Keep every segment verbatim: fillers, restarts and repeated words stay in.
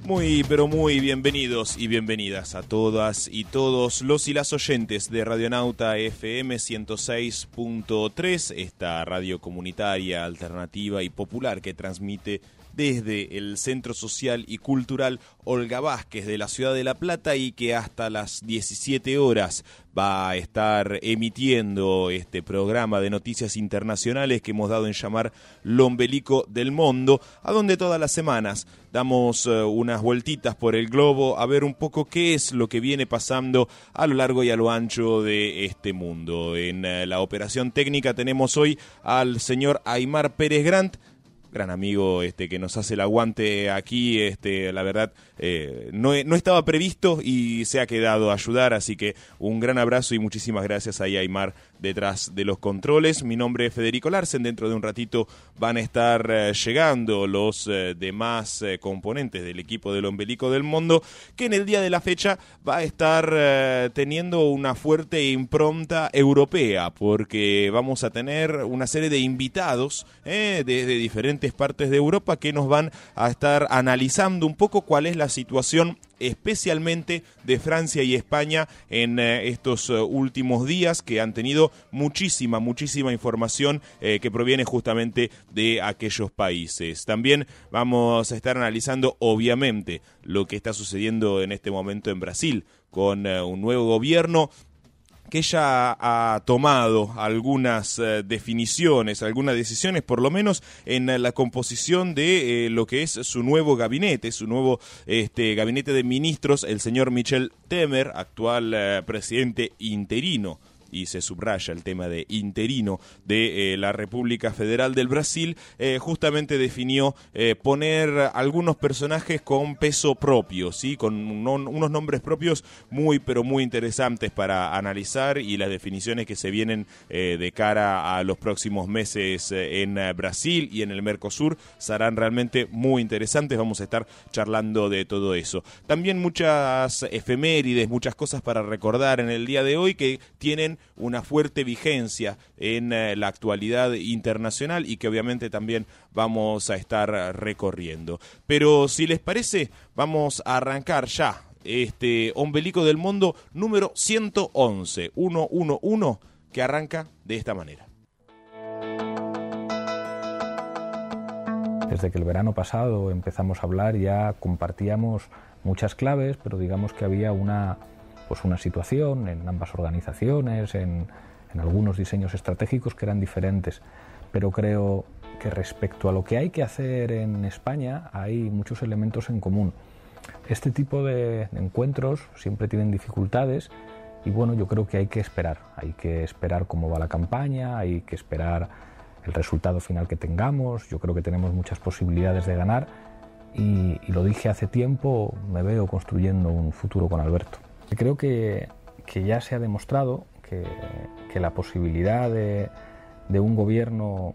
Muy, pero muy bienvenidos y bienvenidas a todas y todos los y las oyentes de Radionauta F M ciento seis punto tres, esta radio comunitaria, alternativa y popular que transmite desde el Centro Social y Cultural Olga Vázquez de la Ciudad de La Plata y que hasta las diecisiete horas va a estar emitiendo este programa de noticias internacionales que hemos dado en llamar L'Ombelico del Mundo, a donde todas las semanas damos uh, unas vueltitas por el globo a ver un poco qué es lo que viene pasando a lo largo y a lo ancho de este mundo. En uh, la operación técnica tenemos hoy al señor Aymar Pérez Grant, gran amigo este que nos hace el aguante aquí, este la verdad eh, no, no estaba previsto y se ha quedado a ayudar, así que un gran abrazo y muchísimas gracias a Aymar detrás de los controles. Mi nombre es Federico Larsen, dentro de un ratito van a estar eh, llegando los eh, demás eh, componentes del equipo del Ombelico del Mundo, que en el día de la fecha va a estar eh, teniendo una fuerte impronta europea, porque vamos a tener una serie de invitados eh, desde diferentes partes de Europa que nos van a estar analizando un poco cuál es la situación especialmente de Francia y España en eh, estos uh, últimos días, que han tenido muchísima, muchísima información eh, que proviene justamente de aquellos países. También vamos a estar analizando, obviamente, lo que está sucediendo en este momento en Brasil, con uh, un nuevo gobierno que ya ha tomado algunas eh, definiciones, algunas decisiones, por lo menos en eh, la composición de eh, lo que es su nuevo gabinete, su nuevo este, gabinete de ministros, el señor Michel Temer, actual eh, presidente interino, y se subraya el tema de interino de eh, la República Federal del Brasil, eh, justamente definió eh, poner algunos personajes con peso propio, ¿sí? Con un, unos nombres propios muy, pero muy interesantes para analizar, y las definiciones que se vienen eh, de cara a los próximos meses eh, en eh, Brasil y en el Mercosur serán realmente muy interesantes. Vamos a estar charlando de todo eso. También muchas efemérides, muchas cosas para recordar en el día de hoy que tienen una fuerte vigencia en eh, la actualidad internacional y que obviamente también vamos a estar recorriendo. Pero si les parece, vamos a arrancar ya este Ombelico del Mundo número ciento once, ciento once, que arranca de esta manera. Desde que el verano pasado empezamos a hablar ya compartíamos muchas claves, pero digamos que había una pues una situación en ambas organizaciones, en, en algunos diseños estratégicos que eran diferentes, pero creo que respecto a lo que hay que hacer en España hay muchos elementos en común. Este tipo de encuentros siempre tienen dificultades y bueno, yo creo que hay que esperar, hay que esperar cómo va la campaña, hay que esperar el resultado final que tengamos. Yo creo que tenemos muchas posibilidades de ganar y, y lo dije hace tiempo, me veo construyendo un futuro con Alberto. Creo que, que ya se ha demostrado que, que la posibilidad de, de un gobierno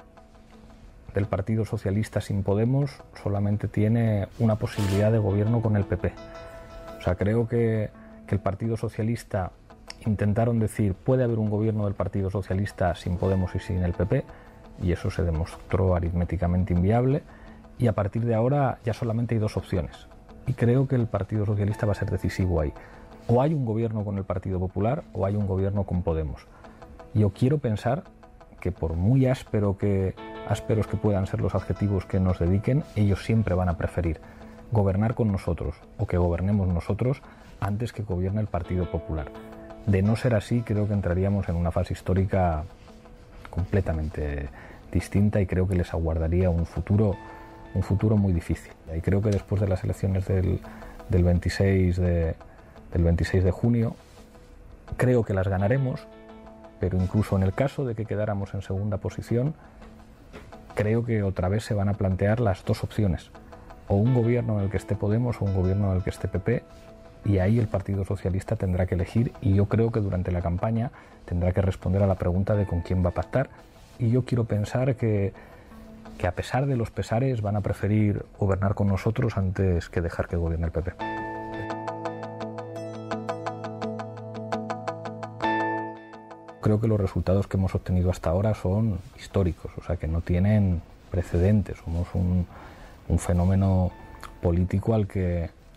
del Partido Socialista sin Podemos solamente tiene una posibilidad de gobierno con el P P. O sea, creo que, que el Partido Socialista intentaron decir puede haber un gobierno del Partido Socialista sin Podemos y sin el P P, y eso se demostró aritméticamente inviable, y a partir de ahora ya solamente hay dos opciones. Y creo que el Partido Socialista va a ser decisivo ahí. O hay un gobierno con el Partido Popular o hay un gobierno con Podemos. Yo quiero pensar que por muy áspero que, ásperos que puedan ser los adjetivos que nos dediquen, ellos siempre van a preferir gobernar con nosotros o que gobernemos nosotros antes que gobierne el Partido Popular. De no ser así, creo que entraríamos en una fase histórica completamente distinta y creo que les aguardaría un futuro, un futuro muy difícil. Y creo que después de las elecciones del, del veintiséis de del veintiséis de junio, creo que las ganaremos, pero incluso en el caso de que quedáramos en segunda posición, creo que otra vez se van a plantear las dos opciones, o un gobierno en el que esté Podemos o un gobierno en el que esté P P, y ahí el Partido Socialista tendrá que elegir, y yo creo que durante la campaña tendrá que responder a la pregunta de con quién va a pactar, y yo quiero pensar que, que a pesar de los pesares van a preferir gobernar con nosotros antes que dejar que gobierne el P P. Creo que los resultados que hemos obtenido hasta ahora son históricos, o sea que no tienen precedentes. Somos un, un fenómeno político al que,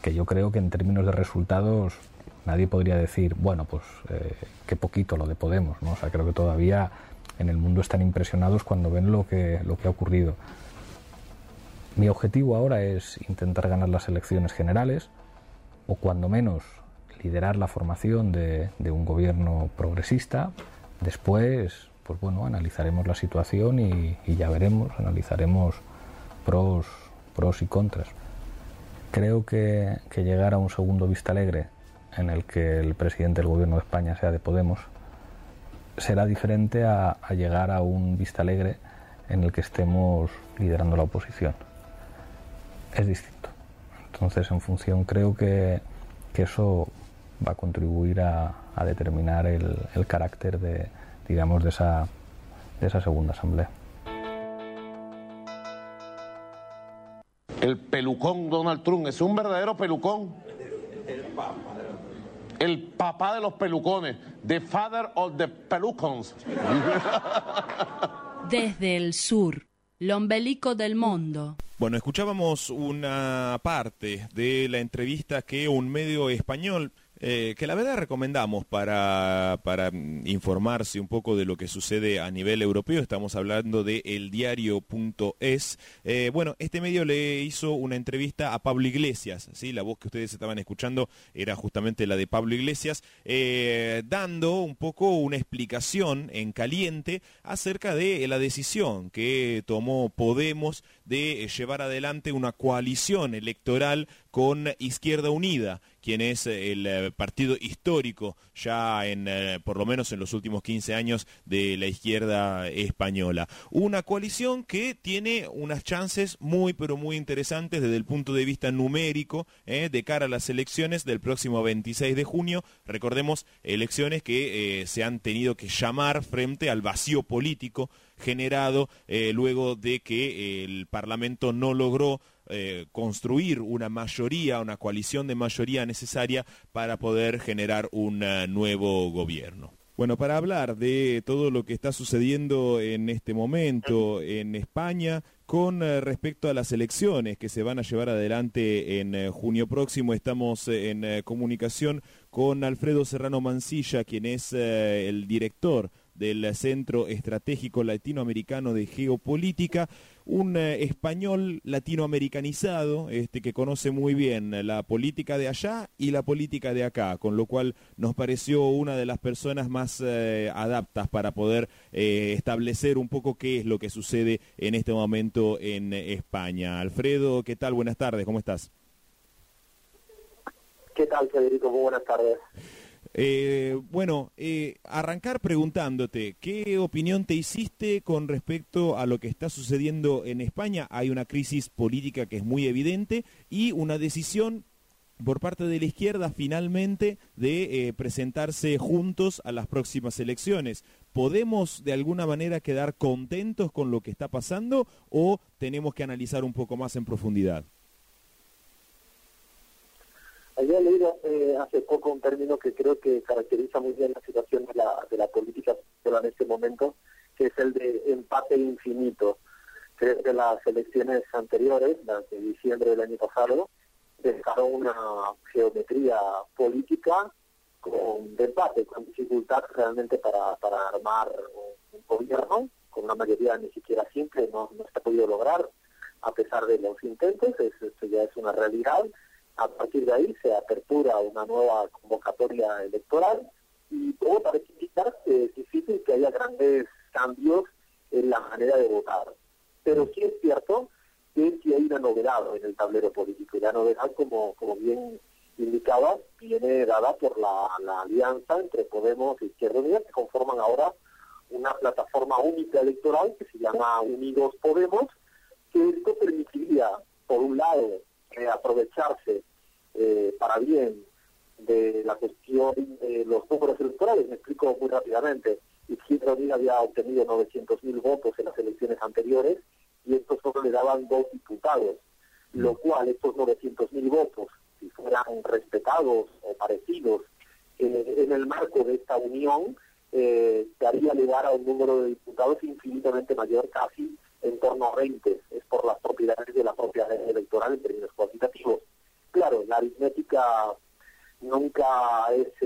que yo creo que en términos de resultados nadie podría decir, bueno, pues eh, qué poquito lo de Podemos, ¿no? O sea, creo que todavía en el mundo están impresionados cuando ven lo que, lo que ha ocurrido. Mi objetivo ahora es intentar ganar las elecciones generales, o cuando menos liderar la formación de, de un gobierno progresista. Después, pues bueno, analizaremos la situación y, y ya veremos, analizaremos pros, pros y contras. Creo que, que llegar a un segundo Vistalegre en el que el presidente del gobierno de España sea de Podemos será diferente a, a llegar a un Vistalegre en el que estemos liderando la oposición. Es distinto. Entonces, en función, creo que, que eso va a contribuir a, a determinar el, el carácter de, digamos, de esa, de esa segunda asamblea. El pelucón Donald Trump es un verdadero pelucón. El papá de los, el papá de los pelucones. The father of the pelucons. Desde el sur, l'ombelico del mundo. Bueno, escuchábamos una parte de la entrevista que un medio español, eh, que la verdad recomendamos para, para informarse un poco de lo que sucede a nivel europeo. Estamos hablando de el diario punto es. Eh, bueno, este medio le hizo una entrevista a Pablo Iglesias, ¿sí? La voz que ustedes estaban escuchando era justamente la de Pablo Iglesias, eh, dando un poco una explicación en caliente acerca de la decisión que tomó Podemos de llevar adelante una coalición electoral con Izquierda Unida, quien es el partido histórico ya en, por lo menos en los últimos quince años, de la izquierda española. Una coalición que tiene unas chances muy pero muy interesantes desde el punto de vista numérico, eh, de cara a las elecciones del próximo veintiséis de junio. Recordemos, elecciones que eh, se han tenido que llamar frente al vacío político generado eh, luego de que eh, el Parlamento no logró eh, construir una mayoría, una coalición de mayoría necesaria para poder generar un uh, nuevo gobierno. Bueno, para hablar de todo lo que está sucediendo en este momento en España con uh, respecto a las elecciones que se van a llevar adelante en uh, junio próximo, estamos uh, en uh, comunicación con Alfredo Serrano Mancilla, quien es uh, el director del Centro Estratégico Latinoamericano de Geopolítica, un eh, español latinoamericanizado, este, que conoce muy bien la política de allá y la política de acá, con lo cual nos pareció una de las personas más eh, adaptas para poder eh, establecer un poco qué es lo que sucede en este momento en España. Alfredo, ¿qué tal? Buenas tardes, ¿cómo estás? ¿Qué tal, Federico? Muy buenas tardes. Eh, bueno, eh, arrancar preguntándote, ¿qué opinión te hiciste con respecto a lo que está sucediendo en España? Hay una crisis política que es muy evidente y una decisión por parte de la izquierda finalmente de eh, presentarse juntos a las próximas elecciones. ¿Podemos de alguna manera quedar contentos con lo que está pasando o tenemos que analizar un poco más en profundidad? Había leído eh, hace poco un término que creo que caracteriza muy bien la situación de la, de la política en este momento, que es el de empate infinito. Creo que las elecciones anteriores, las de diciembre del año pasado, dejaron una geometría política con de empate, con dificultad realmente para, para armar un, un gobierno, con una mayoría ni siquiera simple, no, no se ha podido lograr, a pesar de los intentos. Es, esto ya es una realidad. A partir de ahí se apertura una nueva convocatoria electoral y todo parece indicar que es difícil que haya grandes cambios en la manera de votar. Pero sí es cierto que sí hay una novedad en el tablero político, y la novedad, como, como bien indicaba, viene dada por la, la alianza entre Podemos e Izquierda Unida, que conforman ahora una plataforma única electoral que se llama Unidos Podemos, que esto permitiría, por un lado, eh, aprovecharse eh, para bien de la cuestión de los números electorales. Me explico muy rápidamente. Izquierda Unida había obtenido novecientos mil votos en las elecciones anteriores y estos solo le daban dos diputados, lo cual estos novecientos mil votos, si fueran respetados o parecidos eh, en el marco de esta unión, eh, daría lugar a un número de diputados infinitamente mayor, casi en torno a veinte. Es por las propiedades de la propia ley electoral en términos cuantitativos. Claro, la aritmética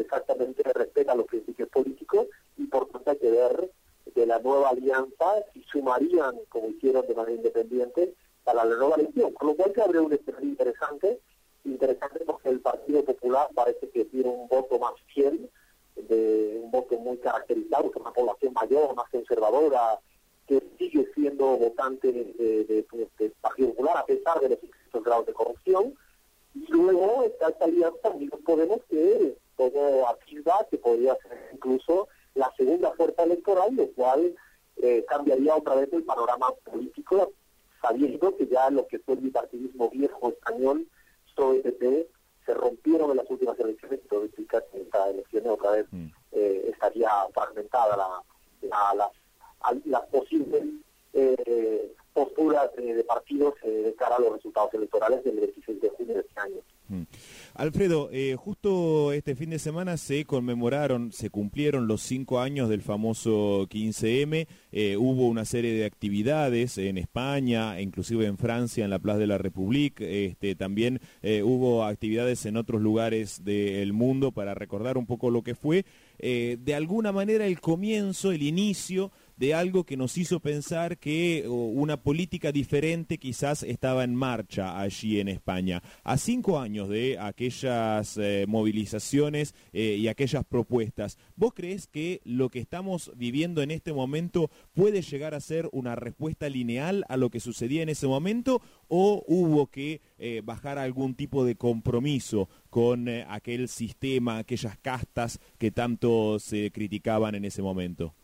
exactamente respeta los principios políticos y por tanto hay que ver de la nueva alianza si sumarían, como hicieron de manera independiente, para la nueva elección. Con lo cual se abre un escenario interesante, interesante porque el Partido Popular parece que tiene un voto más fiel, de un voto muy caracterizado por una población mayor, más conservadora, que sigue siendo votante del de, de, de Partido Popular a pesar de los excesos grados de corrupción. Y luego está esta alianza Unidos Podemos que todo atisba que podría ser incluso la segunda fuerza electoral, lo cual eh, cambiaría otra vez el panorama político, sabiendo que ya lo que fue el bipartidismo viejo español, P S O E P P, se rompieron en las últimas elecciones y todo implica que en estas elecciones otra vez eh, estaría fragmentada la, la, la, las posibles eh, posturas eh, de partidos eh, de cara a los resultados electorales del veintiséis de junio de este año. Mm. Alfredo, eh, justo este fin de semana se conmemoraron, se cumplieron los cinco años del famoso quince eme, eh, hubo una serie de actividades en España, inclusive en Francia, en la Place de la République, este, también eh, hubo actividades en otros lugares del mundo para recordar un poco lo que fue, eh, de alguna manera el comienzo, el inicio de algo que nos hizo pensar que oh, una política diferente quizás estaba en marcha allí en España. A cinco años de aquellas eh, movilizaciones eh, y aquellas propuestas, ¿vos creés que lo que estamos viviendo en este momento puede llegar a ser una respuesta lineal a lo que sucedía en ese momento o hubo que eh, bajar algún tipo de compromiso con eh, aquel sistema, aquellas castas que tanto se criticaban en ese momento?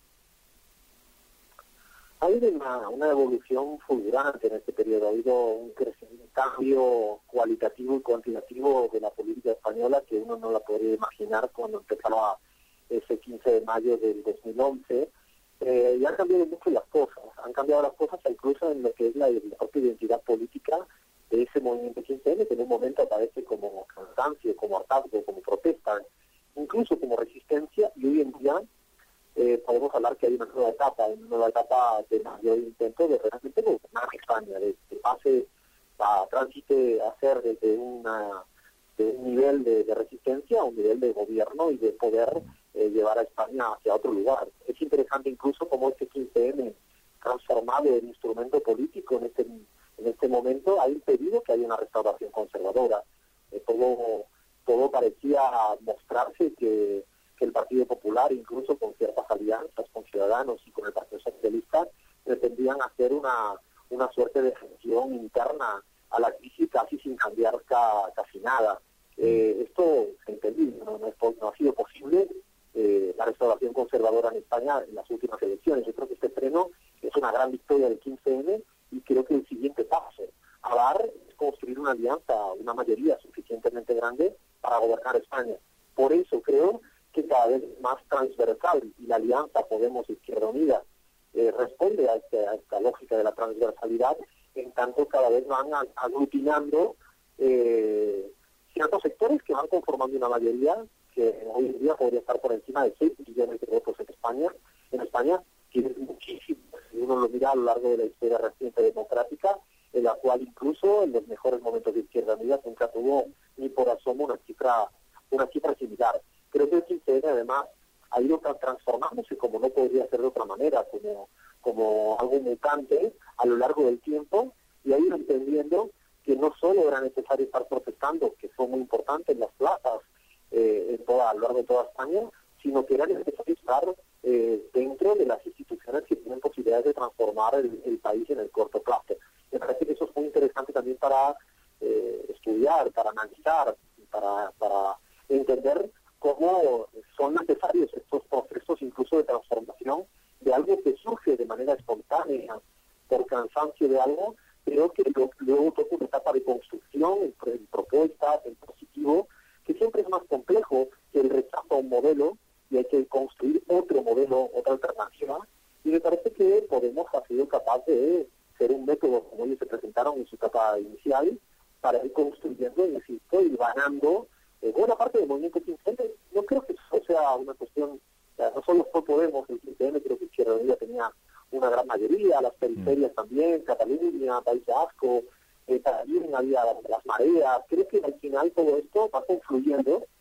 Ha habido una, una evolución fulgurante en este periodo, ha habido un crecimiento, un cambio cualitativo y cuantitativo de la política española que uno no la podría imaginar cuando empezaba ese quince de mayo del dos mil once, eh, y han cambiado mucho las cosas, han cambiado las cosas incluso en lo que es la, la propia identidad política de ese movimiento quince eme, que en un momento aparece como cansancio, como hartazgo, como protesta, incluso como resistencia, y hoy en día Eh, podemos hablar que hay una nueva etapa, una nueva etapa de mayor intento de realmente gobernar España, de que pase a tránsite a ser desde una, de un nivel de, de resistencia a un nivel de gobierno y de poder eh, llevar a España hacia otro lugar. Es interesante incluso cómo este quince eme transformado en instrumento político en este, en este momento ha impedido que haya una restauración conservadora. Eh, todo, todo parecía mostrarse que que el Partido Popular, incluso con ciertas alianzas con Ciudadanos y con el Partido Socialista, pretendían hacer una, una suerte de gestión interna a la crisis casi sin cambiar ca, casi nada. Eh, esto se entendió, ¿no? No, es, no ha sido posible eh, la restauración conservadora en España en las últimas elecciones. Yo creo que este freno es una gran victoria del quince eme y creo que el siguiente paso a dar es construir una alianza, una mayoría suficientemente grande para gobernar España. Por eso creo que cada vez más transversal, y la alianza Podemos-Izquierda Unida eh, responde a, este, a esta lógica de la transversalidad, en tanto cada vez van a, aglutinando eh, ciertos sectores que van conformando una mayoría que hoy en día podría estar por encima de seis millones de votos en España. En España tiene muchísimo, si uno lo mira a lo largo de la historia reciente democrática, en la cual incluso en los mejores momentos de Izquierda Unida nunca tuvo ni por asomo una cifra, una cifra similar. Creo que el quince eme además ha ido transformándose como no podría ser de otra manera, como, como algo mutante a lo largo del tiempo, y ha ido entendiendo que no solo era necesario estar protestando, que son muy importantes las plazas eh, en toda, a lo largo de toda España, sino que era necesario estar eh, dentro de las instituciones que tienen posibilidades de transformar el, el país en el corto plazo. Me parece que eso es muy interesante también para eh, estudiar, para analizar, para, para entender cómo son necesarios estos procesos incluso de transformación de algo que surge de manera espontánea por cansancio de algo, pero que luego toca una etapa de construcción, en propuestas, en positivo, que siempre es más complejo que el rechazo a un modelo y hay que construir otro modelo, otra alternativa. Y me parece que Podemos ha sido capaz de ser un método, como ellos se presentaron en su etapa inicial, para ir construyendo, insisto, y ganando Eh, buena parte del movimiento quince eme. No creo que eso sea una cuestión, o sea, no solo fue Podemos el quince eme, creo que Izquierda Unida tenía una gran mayoría, las periferias mm. también, Cataluña, País Vasco, eh, también había las mareas. Creo que al final todo esto va confluyendo, el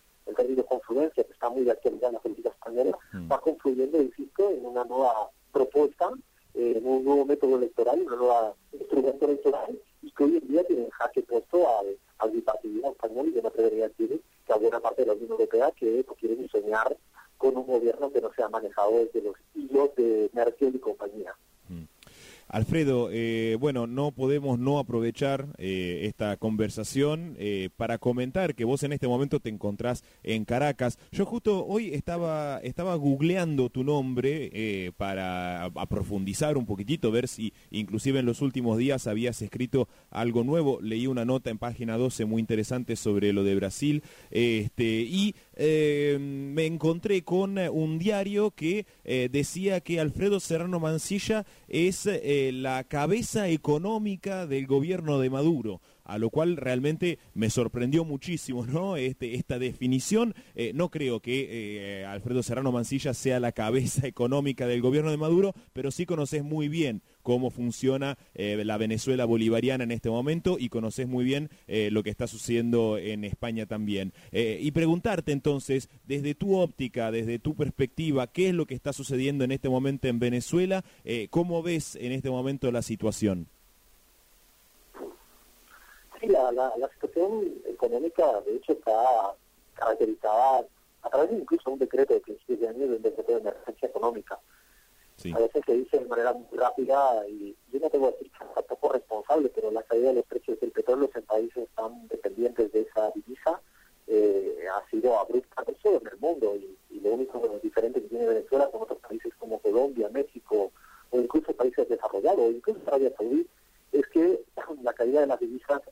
perdido confluencia, que está muy de actualidad en la política española, mm. va confluyendo, insisto, en una nueva propuesta, eh, en un nuevo método electoral, un nuevo instrumento electoral, y que hoy en día tiene en jaque puesto al, al bipartidismo español, y yo me atrevería a decir que a buena parte de la Unión Europea que no quiere ni soñar con un gobierno que no sea manejado desde los hilos de Merkel y compañía. Mm. Alfredo, eh, bueno, no podemos no aprovechar eh, esta conversación eh, para comentar que vos en este momento te encontrás en Caracas. Yo justo hoy estaba estaba googleando tu nombre eh, para a, a profundizar un poquitito, ver si inclusive en los últimos días habías escrito algo nuevo. Leí una nota en página doce muy interesante sobre lo de Brasil este, y eh, me encontré con un diario que eh, decía que Alfredo Serrano Mansilla es eh, la cabeza económica del gobierno de Maduro, a lo cual realmente me sorprendió muchísimo, ¿no? Este, esta definición. Eh, no creo que eh, Alfredo Serrano Mansilla sea la cabeza económica del gobierno de Maduro, pero sí conoces muy bien cómo funciona eh, la Venezuela bolivariana en este momento y conoces muy bien eh, lo que está sucediendo en España también. Eh, y preguntarte entonces, desde tu óptica, desde tu perspectiva, ¿qué es lo que está sucediendo en este momento en Venezuela? Eh, ¿Cómo ves en este momento la situación? Sí, la, la, la situación económica, de hecho, está caracterizada a través de incluso un decreto de principios de año, del decreto de emergencia económica. Sí. A veces se dice de manera muy rápida, y yo no tengo que decir que tampoco responsable, pero la caída de los precios del petróleo en países tan dependientes de esa divisa eh, ha sido abrupta, no solo en el mundo, y, y lo único diferente que tiene Venezuela con otros países como Colombia, México, o incluso países desarrollados, o incluso Arabia Saudí, es que la caída de las divisas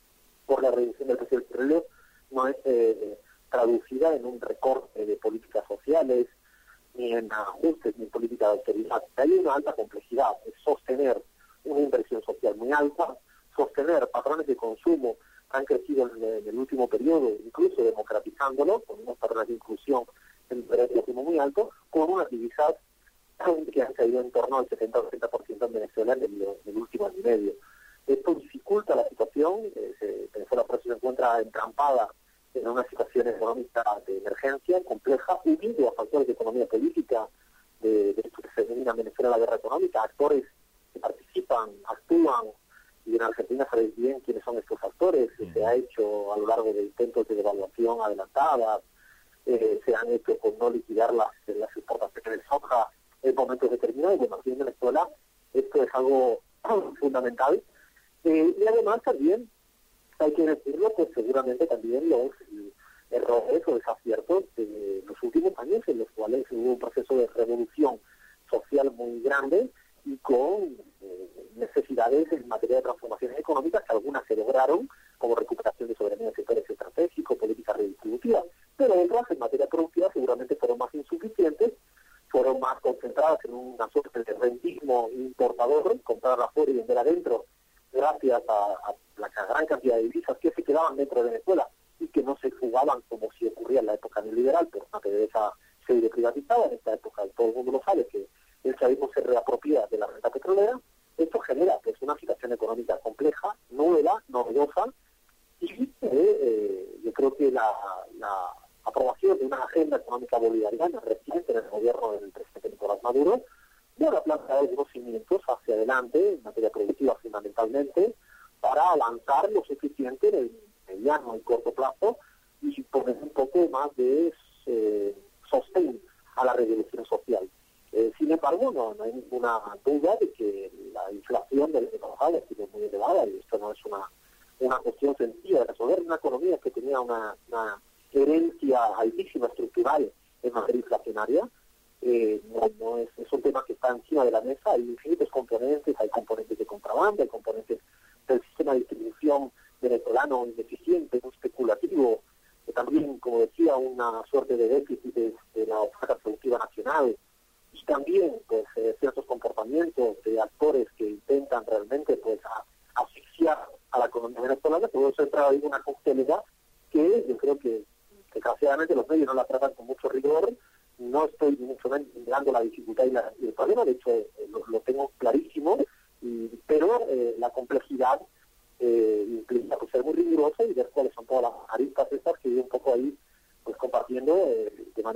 por la reducción del precio del petróleo no es eh, traducida en un recorte de políticas sociales, ni en ajustes, ni en política de austeridad. Hay una alta complejidad, es sostener una inversión social muy alta, sostener patrones de consumo que han crecido en, en el último periodo, incluso democratizándolo, con unos patrones de inclusión en el consumo muy alto, con unas divisas que han caído en torno al setenta a ochenta por ciento en Venezuela en el, en el último año y medio. Esto dificulta la situación, eh, se, Venezuela por eso se encuentra entrampada en una situación económica de emergencia compleja, unido a factores de economía política, de, de esto que se denomina en Venezuela la guerra económica, actores que participan, actúan, y en Argentina sabéis bien quiénes son estos actores, que se ha hecho a lo largo de intentos de devaluación adelantadas, eh, se han hecho con no liquidar las, las exportaciones de soja en momentos determinados. Bueno, aquí en Venezuela esto es algo fundamental. Eh, y además también, hay que decirlo, pues seguramente también los errores o desaciertos de los últimos años, en los cuales hubo un proceso de revolución social muy grande y con eh, necesidades en materia de transformaciones económicas, que algunas se lograron, como recuperación de soberanía en sectores estratégicos, políticas redistributivas, pero otras en materia productiva seguramente fueron más insuficientes, fueron más concentradas en una suerte de rentismo importador, comprar afuera y vender adentro, gracias a, a la gran cantidad de divisas que se quedaban dentro de Venezuela y que no se jugaban como si ocurría en la época neoliberal, por una P D V S A se privatizaba. En esta época todo el mundo lo sabe, que el chavismo se reapropia de la renta petrolera. Esto genera pues una situación económica compleja, nueva, novedosa, y eh, eh, yo creo que la, la aprobación de una agenda económica bolivariana reciente en el gobierno del presidente Nicolás Maduro de la planta de unos cimientos hacia adelante, en materia productiva fundamentalmente, para avanzar lo suficiente en el mediano y corto plazo y poner un poco más de eh, sostén a la revolución social. Eh, sin embargo, no, no hay ninguna duda de que la inflación del año pasado ha sido muy elevada, y esto no es una, una cuestión sencilla de resolver. Una economía que tenía una, una herencia altísima estructural en materia inflacionaria, Eh, no, no es, es un tema que está encima de la mesa. Hay infinitos componentes, hay componentes de contrabando, hay componentes del sistema de distribución venezolano ineficiente, muy especulativo, que también, como decía, una suerte de déficit de, de la oferta productiva nacional, y también pues eh, ciertos comportamientos de actores que intentan realmente pues a, asfixiar a la economía venezolana. Todo eso entra en una coctelera que yo creo que, que desgraciadamente los medios no la tratan con mucho rigor. No estoy ni mucho menos mirando la dificultad y, la, y el problema, de hecho eh, lo, lo tengo clarísimo, y, pero eh, la complejidad eh, implica pues, ser muy riguroso y ver cuáles son todas las aristas estas que yo un poco ahí pues comparto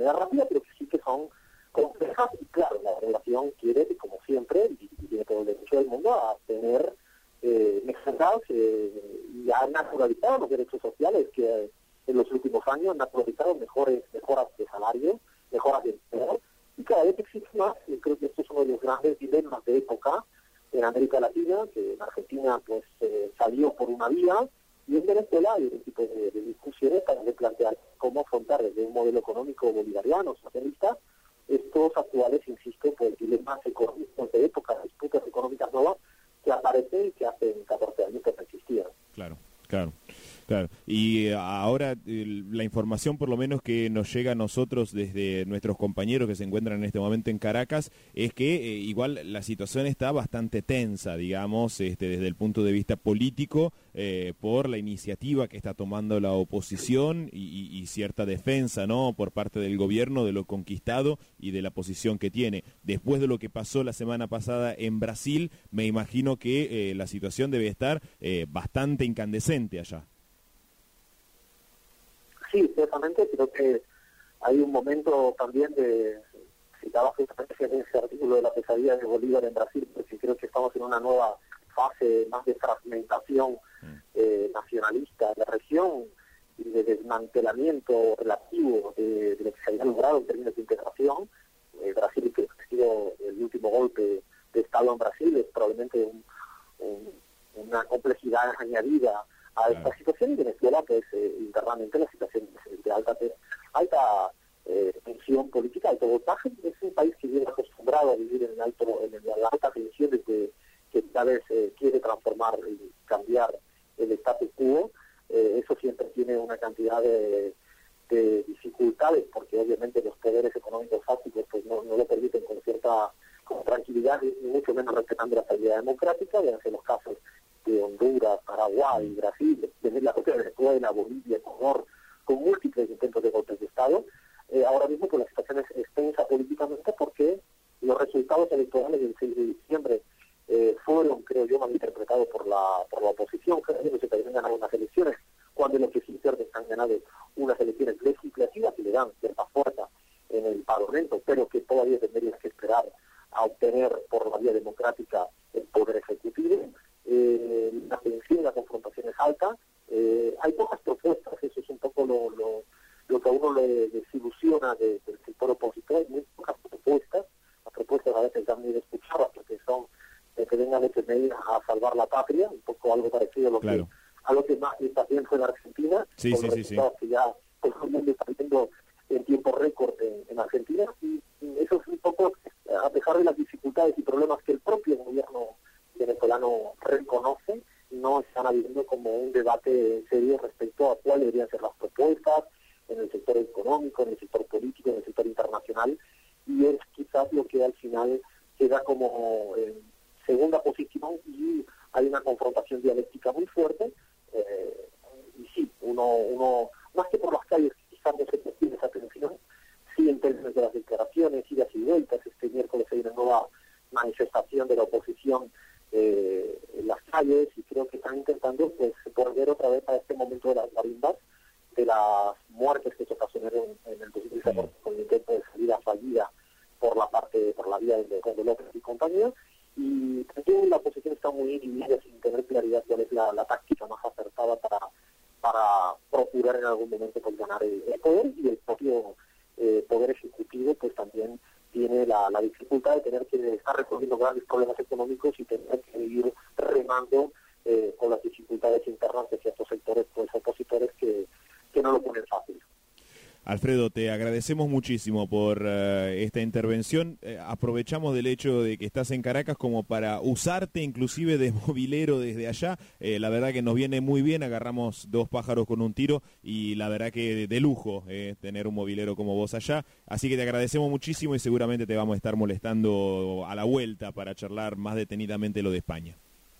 manera rápida, pero que sí que son complejas. Y claro, la relación quiere, como siempre, y, y tiene todo el derecho del mundo a tener eh, mejoras eh, y ha naturalizado los derechos sociales que eh, en los últimos años han naturalizado mejores mejoras de salario, mejoras de empleo, y cada vez existe más. Y creo que esto es uno de los grandes dilemas de época en América Latina, que en Argentina pues eh, salió por una vía, y en Venezuela hay un tipo de, de discusiones para plantear cómo afrontar desde un modelo económico bolivariano, socialista, estos actuales, insisto, pues dilemas económicos de época, disputas económicas nuevas que aparecen y que hace catorce años que no existían. Claro, claro. Claro, y ahora la información por lo menos que nos llega a nosotros desde nuestros compañeros que se encuentran en este momento en Caracas es que eh, igual la situación está bastante tensa, digamos, este, desde el punto de vista político, eh, por la iniciativa que está tomando la oposición y, y, y cierta defensa, ¿no?, por parte del gobierno de lo conquistado y de la posición que tiene. Después de lo que pasó la semana pasada en Brasil, me imagino que eh, la situación debe estar eh, bastante incandescente allá. Sí, ciertamente, creo que hay un momento también de, citaba justamente en ese artículo de la pesadilla de Bolívar en Brasil, porque creo que estamos en una nueva fase más de fragmentación eh, nacionalista de la región y de desmantelamiento relativo de, de lo que se había logrado en términos de integración. Eh, Brasil, que ha sido el último golpe de Estado en Brasil, es probablemente un, un, una complejidad añadida a esta claro. situación, y Venezuela, pues eh, internamente la situación de alta alta eh, tensión política, alto voltaje. Es un país que viene acostumbrado a vivir en el alto en, el, en la alta tensión, desde que cada vez eh, quiere transformar y cambiar el status quo. Eh, eso siempre tiene una cantidad de, de dificultades, porque obviamente los poderes económicos fácticos pues no, no lo permiten con cierta con tranquilidad, ni mucho menos respetando la estabilidad democrática. Vean los casos de Honduras, Paraguay, Brasil, desde la propia Venezuela, Bolivia, Ecuador, con múltiples intentos de golpes de Estado. Eh, ahora mismo pues la situación es extensa políticamente, porque los resultados electorales del seis de diciembre eh, fueron, creo yo, malinterpretados por la por la oposición, creyendo que se habían ganado unas elecciones, cuando los que sí han ganado unas elecciones legislativas que le dan cierta fuerza en el Parlamento, pero que todavía tendrían que esperar a obtener por la vía democrática el poder ejecutivo. Eh, la tensión, la confrontación es alta, eh, hay pocas propuestas, eso es un poco lo, lo, lo que a uno le desilusiona de, del sector opositor. Hay muy pocas propuestas, las propuestas a veces dan muy escuchadas porque son de que vengan hechos medidas a salvar la patria, un poco algo parecido a lo claro. que a lo que más también fue en Argentina, sí, con sí, los sí, sí. que ya todo el mundo está viendo en tiempo récord en, en Argentina, y, y eso es un poco, a pesar de las dificultades y problemas que el propio gobierno venezolano reconoce, no están habiendo como un debate serio respecto a cuáles deberían ser las propuestas en el sector económico, en el sector político, en el sector internacional, y es quizás lo que al final queda como en segunda posición, y hay una confrontación dialéctica muy fuerte. Eh, y sí, uno, uno, más que por las calles, quizás no se percibe esa tensión, sí en términos de las declaraciones, idas y vueltas. Este miércoles hay una nueva manifestación de la oposición eh, en las calles, y creo que están intentando pues volver otra vez a este momento de las marimbas, de las muertes que se ocasionaron en el dos mil catorce con el intento de salida fallida por la parte, por la vía de, de López y compañía. Y también la oposición está muy dividida sin tener claridad cuál es la, la táctica más acertada para, para procurar en algún momento pues, ganar el, el poder, y el propio eh, poder ejecutivo pues también tiene la, la dificultad de tener que estar resolviendo grandes problemas económicos y tener que ir remando eh, con las dificultades internas de ciertos sectores pues opositores que, que no lo ponen fácil. Alfredo, te agradecemos muchísimo por uh, esta intervención. Eh, aprovechamos del hecho de que estás en Caracas como para usarte inclusive de movilero desde allá. Eh, la verdad que nos viene muy bien, agarramos dos pájaros con un tiro, y la verdad que de, de lujo eh, tener un movilero como vos allá. Así que te agradecemos muchísimo, y seguramente te vamos a estar molestando a la vuelta para charlar más detenidamente lo de España.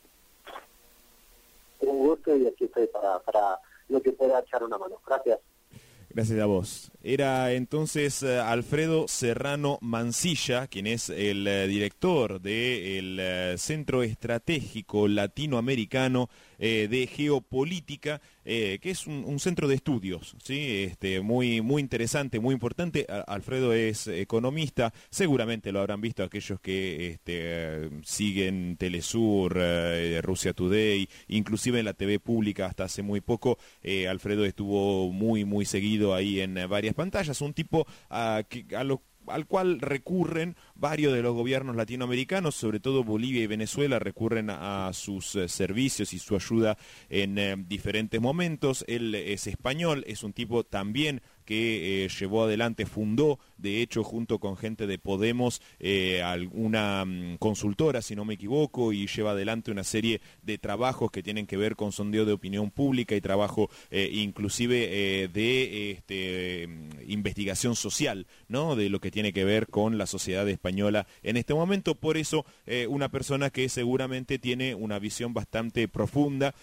Un gusto, y aquí estoy para, para lo que pueda echar una mano. Gracias. Gracias a vos. Era entonces uh, Alfredo Serrano Mancilla, quien es el uh, director del uh, Centro Estratégico Latinoamericano eh, de Geopolítica, eh, que es un, un centro de estudios, ¿sí? Este, muy, muy interesante, muy importante. Alfredo es economista, seguramente lo habrán visto aquellos que este, siguen Telesur, eh, Rusia Today, inclusive en la T V pública hasta hace muy poco. eh, Alfredo estuvo muy, muy seguido ahí en varias pantallas, un tipo a, que, a lo al cual recurren varios de los gobiernos latinoamericanos, sobre todo Bolivia y Venezuela, recurren a, a sus eh, servicios y su ayuda en eh, diferentes momentos. Él es español, es un tipo también que eh, llevó adelante, fundó, de hecho, junto con gente de Podemos, eh, alguna um, consultora, si no me equivoco, y lleva adelante una serie de trabajos que tienen que ver con sondeo de opinión pública y trabajo eh, inclusive eh, de este, eh, investigación social, ¿no? De lo que tiene que ver con la sociedad española en este momento. Por eso, eh, una persona que seguramente tiene una visión bastante profunda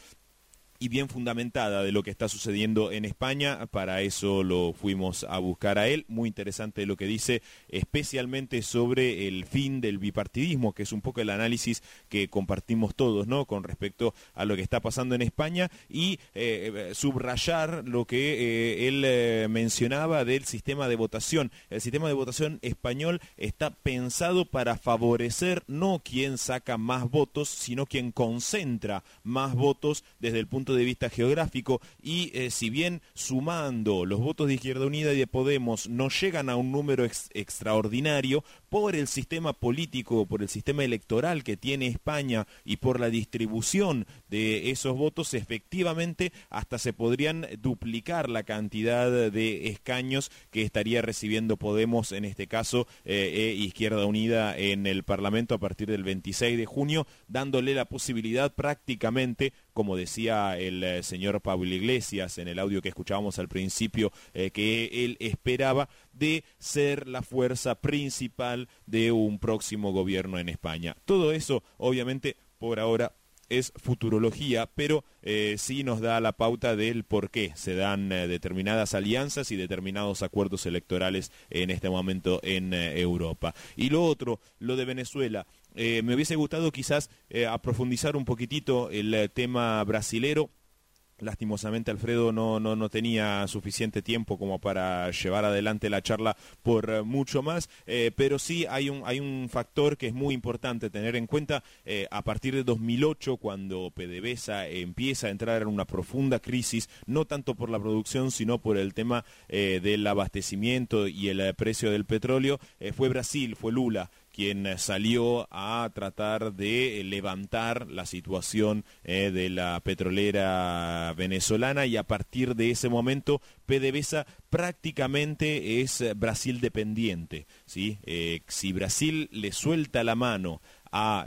y bien fundamentada de lo que está sucediendo en España. Para eso lo fuimos a buscar a él. Muy interesante lo que dice, especialmente sobre el fin del bipartidismo, que es un poco el análisis que compartimos todos, ¿no? Con respecto a lo que está pasando en España, y eh, subrayar lo que eh, él eh, mencionaba del sistema de votación. El sistema de votación español está pensado para favorecer no quien saca más votos, sino quien concentra más votos desde el punto de vista geográfico, y eh, si bien sumando los votos de Izquierda Unida y de Podemos no llegan a un número ex extraordinario, por el sistema político, por el sistema electoral que tiene España y por la distribución de esos votos, efectivamente hasta se podrían duplicar la cantidad de escaños que estaría recibiendo Podemos, en este caso eh, eh, Izquierda Unida, en el Parlamento a partir del veintiséis de junio, dándole la posibilidad prácticamente, como decía el eh, señor Pablo Iglesias en el audio que escuchábamos al principio, eh, que él esperaba, de ser la fuerza principal de un próximo gobierno en España. Todo eso, obviamente, por ahora es futurología, pero eh, sí nos da la pauta del por qué se dan eh, determinadas alianzas y determinados acuerdos electorales en este momento en eh, Europa. Y lo otro, lo de Venezuela. Eh, me hubiese gustado quizás eh, aprofundizar un poquitito el eh, tema brasilero. Lastimosamente Alfredo no, no, no tenía suficiente tiempo como para llevar adelante la charla por uh, mucho más, eh, pero sí hay un, hay un factor que es muy importante tener en cuenta. Eh, a partir de dos mil ocho, cuando PDVSA empieza a entrar en una profunda crisis, no tanto por la producción, sino por el tema eh, del abastecimiento y el eh, precio del petróleo, eh, fue Brasil, fue Lula quien salió a tratar de levantar la situación eh, de la petrolera venezolana, y a partir de ese momento PDVSA prácticamente es Brasil dependiente, ¿sí? Eh, si Brasil le suelta la mano a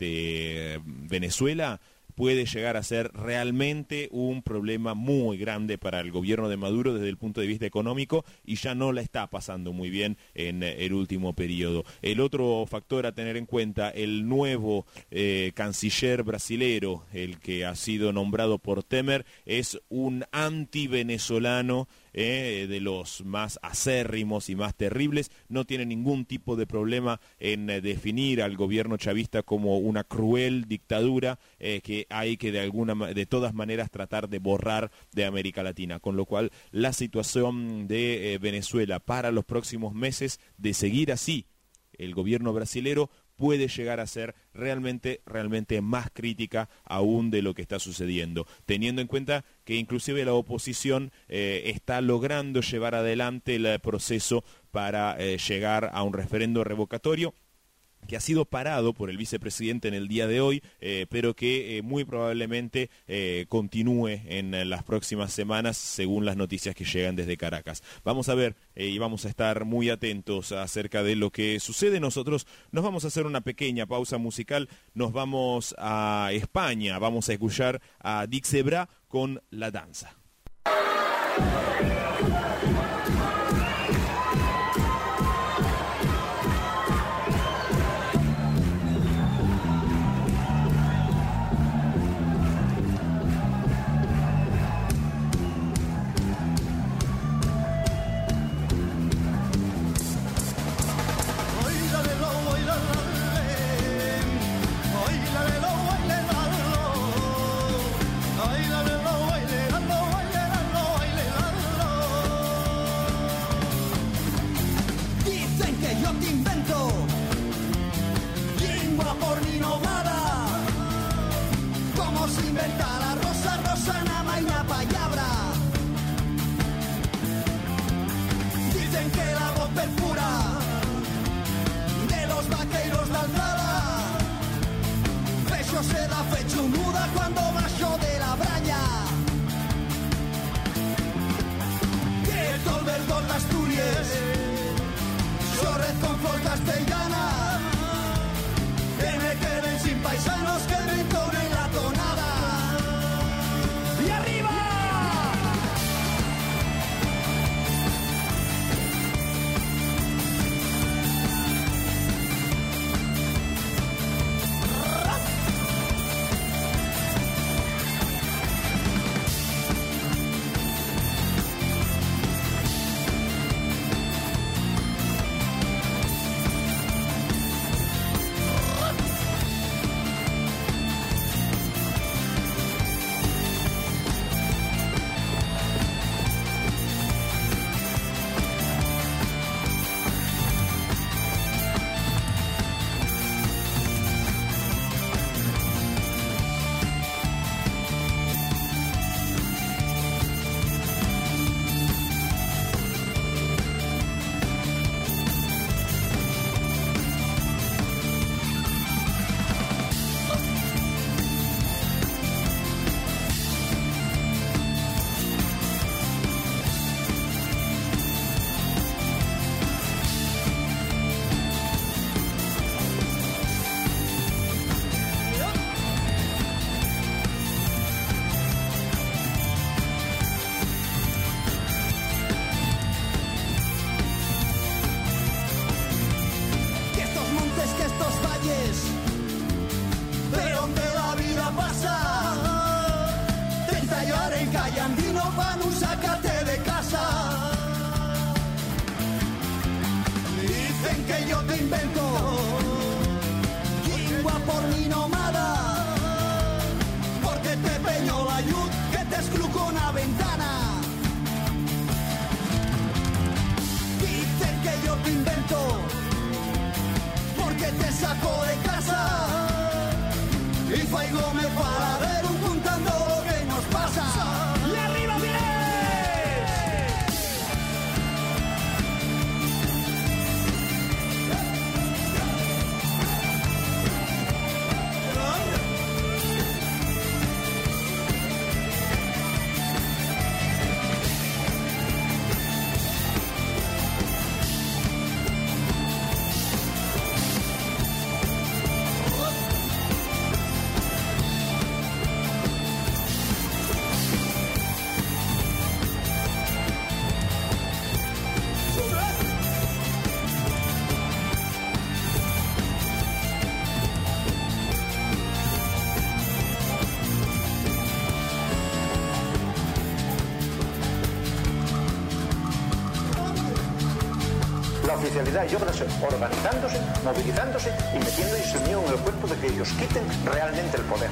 este, Venezuela, puede llegar a ser realmente un problema muy grande para el gobierno de Maduro desde el punto de vista económico, y ya no la está pasando muy bien en el último periodo. El otro factor a tener en cuenta, el nuevo eh, canciller brasilero, el que ha sido nombrado por Temer, es un anti-venezolano, Eh, de los más acérrimos y más terribles. No tiene ningún tipo de problema en eh, definir al gobierno chavista como una cruel dictadura eh, que hay que de alguna de todas maneras tratar de borrar de América Latina, con lo cual la situación de eh, Venezuela para los próximos meses, de seguir así el gobierno brasilero, puede llegar a ser realmente, realmente más crítica aún de lo que está sucediendo, teniendo en cuenta que inclusive la oposición eh, está logrando llevar adelante el proceso para eh, llegar a un referendo revocatorio, que ha sido parado por el vicepresidente en el día de hoy, eh, pero que eh, muy probablemente eh, continúe en, en las próximas semanas, según las noticias que llegan desde Caracas. Vamos a ver eh, y vamos a estar muy atentos acerca de lo que sucede. Nosotros nos vamos a hacer una pequeña pausa musical, nos vamos a España, vamos a escuchar a Dixebra con La Danza. Ay, la, la, la, la, la, la, la, la, la, la, la, la, la, la, Mare en Callandino van un sácate de casa. Dicen que yo te invento lingua por mi nomada, porque te peño la luz que te excluco una ventana. Dicen que yo te invento porque te saco de casa y faigo me para ver un contando lo que nos pasa. ¡Y arriba bien! Yo creo que organizándose, movilizándose y metiendo insumión en el cuerpo de que ellos quiten realmente el poder.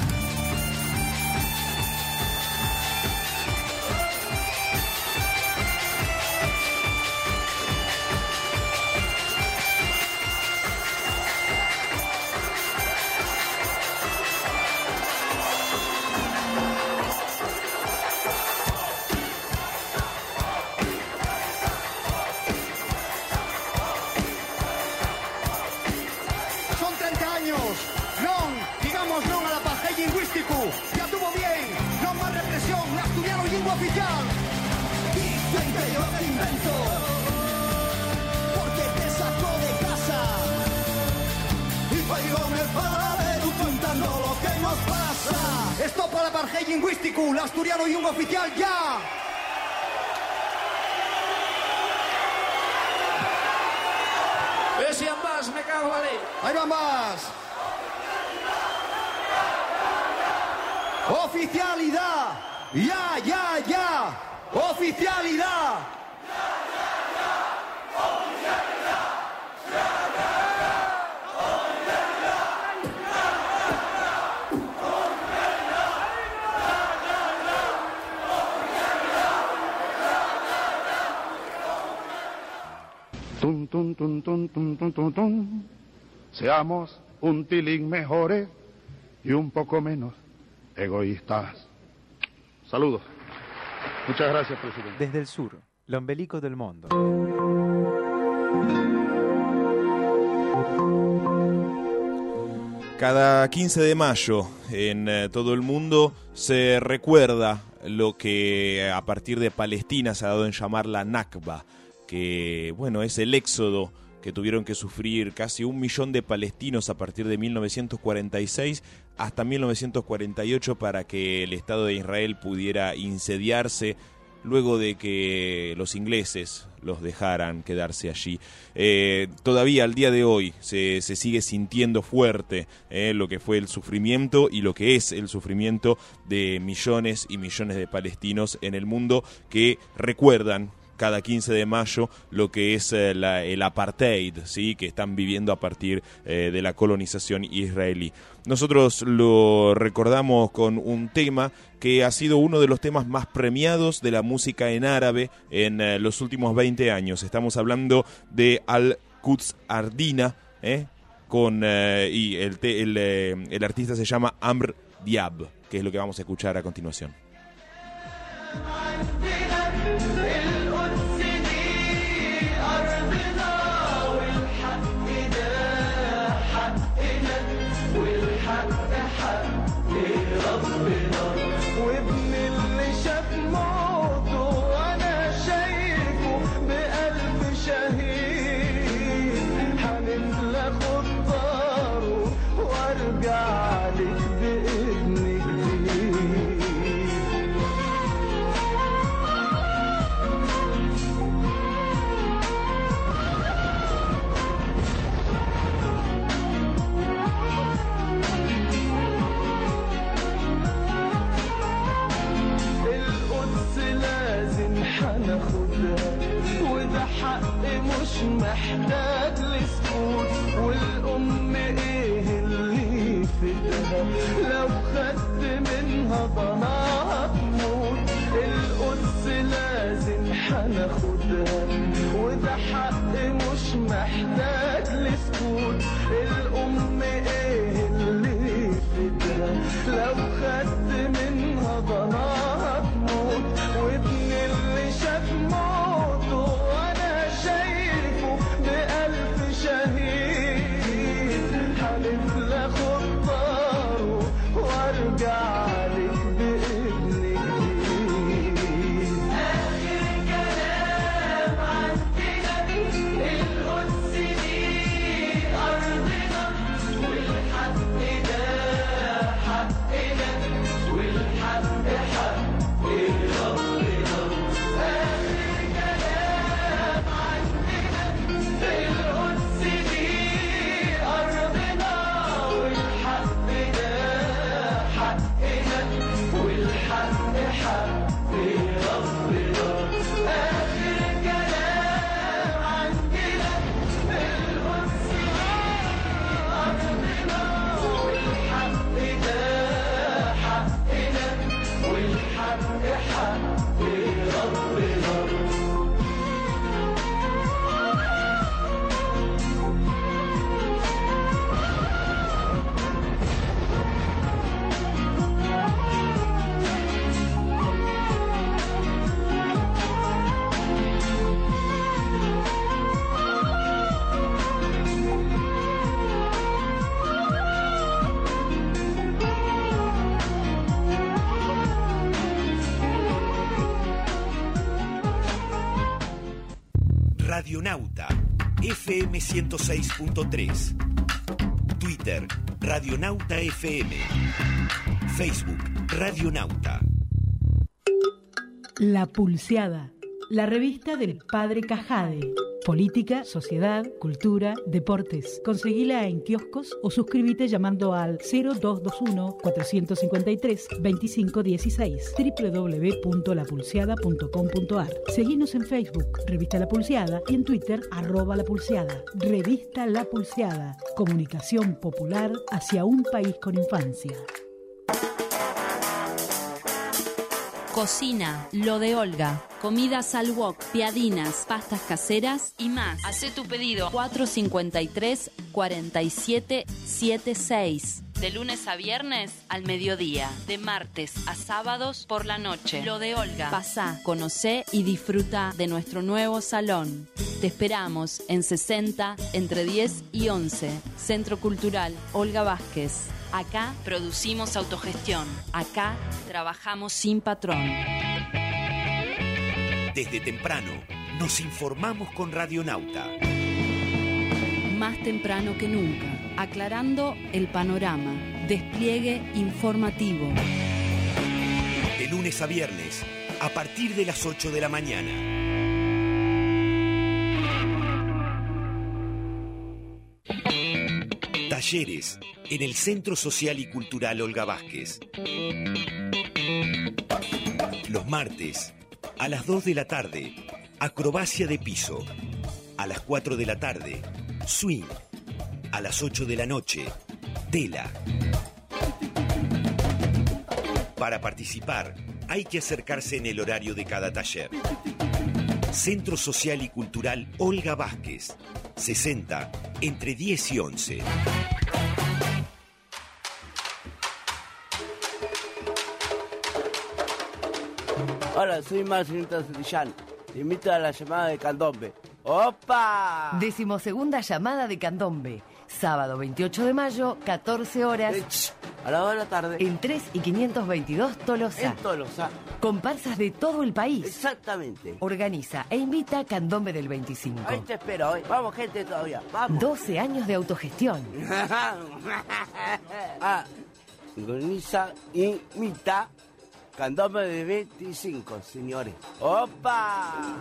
Asturiano y un oficial ya. Decían más, me cago en él. Ahí van más. Oficialidad. Ya, ya, ya. Oficialidad. Tum, tum, tum, tum, tum, tum, tum, tum. Seamos un tilín mejores y un poco menos egoístas. Saludos. Muchas gracias, presidente. Desde el sur, l'ombelico del mundo. Cada quince de mayo en eh, todo el mundo se recuerda lo que a partir de Palestina se ha dado en llamar la Nakba, que bueno, es el éxodo que tuvieron que sufrir casi un millón de palestinos a partir de mil novecientos cuarenta y seis hasta mil novecientos cuarenta y ocho para que el Estado de Israel pudiera incendiarse luego de que los ingleses los dejaran quedarse allí. Eh, todavía al día de hoy se, se sigue sintiendo fuerte eh, lo que fue el sufrimiento y lo que es el sufrimiento de millones y millones de palestinos en el mundo que recuerdan cada quince de mayo lo que es eh, la, el apartheid, ¿sí?, que están viviendo a partir eh, de la colonización israelí. Nosotros lo recordamos con un tema que ha sido uno de los temas más premiados de la música en árabe en eh, los últimos veinte años. Estamos hablando de Al-Quds Ardina, ¿eh? con eh, y el, te, el, eh, el artista se llama Amr Diab, que es lo que vamos a escuchar a continuación. حق مش محتاج لسكوت، والأم إيه اللي يفيدها لو خدت منها ضناها تموت، القدس لازم هناخدها وده حق مش محتاج لسكوت، الأم إيه اللي يفيدها لو خدت منها ضناها تموت، وابن اللي شاف موته وانا شايفه بألف شهيد، حلف لاخد طاره وارجع لك بابن جديد. آخر كلام عندنا القدس دي أرضنا، والحق ده حقنا، والحق حق ربنا. آخر كلام عندنا القدس دي أرضنا، والحق ده حقنا، والحق حق ربنا. آخر كلام عندنا القدس دي أرضنا، والحق ده حقنا، والحق حق ربنا. Radionauta F M ciento seis punto tres, Twitter Radionauta F M, Facebook Radionauta. La Pulseada, la revista del Padre Cajade. Política, sociedad, cultura, deportes. Conseguila en kioscos o suscríbete llamando al cero dos dos uno, cuatro cinco tres, dos cinco uno seis, doble u doble u doble u punto la pulseada punto com punto a r. Seguinos en Facebook, Revista La Pulseada, y en Twitter, arroba La Pulseada. Revista La Pulseada, comunicación popular hacia un país con infancia. Cocina, lo de Olga. Comidas al wok, piadinas, pastas caseras y más. Hacé tu pedido cuatro cinco tres, cuatro siete siete seis. De lunes a viernes al mediodía. De martes a sábados por la noche. Lo de Olga. Pasá, conocé y disfruta de nuestro nuevo salón. Te esperamos en sesenta, entre diez y once. Centro Cultural Olga Vázquez. Acá producimos autogestión. Acá trabajamos sin patrón. Desde temprano nos informamos con Radionauta. Más temprano que nunca, aclarando el panorama. Despliegue informativo. De lunes a viernes, a partir de las ocho de la mañana. Talleres en el Centro Social y Cultural Olga Vázquez. Los martes, a las dos de la tarde, acrobacia de piso. A las cuatro de la tarde, swing. A las ocho de la noche, tela. Para participar, hay que acercarse en el horario de cada taller. Centro Social y Cultural Olga Vázquez, sesenta, entre diez y once. Hola, soy Marcelito Santillán. Te invito a la llamada de Candombe. ¡Opa! Decimosegunda llamada de Candombe. Sábado veintiocho de mayo, catorce horas. A la hora de la tarde. En tres y quinientos veintidós Tolosa. En Tolosa. Comparsas de todo el país. Exactamente. Organiza e invita Candombe del veinticinco. Ahí te espero, ¿eh? Vamos, gente, todavía. Vamos. doce años de autogestión. Ah, organiza y invita Candombe de veinticinco, señores. ¡Opa!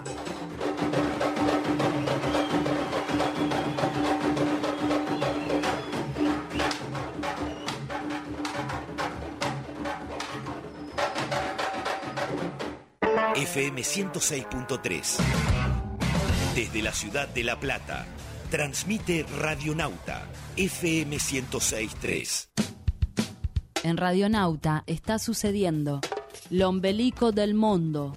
F M ciento seis punto tres. Desde la ciudad de La Plata, transmite Radionauta F M ciento seis punto tres. En Radionauta está sucediendo Lo Ombelico del Mundo.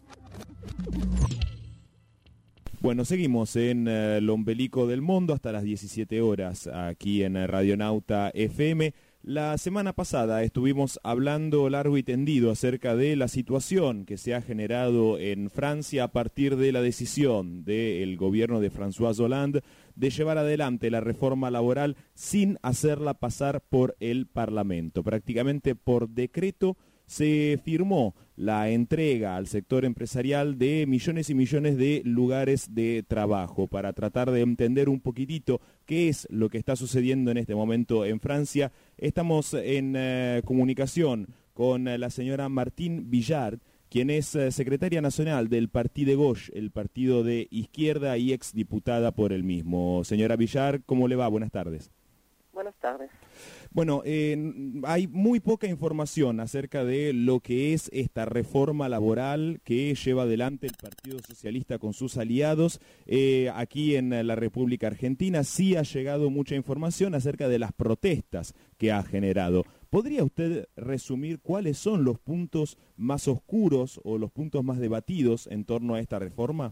Bueno, seguimos en uh, Lo Ombelico del Mundo hasta las diecisiete horas aquí en uh, Radionauta F M. La semana pasada estuvimos hablando largo y tendido acerca de la situación que se ha generado en Francia a partir de la decisión del gobierno de François Hollande de llevar adelante la reforma laboral sin hacerla pasar por el Parlamento. Prácticamente por decreto se firmó la entrega al sector empresarial de millones y millones de lugares de trabajo. Para tratar de entender un poquitito qué es lo que está sucediendo en este momento en Francia, estamos en eh, comunicación con eh, la señora Martine Villard, quien es eh, secretaria nacional del Parti de Gauche, el partido de izquierda y exdiputada por el mismo. Señora Villard, ¿cómo le va? Buenas tardes. Buenas tardes. Bueno, eh, hay muy poca información acerca de lo que es esta reforma laboral que lleva adelante el Partido Socialista con sus aliados. Eh, aquí en la República Argentina sí ha llegado mucha información acerca de las protestas que ha generado. ¿Podría usted resumir cuáles son los puntos más oscuros o los puntos más debatidos en torno a esta reforma?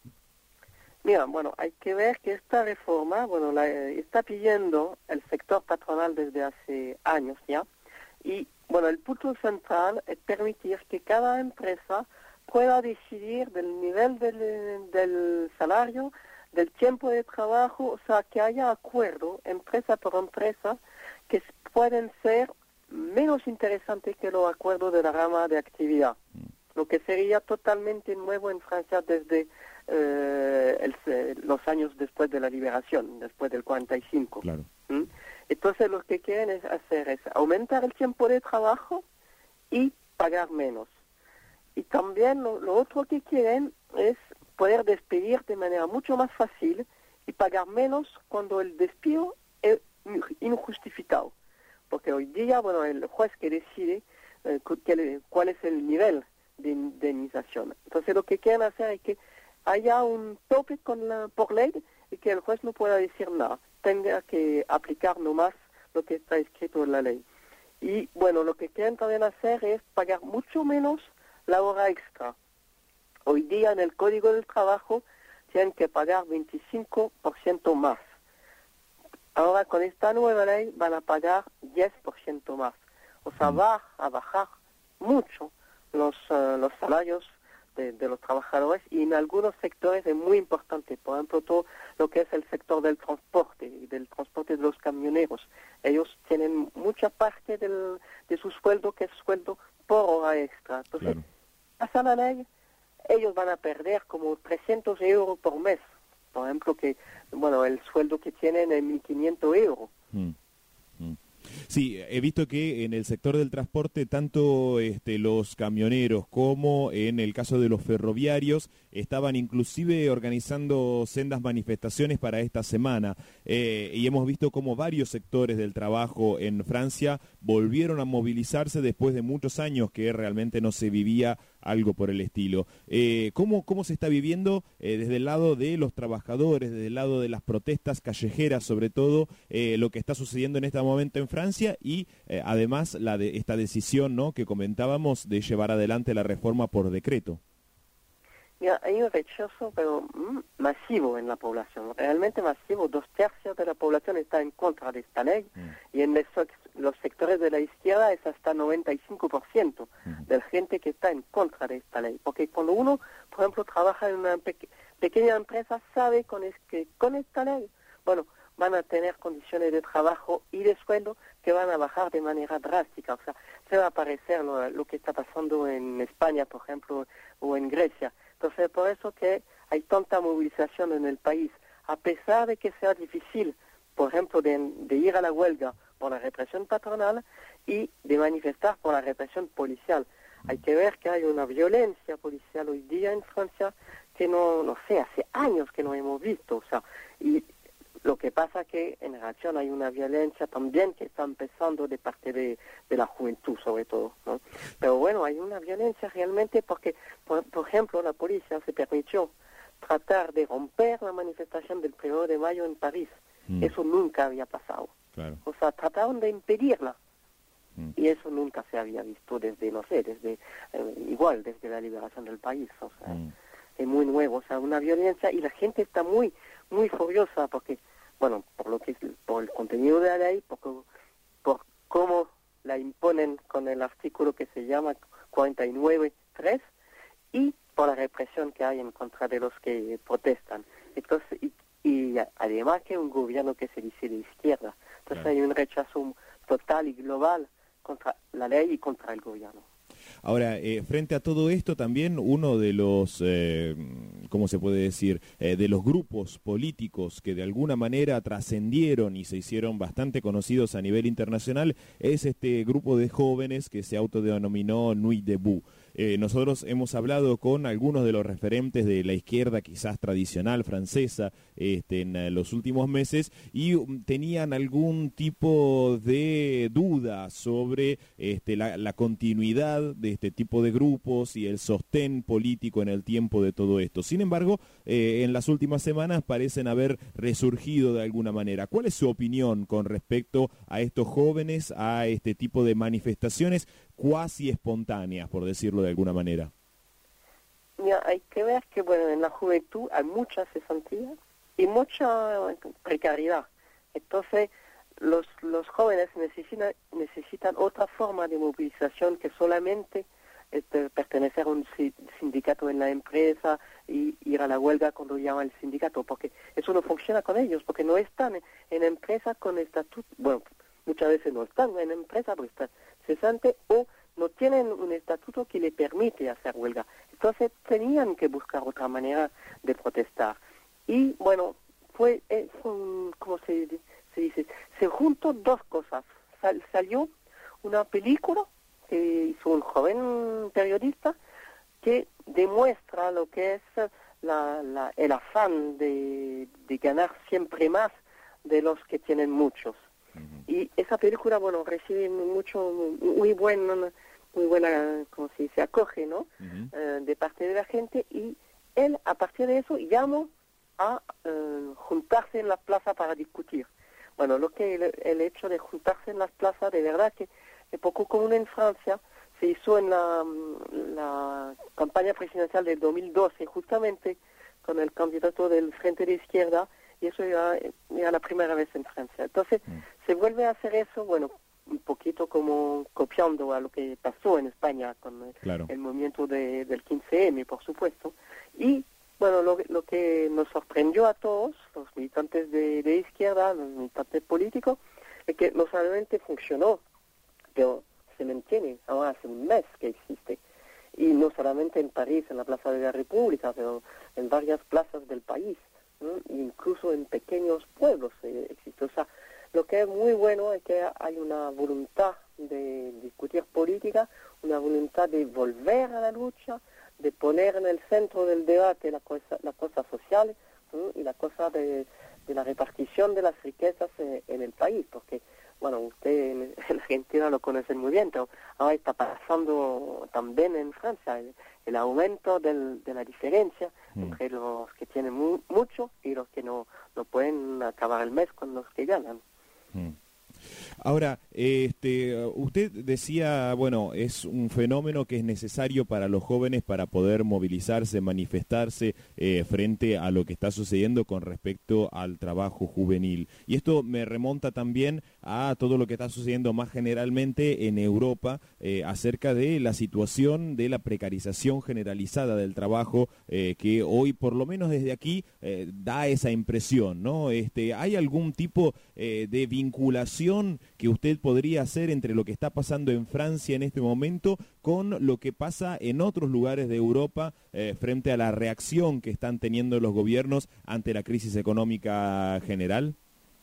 Mira, bueno, hay que ver que esta reforma, bueno, la está pidiendo el sector patronal desde hace años ya, y, bueno, el punto central es permitir que cada empresa pueda decidir del nivel del, del salario, del tiempo de trabajo, o sea, que haya acuerdo, empresa por empresa, que pueden ser menos interesantes que los acuerdos de la rama de actividad, lo que sería totalmente nuevo en Francia desde Eh, el, eh, los años después de la liberación, después del cuarenta y cinco. Claro. ¿Mm? Entonces lo que quieren es hacer es aumentar el tiempo de trabajo y pagar menos. Y también lo, lo otro que quieren es poder despedir de manera mucho más fácil y pagar menos cuando el despido es injustificado. Porque hoy día, bueno, el juez que decide eh, que, cuál es el nivel de indemnización. Entonces lo que quieren hacer es que haya un tope con la, por ley y que el juez no pueda decir nada. Tenga que aplicar nomás lo que está escrito en la ley. Y bueno, lo que quieren también hacer es pagar mucho menos la hora extra. Hoy día en el Código del Trabajo tienen que pagar veinticinco por ciento más. Ahora con esta nueva ley van a pagar diez por ciento más. O sea, va a bajar mucho los, uh, los salarios De, de los trabajadores, y en algunos sectores es muy importante, por ejemplo todo lo que es el sector del transporte y del transporte de los camioneros. Ellos tienen mucha parte del, de su sueldo que es sueldo por hora extra. Entonces, claro, pasa la ley, ellos van a perder como trescientos euros por mes. Por ejemplo, que bueno, el sueldo que tienen es mil quinientos euros. Mm. Mm. Sí, he visto que en el sector del transporte, tanto este, los camioneros como en el caso de los ferroviarios, estaban inclusive organizando sendas manifestaciones para esta semana. Eh, y hemos visto cómo varios sectores del trabajo en Francia volvieron a movilizarse después de muchos años que realmente no se vivía algo por el estilo. Eh, ¿cómo, ¿Cómo se está viviendo eh, desde el lado de los trabajadores, desde el lado de las protestas callejeras, sobre todo, eh, lo que está sucediendo en este momento en Francia y eh, además la de esta decisión, ¿no?, que comentábamos de llevar adelante la reforma por decreto? Mira, hay un rechazo, pero mm, masivo en la población, realmente masivo. Dos tercios de la población está en contra de esta ley, mm. y en los, los sectores de la izquierda es hasta noventa y cinco por ciento mm. de la gente que está en contra de esta ley. Porque cuando uno, por ejemplo, trabaja en una pe pequeña empresa, sabe con es que con esta ley, bueno, van a tener condiciones de trabajo y de sueldo que van a bajar de manera drástica. O sea, se va a parecer lo, lo que está pasando en España, por ejemplo, o en Grecia. Entonces, por eso que hay tanta movilización en el país, a pesar de que sea difícil, por ejemplo, de, de ir a la huelga por la represión patronal y de manifestar por la represión policial. Hay que ver que hay una violencia policial hoy día en Francia que no, no sé, hace años que no hemos visto. O sea, y lo que pasa que en relación hay una violencia también que está empezando de parte de, de la juventud, sobre todo, ¿no? Pero bueno, hay una violencia realmente porque, por, por ejemplo, la policía se permitió tratar de romper la manifestación del primero de mayo en París. Mm. Eso nunca había pasado. Claro. O sea, trataron de impedirla. Mm. Y eso nunca se había visto desde, no sé, desde eh, igual, desde la liberación del país. O sea, mm. es muy nuevo, o sea, una violencia, y la gente está muy, muy furiosa porque, bueno, por lo que es, por el contenido de la ley, por, por cómo la imponen con el artículo que se llama cuarenta y nueve tres, y por la represión que hay en contra de los que protestan. Entonces, y, y además que un gobierno que se dice de izquierda. Entonces claro. hay un rechazo total y global contra la ley y contra el gobierno. Ahora, eh, frente a todo esto, también uno de los, eh, ¿cómo se puede decir?, eh, de los grupos políticos que de alguna manera trascendieron y se hicieron bastante conocidos a nivel internacional es este grupo de jóvenes que se autodenominó Nuit Debout. Eh, nosotros hemos hablado con algunos de los referentes de la izquierda quizás tradicional francesa este, en eh, los últimos meses y um, tenían algún tipo de duda sobre este, la, la continuidad de este tipo de grupos y el sostén político en el tiempo de todo esto. Sin embargo, eh, en las últimas semanas parecen haber resurgido de alguna manera. ¿Cuál es su opinión con respecto a estos jóvenes, a este tipo de manifestaciones cuasi espontáneas, por decirlo de alguna manera? Mira, hay que ver que, bueno, en la juventud hay mucha cesantía y mucha precariedad. Entonces, los, los jóvenes necesitan, necesitan otra forma de movilización que solamente este, pertenecer a un sindicato en la empresa y ir a la huelga cuando llama el sindicato, porque eso no funciona con ellos, porque no están en, en empresa con estatuto, bueno, muchas veces no están en empresa porque están cesante o no tienen un estatuto que le permite hacer huelga. Entonces tenían que buscar otra manera de protestar. Y bueno, fue, eh, fue un, ¿cómo se, se dice? Se juntó dos cosas. Sal, salió una película que hizo un joven periodista que demuestra lo que es la, la, el afán de, de ganar siempre más de los que tienen muchos. Y esa película, bueno, recibe mucho, muy buena, muy buena, como se dice, acoge, ¿no? Uh-huh. eh, de parte de la gente, y él, a partir de eso, llamó a eh, juntarse en la plaza para discutir. Bueno, lo que el, el hecho de juntarse en las plazas, de verdad que es poco común en Francia, se hizo en la, la campaña presidencial del dos mil doce, justamente con el candidato del Frente de Izquierda, y eso era, era la primera vez en Francia. Entonces, mm. se vuelve a hacer eso, bueno, un poquito como copiando a lo que pasó en España con el, claro. el movimiento de, del quince eme, por supuesto. Y, bueno, lo, lo que nos sorprendió a todos, los militantes de, de izquierda, los militantes políticos, es que no solamente funcionó, pero se mantiene ahora hace un mes que existe. Y no solamente en París, en la Plaza de la República, pero en varias plazas del país. ¿Mm? Incluso en pequeños pueblos eh, existe. O sea, lo que es muy bueno es que hay una voluntad de discutir política, una voluntad de volver a la lucha, de poner en el centro del debate la cosa, las cosas sociales ¿Mm? y la cosa de, de la repartición de las riquezas eh, en el país, porque, bueno, usted en, en Argentina lo conocen muy bien, pero ahora está pasando también en Francia el, el aumento del, de la diferencia mm. entre los que tienen mu mucho y los que no, no pueden acabar el mes con los que ganan. Mm. Ahora, este, usted decía, bueno, es un fenómeno que es necesario para los jóvenes para poder movilizarse, manifestarse eh, frente a lo que está sucediendo con respecto al trabajo juvenil. Y esto me remonta también a todo lo que está sucediendo más generalmente en Europa eh, acerca de la situación de la precarización generalizada del trabajo eh, que hoy, por lo menos desde aquí, eh, da esa impresión, ¿no? Este, ¿hay algún tipo eh, de vinculación que usted podría hacer entre lo que está pasando en Francia en este momento con lo que pasa en otros lugares de Europa eh, frente a la reacción que están teniendo los gobiernos ante la crisis económica general?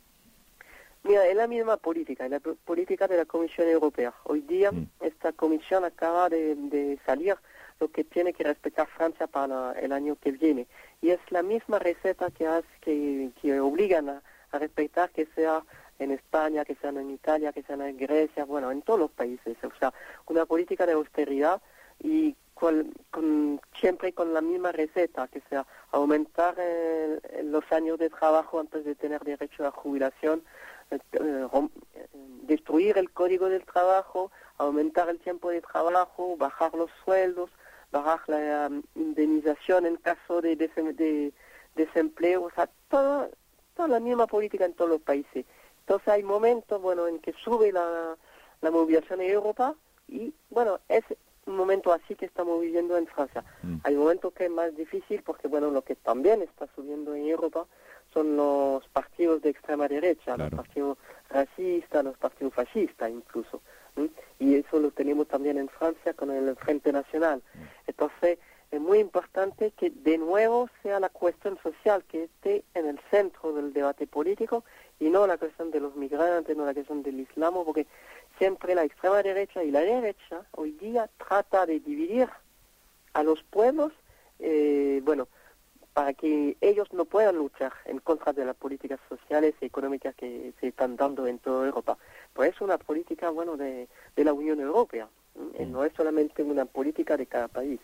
Mira, es la misma política, es la política de la Comisión Europea. Hoy día mm. esta comisión acaba de, de salir lo que tiene que respetar Francia para el año que viene. Y es la misma receta que, hace, que, que obligan a, a respetar, que sea en España, que sean en Italia, que sean en Grecia, bueno, en todos los países. O sea, una política de austeridad y cual, con, siempre con la misma receta, que sea aumentar eh, los años de trabajo antes de tener derecho a jubilación, eh, eh, destruir el código del trabajo, aumentar el tiempo de trabajo, bajar los sueldos, bajar la um, indemnización en caso de, de, de desempleo, o sea, toda, toda la misma política en todos los países. Entonces hay momentos, bueno, en que sube la, la movilización en Europa y, bueno, es un momento así que estamos viviendo en Francia. Mm. Hay momentos que es más difícil porque, bueno, lo que también está subiendo en Europa son los partidos de extrema derecha, claro. Los partidos racistas, los partidos fascistas incluso. ¿Mm? Y eso lo tenemos también en Francia con el Frente Nacional. Mm. Entonces, es muy importante que de nuevo sea la cuestión social que esté en el centro del debate político y no la cuestión de los migrantes, no la cuestión del islam, porque siempre la extrema derecha y la derecha hoy día trata de dividir a los pueblos, eh, bueno, para que ellos no puedan luchar en contra de las políticas sociales y económicas que se están dando en toda Europa. Pues es una política, bueno, de, de la Unión Europea, ¿eh? No es solamente una política de cada país.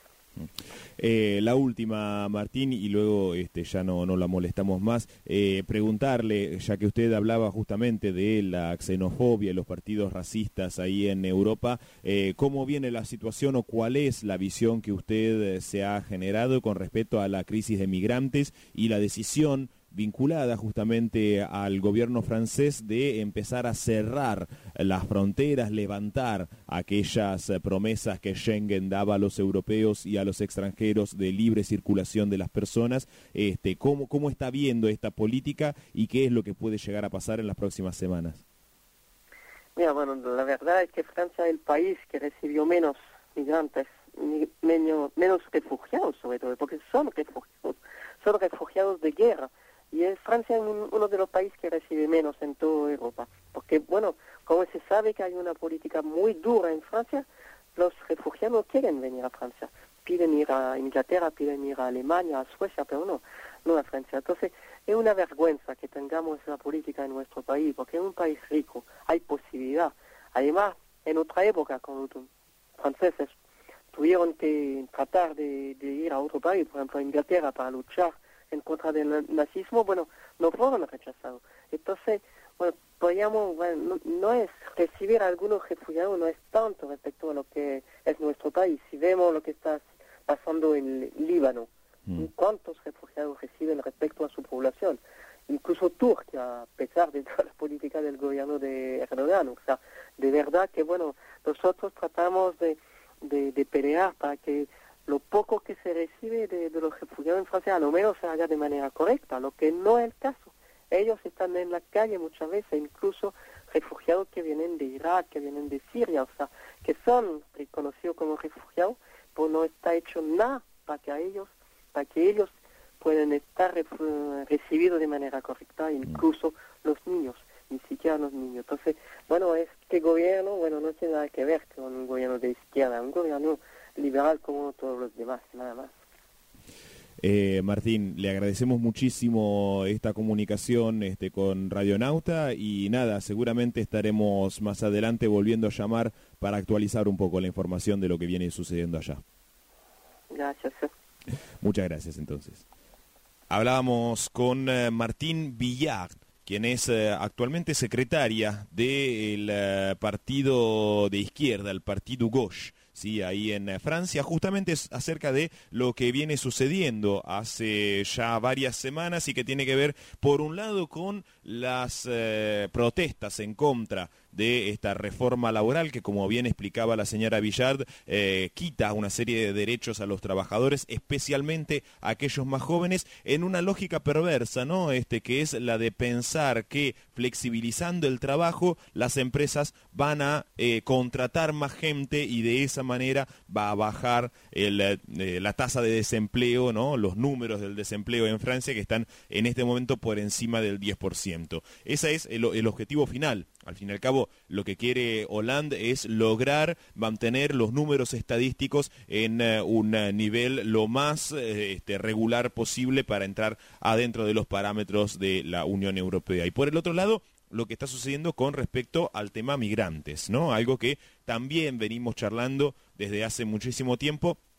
Eh, la última, Martín, y luego este, ya no, no la molestamos más, eh, preguntarle, ya que usted hablaba justamente de la xenofobia y los partidos racistas ahí en Europa, eh, ¿cómo viene la situación o cuál es la visión que usted se ha generado con respecto a la crisis de migrantes y la decisión vinculada justamente al gobierno francés de empezar a cerrar las fronteras, levantar aquellas promesas que Schengen daba a los europeos y a los extranjeros de libre circulación de las personas? Este, ¿cómo, cómo está viendo esta política y qué es lo que puede llegar a pasar en las próximas semanas? Mira, bueno, la verdad es que Francia es el país que recibió menos migrantes, menos, menos refugiados sobre todo, porque son refugiados, son refugiados de guerra. Y es Francia un, uno de los países que recibe menos en toda Europa. Porque, bueno, como se sabe que hay una política muy dura en Francia, los refugiados quieren venir a Francia. Piden ir a Inglaterra, piden ir a Alemania, a Suecia, pero no, no a Francia. Entonces, es una vergüenza que tengamos esa política en nuestro país, porque es un país rico, hay posibilidad. Además, en otra época, cuando los franceses tuvieron que tratar de, de ir a otro país, por ejemplo a Inglaterra, para luchar en contra del nazismo, bueno, no fueron rechazados. Entonces, bueno, podríamos, bueno, no, no es recibir a algunos refugiados, no es tanto respecto a lo que es nuestro país. Si vemos lo que está pasando en Líbano, mm. ¿cuántos refugiados reciben respecto a su población? Incluso Turquía, a pesar de toda la política del gobierno de Erdogan. O sea, de verdad que, bueno, nosotros tratamos de, de, de pelear para que lo poco que se recibe de, de los refugiados en Francia a lo menos se haga de manera correcta, lo que no es el caso. Ellos están en la calle muchas veces, incluso refugiados que vienen de Irak, que vienen de Siria, o sea, que son reconocidos como refugiados, pues no está hecho nada para que a ellos, para que ellos puedan estar recibidos de manera correcta, incluso los niños, ni siquiera los niños. Entonces, bueno, este gobierno, bueno, no tiene nada que ver con un gobierno de izquierda, un gobierno liberal como todos los demás, nada más. Eh, Martín, le agradecemos muchísimo esta comunicación este, con Radionauta y nada, seguramente estaremos más adelante volviendo a llamar para actualizar un poco la información de lo que viene sucediendo allá. Gracias. Muchas gracias entonces. Hablábamos con uh, Martín Villard, quien es uh, actualmente secretaria del uh, partido de izquierda, el Partido Gauche. Sí, ahí en Francia, justamente es acerca de lo que viene sucediendo hace ya varias semanas y que tiene que ver, por un lado, con las eh, protestas en contra de esta reforma laboral que, como bien explicaba la señora Villard, eh, quita una serie de derechos a los trabajadores, especialmente a aquellos más jóvenes, en una lógica perversa, ¿no? Este, que es la de pensar que flexibilizando el trabajo las empresas van a eh, contratar más gente y de esa manera va a bajar el, eh, la tasa de desempleo, ¿no? Los números del desempleo en Francia, que están en este momento por encima del diez por ciento. Ese es el, el objetivo final. Al fin y al cabo, lo que quiere Hollande es lograr mantener los números estadísticos en uh, un uh, nivel lo más uh, este, regular posible para entrar adentro de los parámetros de la Unión Europea. Y por el otro lado, lo que está sucediendo con respecto al tema migrantes, ¿no? Algo que también venimos charlando desde hace muchísimo tiempo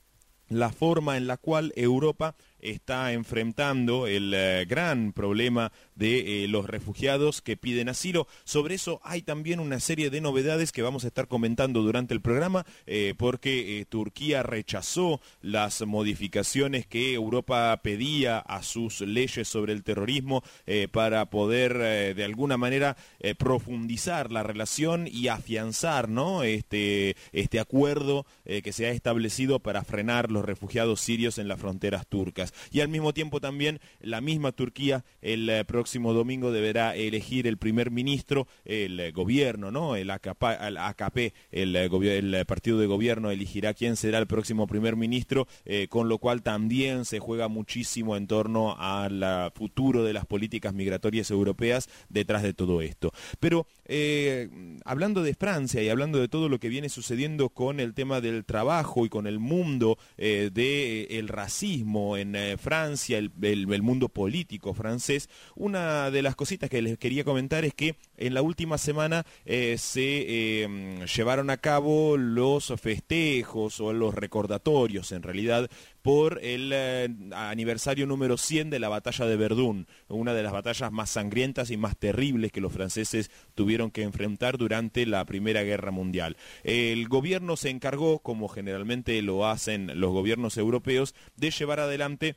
la forma en la cual Europa está enfrentando el eh, gran problema de eh, los refugiados que piden asilo. Sobre eso hay también una serie de novedades que vamos a estar comentando durante el programa, eh, porque eh, Turquía rechazó las modificaciones que Europa pedía a sus leyes sobre el terrorismo eh, para poder eh, de alguna manera eh, profundizar la relación y afianzar, ¿no?, este, este acuerdo eh, que se ha establecido para frenar los refugiados sirios en las fronteras turcas. Y al mismo tiempo también la misma Turquía el eh, próximo domingo deberá elegir el primer ministro, el eh, gobierno, ¿no? El A K P, el, A K P, el, eh, el partido de gobierno elegirá quién será el próximo primer ministro, eh, con lo cual también se juega muchísimo en torno al futuro de las políticas migratorias europeas detrás de todo esto. Pero eh, hablando de Francia y hablando de todo lo que viene sucediendo con el tema del trabajo y con el mundo eh, del racismo en eh, Francia, el, el, el mundo político francés, una de las cositas que les quería comentar es que en la última semana eh, se eh, llevaron a cabo los festejos o los recordatorios, en realidad, por el eh, aniversario número cien de la batalla de Verdún, una de las batallas más sangrientas y más terribles que los franceses tuvieron que enfrentar durante la Primera Guerra Mundial. El gobierno se encargó, como generalmente lo hacen los gobiernos europeos, de llevar adelante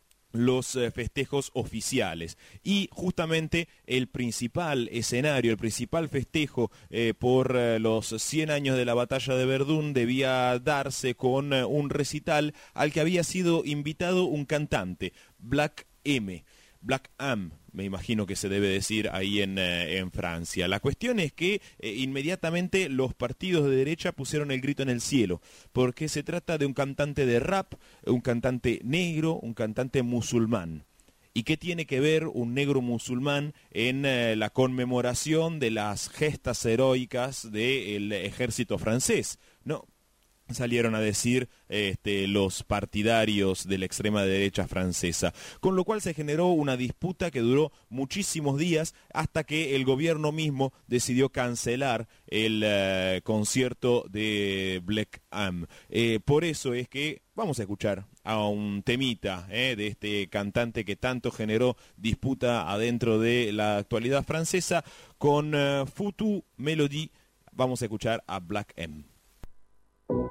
los eh, festejos oficiales, y justamente el principal escenario, el principal festejo eh, por eh, los cien años de la batalla de Verdún debía darse con eh, un recital al que había sido invitado un cantante, Black M, Black M, me imagino que se debe decir ahí en, eh, en Francia. La cuestión es que eh, inmediatamente los partidos de derecha pusieron el grito en el cielo, porque se trata de un cantante de rap, un cantante negro, un cantante musulmán. ¿Y qué tiene que ver un negro musulmán en eh, la conmemoración de las gestas heroicas del ejército francés? No. Salieron a decir este, los partidarios de la extrema derecha francesa, con lo cual se generó una disputa que duró muchísimos días hasta que el gobierno mismo decidió cancelar el uh, concierto de Black M. Eh, por eso es que vamos a escuchar a un temita eh, de este cantante que tanto generó disputa adentro de la actualidad francesa, con uh, Foutu Melody. Vamos a escuchar a Black M. Oh,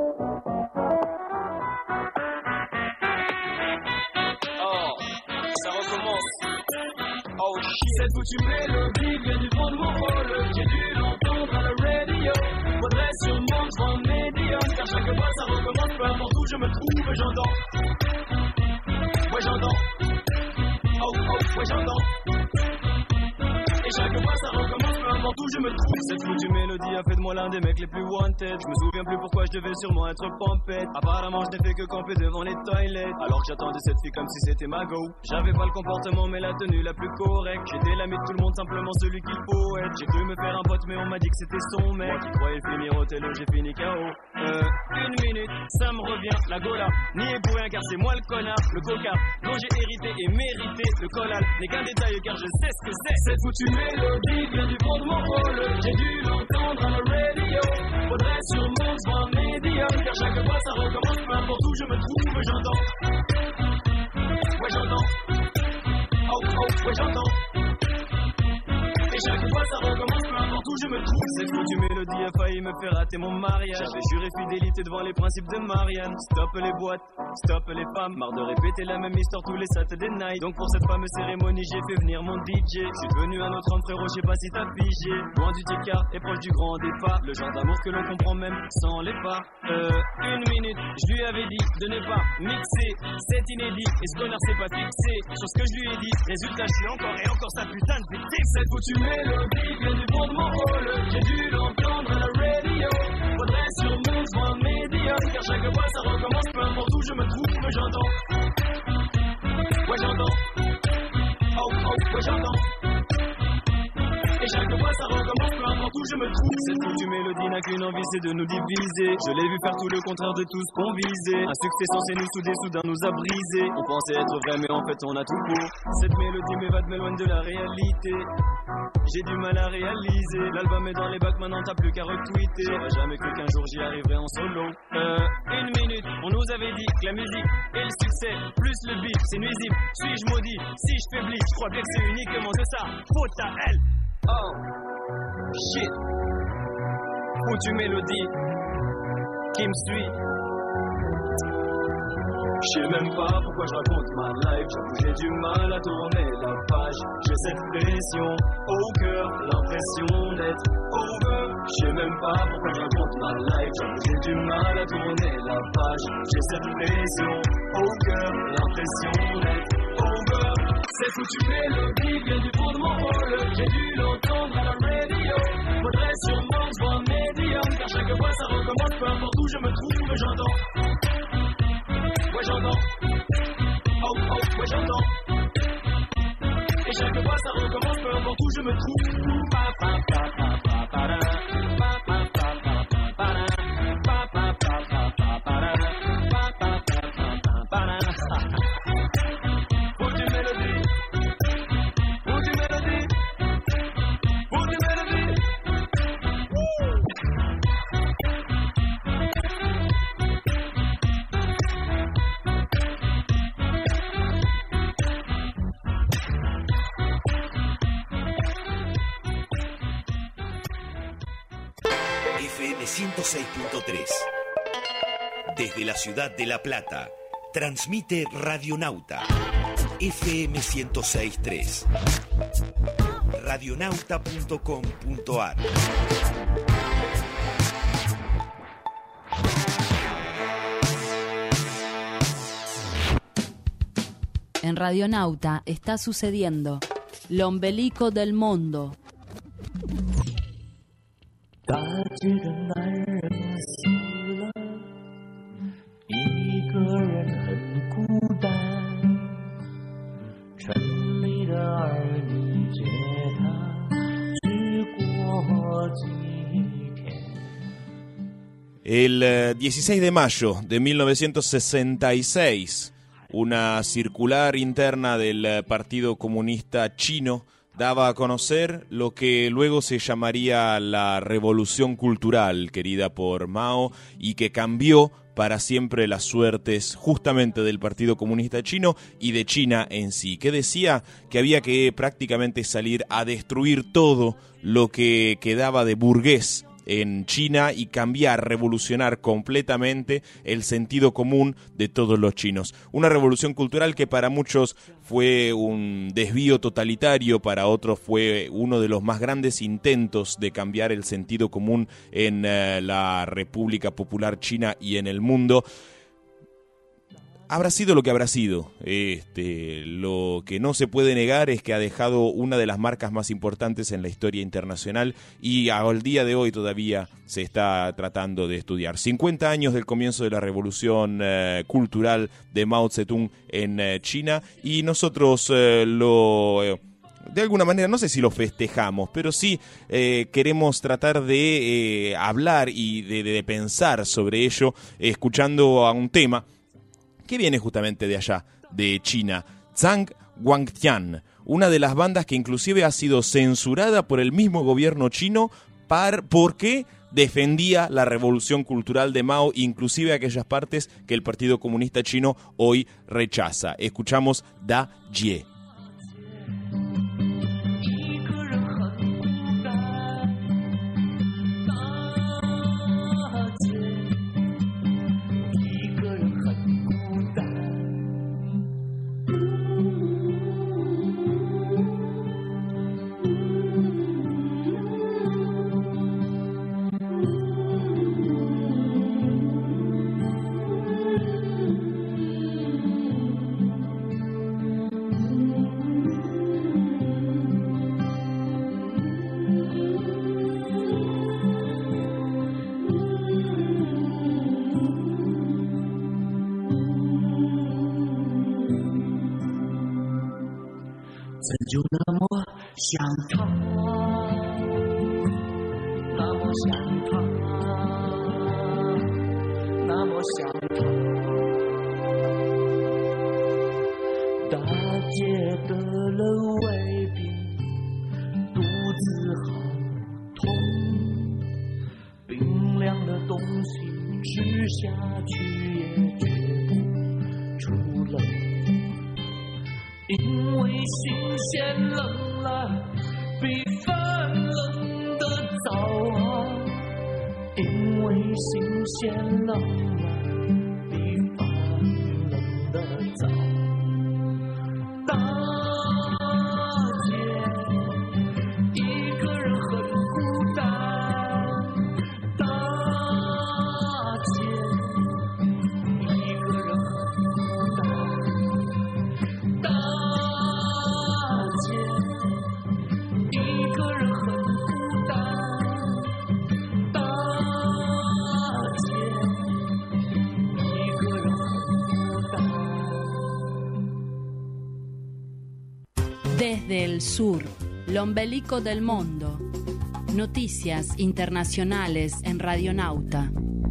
ça recommence. Oh shit. Cette foutue mélodie vient du fond de mon rôle. J'ai dû l'entendre à la radio. Faudrait sûrement que je rende médium, car chaque fois ça recommence. Peu importe où je me trouve, j'entends. Ouais, j'entends. Oh, oh, ouais, j'entends. Et chaque fois ça recommence, peu importe où je me trouve. Cette foutue mélodie a fait de moi l'un des mecs les plus wanted. Je me souviens plus pourquoi je devais sûrement être pompette. Apparemment je n'ai fait que camper devant les toilettes, alors que j'attendais cette fille comme si c'était ma go. J'avais pas le comportement mais la tenue la plus correcte. J'étais l'ami de tout le monde, simplement celui qu'il faut être. J'ai cru me faire un pote mais on m'a dit que c'était son mec. Qui croyait finir au télo, j'ai fini K O. Euh, une minute, ça me revient, la gola. N'y est pour rien car c'est moi le connard. Le coca, dont j'ai hérité et mérité. Le collal n'est qu'un détail car je sais ce que c'est. Cette foutue mélodie vient du fond de mon rôle. J'ai dû l'entendre à la radio. Faudrait sûrement que je sois médium, car chaque fois ça recommence, peu importe où je me trouve, j'entends. Ouais, j'entends. Oh, oh, ouais, j'entends. Et chaque fois ça recommence, peu importe où je me trouve. Cette foutue mélodie a failli me faire rater mon mariage. J'avais juré fidélité devant les principes de Marianne. Stop les boîtes, stop les femmes. Marre de répéter la même histoire tous les Saturday night. Donc pour cette fameuse cérémonie j'ai fait venir mon D J. Je suis devenu un autre homme frérot, je sais pas si t'as figé. Loin du ticard et proche du grand départ. Le genre d'amour que l'on comprend même sans les pas. Euh, une minute, je lui avais dit de ne pas mixer. C'est inédit et ce connard s'est pas fixé sur ce que je lui ai dit. Résultat je suis encore et encore sa putain de victime. Cette foutue mélodie vient du fond de mon rôle. J'ai dû l'entendre à la radio. Faudrait sûrement que je sois médium, car chaque fois ça recommence, peu importe où je me trouve, j'entends. Ouais, j'entends. Oh, oh, ouais, j'entends. Et chaque fois ça recommence, peu importe où je me trouve. Cette foutue mélodie n'a qu'une envie, c'est de nous diviser. Je l'ai vu faire tout le contraire de tout ce qu'on visait. Un succès censé nous souder, soudain nous a brisé. On pensait être vrai, mais en fait on a tout faux. Cette mélodie m'évade, m'éloigne de la réalité. J'ai du mal à réaliser. L'album est dans les bacs, maintenant t'as plus qu'à retweeter. J'aurais jamais cru qu'un jour j'y arriverai en solo. Euh, une minute, on nous avait dit que la musique et le succès, plus le beat, c'est nuisible. Suis-je maudit? Si je faiblis, je crois bien que c'est uniquement de ça. Faute à elle. Oh, shit. Foutue mélodie qui me suit. Je sais même pas pourquoi je raconte ma life. J'avoue j'ai du mal à tourner la page. J'ai cette pression au cœur, l'impression d'être over. Je sais même pas pourquoi je raconte ma life. J'avoue j'ai du mal à tourner la page. J'ai cette pression au cœur, l'impression d'être over. Cette foutue mélodie vient du fond de mon rôle. J'ai dû l'entendre à la radio. Faudrait sûrement que je vois un médium, car chaque fois ça recommence. Peu importe où je me trouve, j'entends. Ouais j'entends, oh oh, ouais j'entends. Et chaque fois ça recommence, peu importe où je me trouve. Pa pa pa pa pa pa da. Pa pa pa pa pa pa da. Pa pa pa pa pa pa da. Pa pa pa pa pa pa da. Foutue mélodie, foutue mélodie, foutue mélodie. F M ciento seis punto tres. Desde la ciudad de La Plata, transmite Radionauta. F M ciento seis punto tres. radionauta punto com punto ar. En Radionauta está sucediendo L'Ombelico del Mundo. 大街的男人死了，一个人很孤单，城里的儿女接他去过几天。 El dieciséis de mayo de mil novecientos sesenta y seis, una circular interna del Partido Comunista Chino daba a conocer lo que luego se llamaría la revolución cultural querida por Mao y que cambió para siempre las suertes justamente del Partido Comunista Chino y de China en sí, que decía que había que prácticamente salir a destruir todo lo que quedaba de burgués en China y cambiar, revolucionar completamente el sentido común de todos los chinos. Una revolución cultural que para muchos fue un desvío totalitario, para otros fue uno de los más grandes intentos de cambiar el sentido común en uh, la República Popular China y en el mundo. Habrá sido lo que habrá sido. Este, lo que no se puede negar es que ha dejado una de las marcas más importantes en la historia internacional y al día de hoy todavía se está tratando de estudiar. cincuenta años del comienzo de la revolución eh, cultural de Mao Zedong en eh, China y nosotros eh, lo... Eh, de alguna manera, no sé si lo festejamos, pero sí eh, queremos tratar de eh, hablar y de, de pensar sobre ello, eh, escuchando a un tema que viene justamente de allá, de China, Zhang Guangtian, una de las bandas que inclusive ha sido censurada por el mismo gobierno chino par, porque defendía la revolución cultural de Mao, inclusive aquellas partes que el Partido Comunista Chino hoy rechaza. Escuchamos Da Jie. 像他，那么像他。大姐得了胃病，肚子好痛，冰凉的东西吃下去也觉不出冷，因为新鲜冷了比饭冷得早啊，因为新鲜冷了比饭冷得早。大姐一个人很孤单，大姐一个人很孤单，大姐一个人很孤单，大姐一个人很孤单。 Desde el sur, lo ombelico del mundo. Noticias internacionales en Radionauta.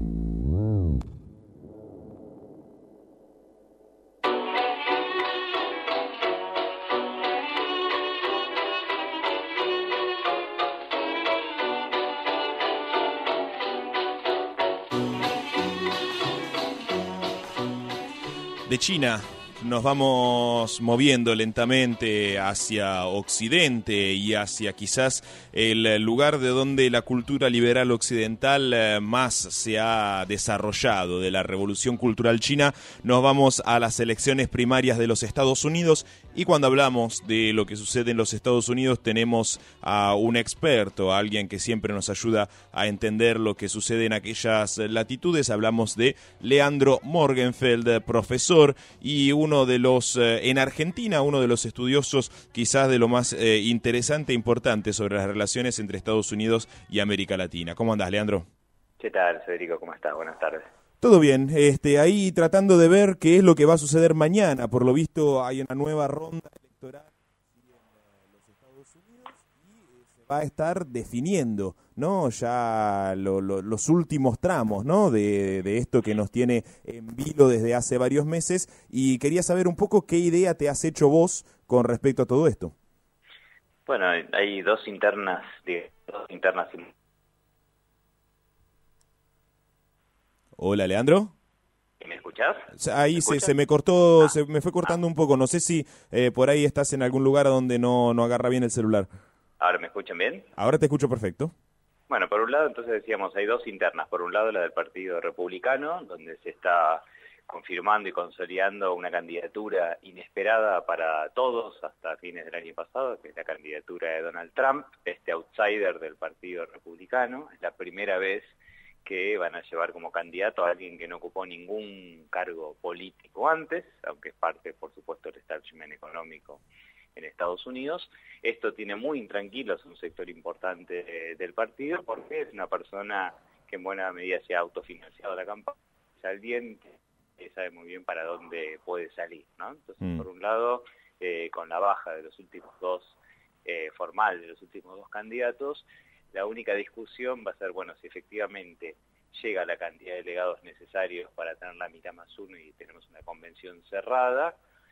De China nos vamos moviendo lentamente hacia Occidente y hacia quizás el lugar de donde la cultura liberal occidental más se ha desarrollado, de la revolución cultural china. Nos vamos a las elecciones primarias de los Estados Unidos, y cuando hablamos de lo que sucede en los Estados Unidos tenemos a un experto, a alguien que siempre nos ayuda a entender lo que sucede en aquellas latitudes. Hablamos de Leandro Morgenfeld, profesor y uno de los, eh, en Argentina, uno de los estudiosos quizás de lo más eh, interesante e importante sobre las relaciones entre Estados Unidos y América Latina. ¿Cómo andás, Leandro? ¿Qué tal, Federico? ¿Cómo estás? Buenas tardes. Todo bien, este, ahí tratando de ver qué es lo que va a suceder mañana. Por lo visto hay una nueva ronda electoral en los Estados Unidos y se va a estar definiendo, ¿no? Ya lo, lo, los últimos tramos, ¿no? De, de esto que nos tiene en vilo desde hace varios meses, y quería saber un poco qué idea te has hecho vos con respecto a todo esto. Bueno, hay dos internas, dos internas. Hola, Leandro. ¿Me escuchás? Ahí ¿Me se, se me cortó, ah. se me fue cortando ah. un poco. No sé si eh, por ahí estás en algún lugar donde no, no agarra bien el celular. ¿Ahora me escuchan bien? Ahora te escucho perfecto. Bueno, por un lado, entonces decíamos, hay dos internas. Por un lado, la del Partido Republicano, donde se está confirmando y consolidando una candidatura inesperada para todos hasta fines del año pasado, que es la candidatura de Donald Trump, este outsider del Partido Republicano. Es la primera vez que van a llevar como candidato a alguien que no ocupó ningún cargo político antes, aunque es parte, por supuesto, del establishment económico en Estados Unidos. Esto tiene muy intranquilos un sector importante de, del partido, porque es una persona que en buena medida se ha autofinanciado la campaña, es alguien que sabe muy bien para dónde puede salir, ¿no? Entonces, mm. por un lado, eh, con la baja de los últimos dos, eh, formal de los últimos dos candidatos, la única discusión va a ser, bueno, si efectivamente llega la cantidad de delegados necesarios para tener la mitad más uno y tenemos una convención cerrada,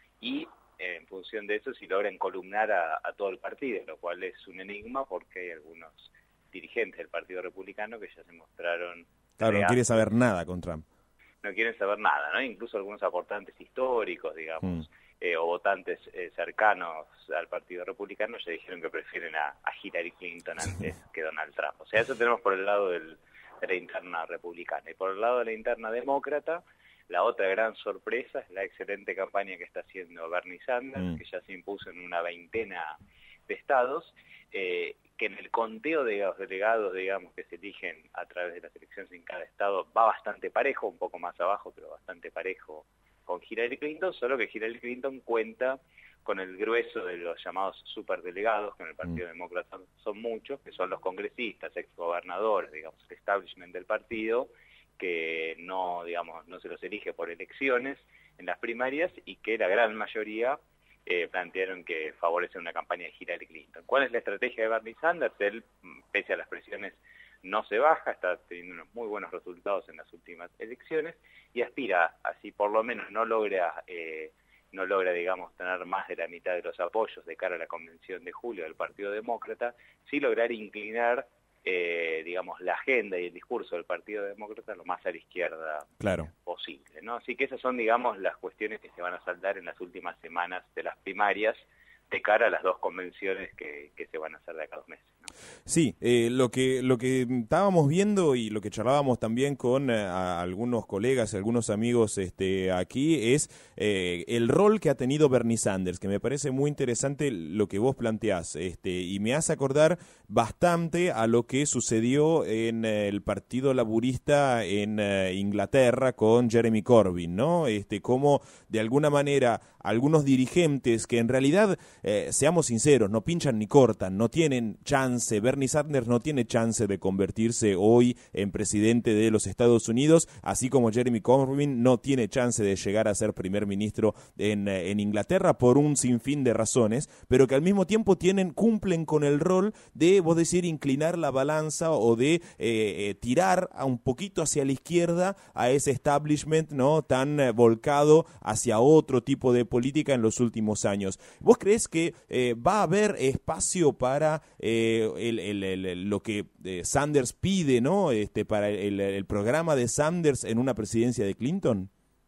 y eh, en función de eso si logran columnar a, a todo el partido, lo cual es un enigma porque hay algunos dirigentes del Partido Republicano que ya se mostraron... Claro, no quiere saber nada con Trump. No quieren saber nada, ¿no? Incluso algunos aportantes históricos, digamos, mm. eh, o votantes eh, cercanos al Partido Republicano ya dijeron que prefieren a, a Hillary Clinton antes que Donald Trump. O sea, eso tenemos por el lado del, de la interna republicana. Y por el lado de la interna demócrata, la otra gran sorpresa es la excelente campaña que está haciendo Bernie Sanders, mm. que ya se impuso en una veintena de estados, eh, que en el conteo de los delegados, digamos, que se eligen a través de las elecciones en cada estado, va bastante parejo, un poco más abajo, pero bastante parejo con Hillary Clinton, solo que Hillary Clinton cuenta con el grueso de los llamados superdelegados, que en el Partido mm. Demócrata son muchos, que son los congresistas, exgobernadores, digamos, el establishment del partido, que no, digamos, no se los elige por elecciones en las primarias, y que la gran mayoría eh, plantearon que favorecen una campaña de Hillary Clinton. ¿Cuál es la estrategia de Bernie Sanders? Él, pese a las presiones no se baja, está teniendo unos muy buenos resultados en las últimas elecciones y aspira, así por lo menos no logra, eh, no logra, digamos, tener más de la mitad de los apoyos de cara a la convención de julio del Partido Demócrata, sí lograr inclinar, eh, digamos, la agenda y el discurso del Partido Demócrata lo más a la izquierda claro. posible, ¿no? Así que esas son, digamos, las cuestiones que se van a saldar en las últimas semanas de las primarias, de cara a las dos convenciones que, que se van a hacer de acá a dos meses, ¿no? Sí, eh, lo que lo que estábamos viendo y lo que charlábamos también con eh, algunos colegas, algunos amigos este, aquí, es eh, el rol que ha tenido Bernie Sanders, que me parece muy interesante lo que vos planteás, este, y me hace acordar bastante a lo que sucedió en eh, el Partido Laborista en eh, Inglaterra con Jeremy Corbyn, ¿no? Este, cómo de alguna manera algunos dirigentes que en realidad, eh, seamos sinceros, no pinchan ni cortan, no tienen chance, Bernie Sanders no tiene chance de convertirse hoy en presidente de los Estados Unidos, así como Jeremy Corbyn no tiene chance de llegar a ser primer ministro en, en Inglaterra por un sinfín de razones, pero que al mismo tiempo tienen, cumplen con el rol de, vos decir, inclinar la balanza o de eh, eh, tirar a un poquito hacia la izquierda a ese establishment, ¿no?, tan eh, volcado hacia otro tipo de política en los últimos años. ¿Vos crees que eh, va a haber espacio para eh, el, el, el, lo que eh, Sanders pide, ¿no?, este, para el, el programa de Sanders en una presidencia de Clinton?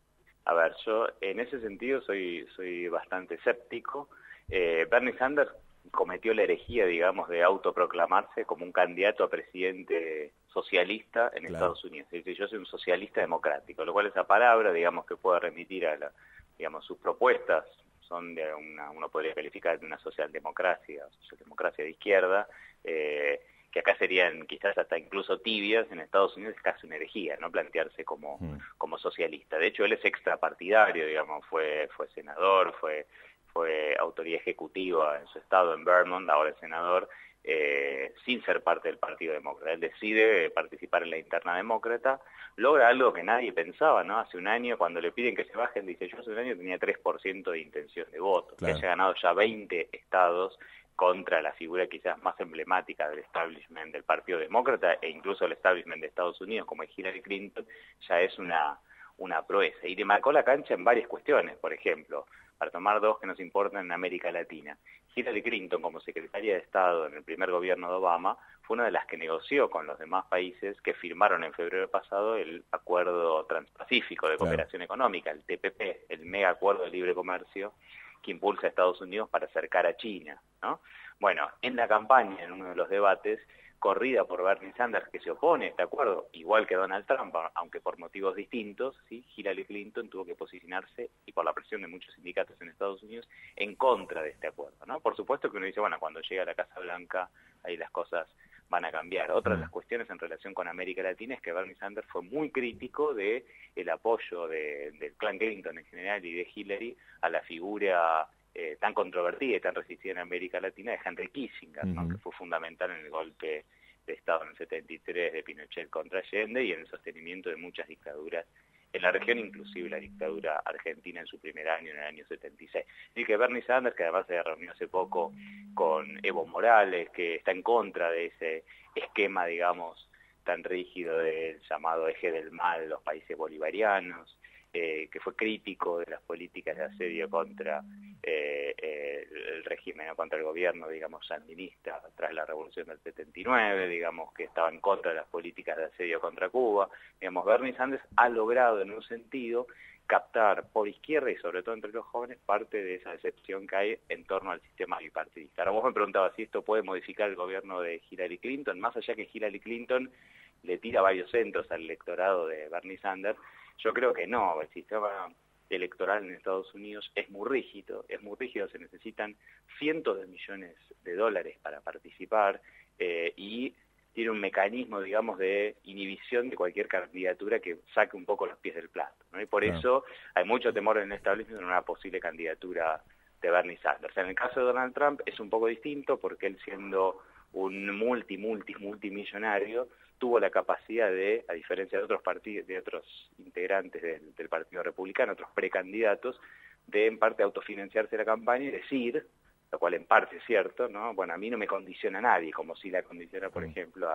A ver, yo en ese sentido soy, soy bastante escéptico. Eh, Bernie Sanders cometió la herejía, digamos, de autoproclamarse como un candidato a presidente socialista en claro. Estados Unidos. Es decir, yo soy un socialista democrático, lo cual esa palabra, digamos, que puede remitir a la, digamos, sus propuestas son de una, uno podría calificar de una socialdemocracia, socialdemocracia de izquierda, eh, que acá serían quizás hasta incluso tibias, en Estados Unidos es casi una herejía, ¿no?, plantearse como, mm. como socialista. De hecho, él es extrapartidario, digamos, fue, fue senador, fue, fue autoridad ejecutiva en su estado, en Vermont, ahora es senador, eh, sin ser parte del Partido Demócrata. Él decide participar en la interna demócrata, logra algo que nadie pensaba, ¿no? Hace un año, cuando le piden que se bajen, dice, yo hace un año tenía tres por ciento de intención de voto, claro. que haya ganado ya veinte estados contra la figura quizás más emblemática del establishment del Partido Demócrata e incluso el establishment de Estados Unidos, como es Hillary Clinton, ya es una, una proeza. Y le marcó la cancha en varias cuestiones, por ejemplo, para tomar dos que nos importan en América Latina. Hillary Clinton, como secretaria de Estado en el primer gobierno de Obama, fue una de las que negoció con los demás países que firmaron en febrero pasado el Acuerdo Transpacífico de Cooperación claro. Económica, el T P P, el mega acuerdo de libre comercio que impulsa a Estados Unidos para acercar a China, ¿no? Bueno, en la campaña, en uno de los debates, corrida por Bernie Sanders, que se opone a este acuerdo, igual que Donald Trump, aunque por motivos distintos, ¿sí? Hillary Clinton tuvo que posicionarse, y por la presión de muchos sindicatos en Estados Unidos, en contra de este acuerdo, ¿no? Por supuesto que uno dice, bueno, cuando llega a la Casa Blanca, ahí las cosas van a cambiar. Otra de las cuestiones en relación con América Latina es que Bernie Sanders fue muy crítico de el apoyo de, del clan Clinton en general y de Hillary a la figura eh, tan controvertida y tan resistida en América Latina de Henry Kissinger, uh-huh. ¿no?, que fue fundamental en el golpe de Estado en el setenta y tres de Pinochet contra Allende y en el sostenimiento de muchas dictaduras en la región, inclusive la dictadura argentina en su primer año, en el año setenta y seis. Y que Bernie Sanders, que además se reunió hace poco con Evo Morales, que está en contra de ese esquema, digamos, tan rígido del llamado eje del mal, los países bolivarianos, eh, que fue crítico de las políticas de asedio contra eh, eh, el régimen, contra el gobierno, digamos, sandinista tras la revolución del setenta y nueve, digamos, que estaba en contra de las políticas de asedio contra Cuba. Digamos, Bernie Sanders ha logrado en un sentido captar por izquierda y sobre todo entre los jóvenes parte de esa decepción que hay en torno al sistema bipartidista. Ahora vos me preguntabas si esto puede modificar el gobierno de Hillary Clinton, más allá que Hillary Clinton le tira varios centros al electorado de Bernie Sanders, yo creo que no. El sistema electoral en Estados Unidos es muy rígido, es muy rígido, se necesitan cientos de millones de dólares para participar eh, y tiene un mecanismo, digamos, de inhibición de cualquier candidatura que saque un poco los pies del plato, ¿no? Y por claro. eso hay mucho temor en el establishment en una posible candidatura de Bernie Sanders. En el caso de Donald Trump es un poco distinto porque él, siendo un multi, multi, multimillonario, tuvo la capacidad de, a diferencia de otros partidos, de otros integrantes del, del Partido Republicano, otros precandidatos, de en parte autofinanciarse la campaña y decir, lo cual en parte es cierto, ¿no? Bueno, a mí no me condiciona nadie, como si la condiciona, por ejemplo, a,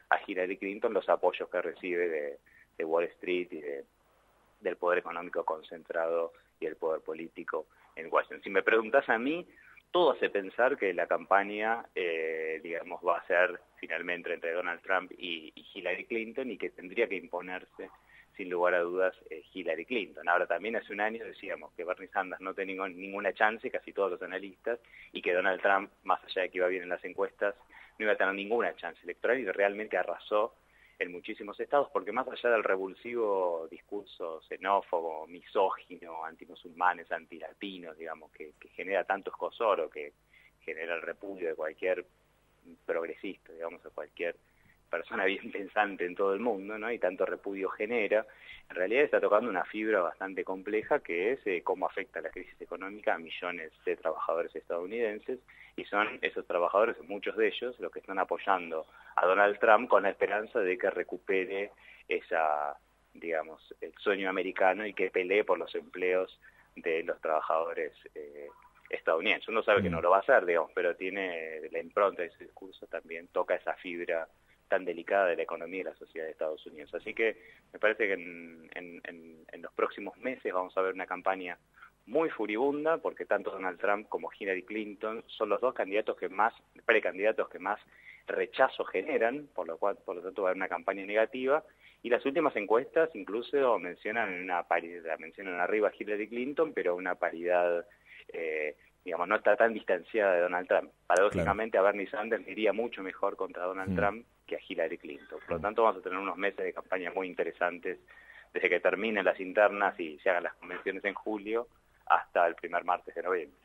a Hillary Clinton los apoyos que recibe de, de Wall Street y de, del poder económico concentrado y el poder político en Washington. Si me preguntas a mí, todo hace pensar que la campaña, eh, digamos, va a ser finalmente entre Donald Trump y, y Hillary Clinton, y que tendría que imponerse, sin lugar a dudas, eh, Hillary Clinton. Ahora, también hace un año decíamos que Bernie Sanders no tenía ninguna chance, casi todos los analistas, y que Donald Trump, más allá de que iba bien en las encuestas, no iba a tener ninguna chance electoral, y realmente arrasó en muchísimos estados, porque más allá del revulsivo discurso xenófobo, misógino, antimusulmanes, antilatinos, digamos, que, que genera tanto escozor, o que genera el repudio de cualquier progresista, digamos, a cualquier persona bien pensante en todo el mundo, ¿no? Y tanto repudio genera, en realidad está tocando una fibra bastante compleja, que es eh, cómo afecta la crisis económica a millones de trabajadores estadounidenses, y son esos trabajadores, muchos de ellos, los que están apoyando a Donald Trump con la esperanza de que recupere esa, digamos, el sueño americano y que pelee por los empleos de los trabajadores eh, estadounidenses. Uno sabe que no lo va a hacer, digamos, pero tiene la impronta de ese discurso, también toca esa fibra tan delicada de la economía y la sociedad de Estados Unidos. Así que me parece que en, en, en, en los próximos meses vamos a ver una campaña muy furibunda, porque tanto Donald Trump como Hillary Clinton son los dos candidatos que más, precandidatos que más rechazo generan, por lo cual, por lo tanto, va a haber una campaña negativa, y las últimas encuestas incluso mencionan una paridad, mencionan arriba a Hillary Clinton, pero una paridad, eh, digamos, no está tan distanciada de Donald Trump. Paradójicamente, claro, a Bernie Sanders le iría mucho mejor contra Donald mm. Trump que a Hillary Clinton. Por lo tanto, vamos a tener unos meses de campaña muy interesantes, desde que terminen las internas y se hagan las convenciones en julio, hasta el primer martes de noviembre.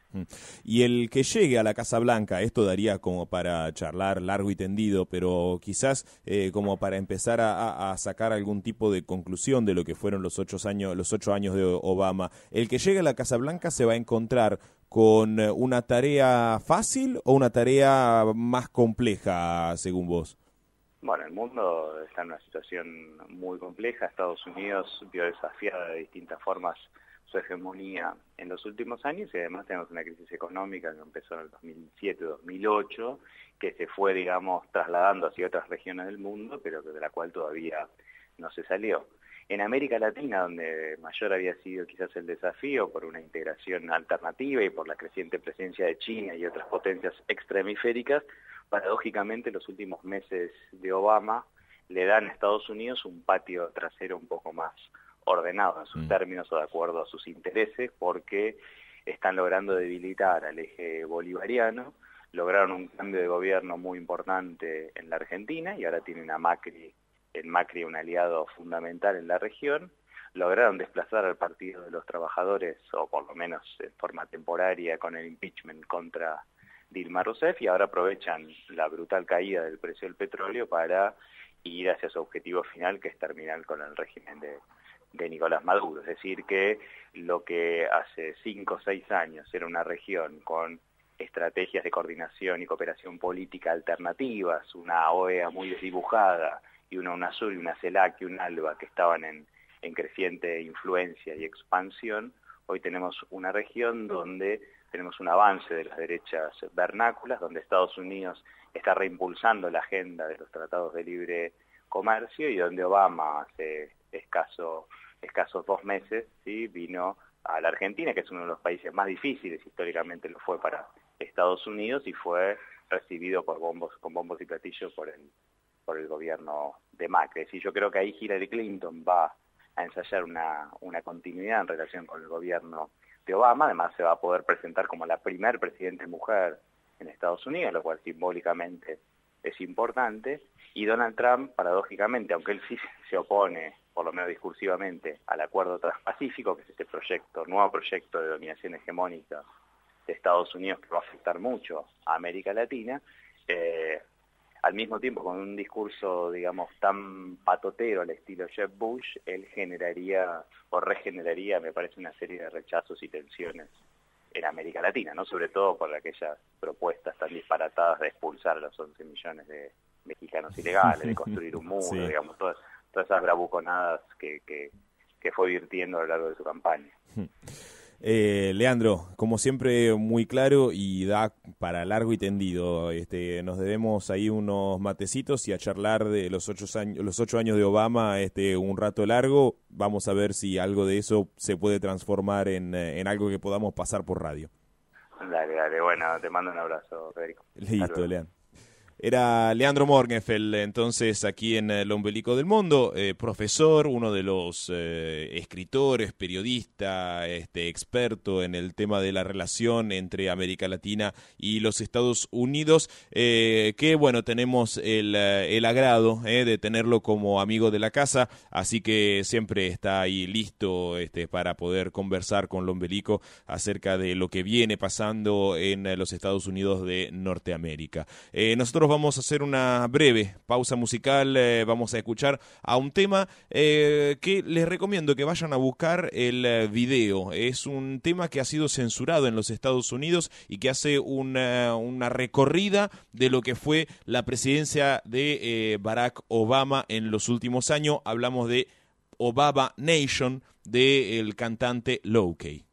Y el que llegue a la Casa Blanca, esto daría como para charlar largo y tendido, pero quizás eh, como para empezar a, a sacar algún tipo de conclusión de lo que fueron los ocho años, los ocho años de Obama. ¿El que llegue a la Casa Blanca se va a encontrar con una tarea fácil o una tarea más compleja, según vos? Bueno, el mundo está en una situación muy compleja. Estados Unidos vio desafiada de distintas formas su hegemonía en los últimos años, y además tenemos una crisis económica que empezó en el dos mil siete dos mil ocho, que se fue, digamos, trasladando hacia otras regiones del mundo, pero de la cual todavía no se salió. En América Latina, donde mayor había sido quizás el desafío por una integración alternativa y por la creciente presencia de China y otras potencias extrahemisféricas, paradójicamente los últimos meses de Obama le dan a Estados Unidos un patio trasero un poco más ordenado en sus términos o de acuerdo a sus intereses, porque están logrando debilitar al eje bolivariano, lograron un cambio de gobierno muy importante en la Argentina y ahora tienen a Macri, el Macri un aliado fundamental en la región, lograron desplazar al Partido de los Trabajadores, o por lo menos en forma temporaria con el impeachment contra Dilma Rousseff, y ahora aprovechan la brutal caída del precio del petróleo para ir hacia su objetivo final, que es terminar con el régimen de de Nicolás Maduro. Es decir, que lo que hace cinco o seis años era una región con estrategias de coordinación y cooperación política alternativas, una O E A muy desdibujada, y una UNASUR y una CELAC y un ALBA que estaban en, en creciente influencia y expansión, hoy tenemos una región donde tenemos un avance de las derechas vernáculas, donde Estados Unidos está reimpulsando la agenda de los tratados de libre comercio, y donde Obama hace escaso escasos dos meses, ¿sí?, vino a la Argentina, que es uno de los países más difíciles, históricamente lo fue para Estados Unidos, y fue recibido por bombos, con bombos y platillos por el, por el gobierno de Macri. Y yo creo que ahí Hillary Clinton va a ensayar una, una continuidad en relación con el gobierno de Obama. Además se va a poder presentar como la primer presidente mujer en Estados Unidos, lo cual simbólicamente es importante. Y Donald Trump, paradójicamente, aunque él sí se opone, por lo menos discursivamente, al Acuerdo Transpacífico, que es este proyecto, nuevo proyecto de dominación hegemónica de Estados Unidos que va a afectar mucho a América Latina, eh, al mismo tiempo con un discurso, digamos, tan patotero al estilo Jeb Bush, él generaría o regeneraría, me parece, una serie de rechazos y tensiones en América Latina, ¿no? Sobre todo por aquellas propuestas tan disparatadas de expulsar a los once millones de mexicanos ilegales, de construir un muro, sí. digamos, todas, todas esas bravuconadas que, que, que fue virtiendo a lo largo de su campaña. Eh, Leandro, como siempre, muy claro y da para largo y tendido. Este, nos debemos ahí unos matecitos y a charlar de los ocho años, los ocho años de Obama, este, un rato largo. Vamos a ver si algo de eso se puede transformar en, en algo que podamos pasar por radio. Dale, dale. Bueno, te mando un abrazo, Federico. Listo, Leandro. Era Leandro Morgenfeld, entonces, aquí en El Ombelico del Mundo, eh, profesor, uno de los eh, escritores, periodista, este, experto en el tema de la relación entre América Latina y los Estados Unidos, eh, que, bueno, tenemos el, el agrado eh, de tenerlo como amigo de la casa, así que siempre está ahí listo este, para poder conversar con El Ombelico acerca de lo que viene pasando en los Estados Unidos de Norteamérica. Eh, nosotros vamos a hacer una breve pausa musical, eh, vamos a escuchar a un tema eh, que les recomiendo que vayan a buscar el eh, video. Es un tema que ha sido censurado en los Estados Unidos y que hace una, una recorrida de lo que fue la presidencia de eh, Barack Obama en los últimos años. Hablamos de Obama Nation, del cantante Low-Key.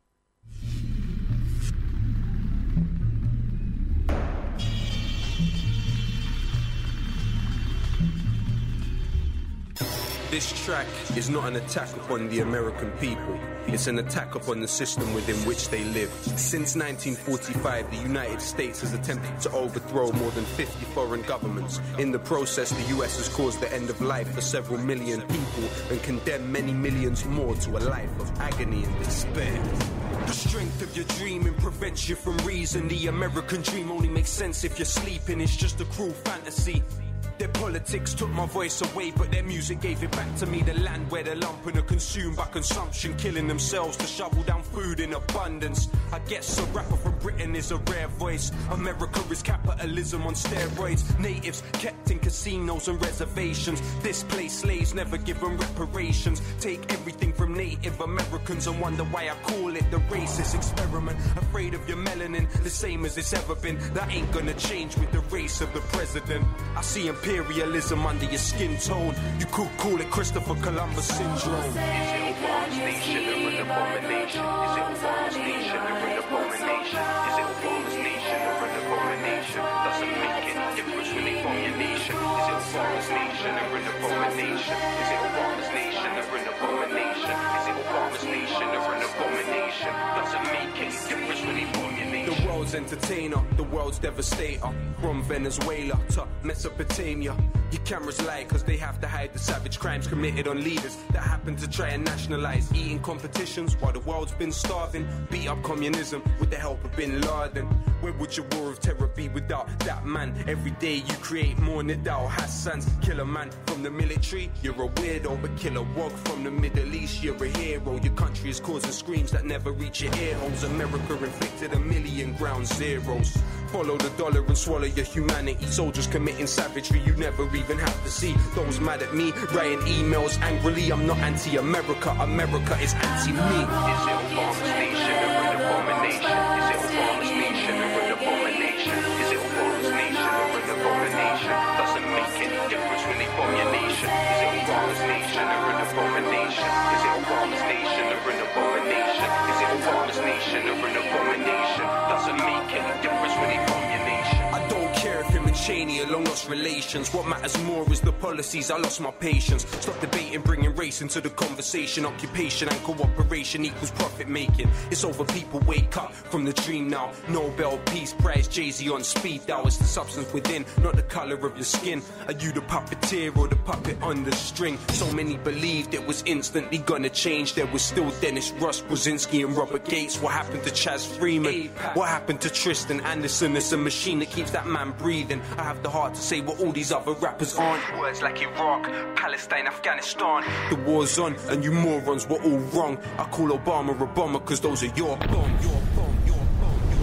This track is not an attack upon the American people. It's an attack upon the system within which they live. Since nineteen forty-five, the United States has attempted to overthrow more than fifty foreign governments. In the process, the U S has caused the end of life for several million people and condemned many millions more to a life of agony and despair. The strength of your dreaming prevents you from reason. The American dream only makes sense if you're sleeping. It's just a cruel fantasy. Their politics took my voice away, but their music gave it back to me. The land where the lumpen are consumed by consumption, killing themselves to shovel down food in abundance. I guess a rapper from Britain is a rare voice. America is capitalism on steroids. Natives kept in casinos and reservations. Displaced slaves never given reparations. Take everything from Native Americans and wonder why I call it the racist experiment. Afraid of your melanin, the same as it's ever been. That ain't gonna change with the race of the president. I see him imperialism under your skin tone. You could call it Christopher Columbus syndrome. Is it Obama's nation or an abomination? Is it Obama's nation or an abomination? Is it Obama's nation or an abomination? Doesn't make any difference when they form your nation. Is it Obama's nation or an abomination? Is it Obama's nation or an abomination? Is it Obama's nation or an abomination? Doesn't make any difference when they form your nation. The world's entertainer, the world's devastator. From Venezuela to Mesopotamia. Your cameras lie cause they have to hide the savage crimes committed on leaders that happen to try and nationalize eating competitions while the world's been starving. Beat up communism with the help of Bin Laden. Where would your war of terror be without that man? Every day you create more Nidal Hassans. Kill a man from the military, you're a weirdo. But kill a wog from the Middle East, you're a hero. Your country is causing screams that never reach your ear holes. America inflicted a million ground zeros. Follow the dollar and swallow your humanity. Soldiers committing savagery you never even have to see. Those mad at me, writing emails angrily. I'm not anti-America, America is anti-me. Is it Obama's nation or an abomination? Is it Obama's nation or an abomination? Is it Obama's nation or an abomination? Doesn't make any difference when they form your nation. Is it Obama's nation or an abomination? Is it Obama's nation or an abomination? Is it Obama's nation or an abomination? Doesn't make any difference when they form your nation. I don't care if him and Cheney are long lost relations. What matters more is the policies. I lost my patience. Stop debating, bringing race into the conversation. Occupation and cooperation equals profit making. It's over, people wake up from the dream now. Nobel Peace Prize, Jay-Z on speed dial. It's the substance within, not the color of your skin. Are you the puppeteer or the puppet on the string? So many believed it was instantly gonna change. There was still Dennis Russ, Brzezinski and Robert Gates. What happened to Chaz Freeman? What happened to Tristan Anderson? It's a machine that keeps that man breathing. I have the heart to say what all these other rappers aren't. Words like Iraq, Palestine, Afghanistan. The war's on and you morons were all wrong. I call Obama a bomber cause those are your bomb, your bomb, your bomb, your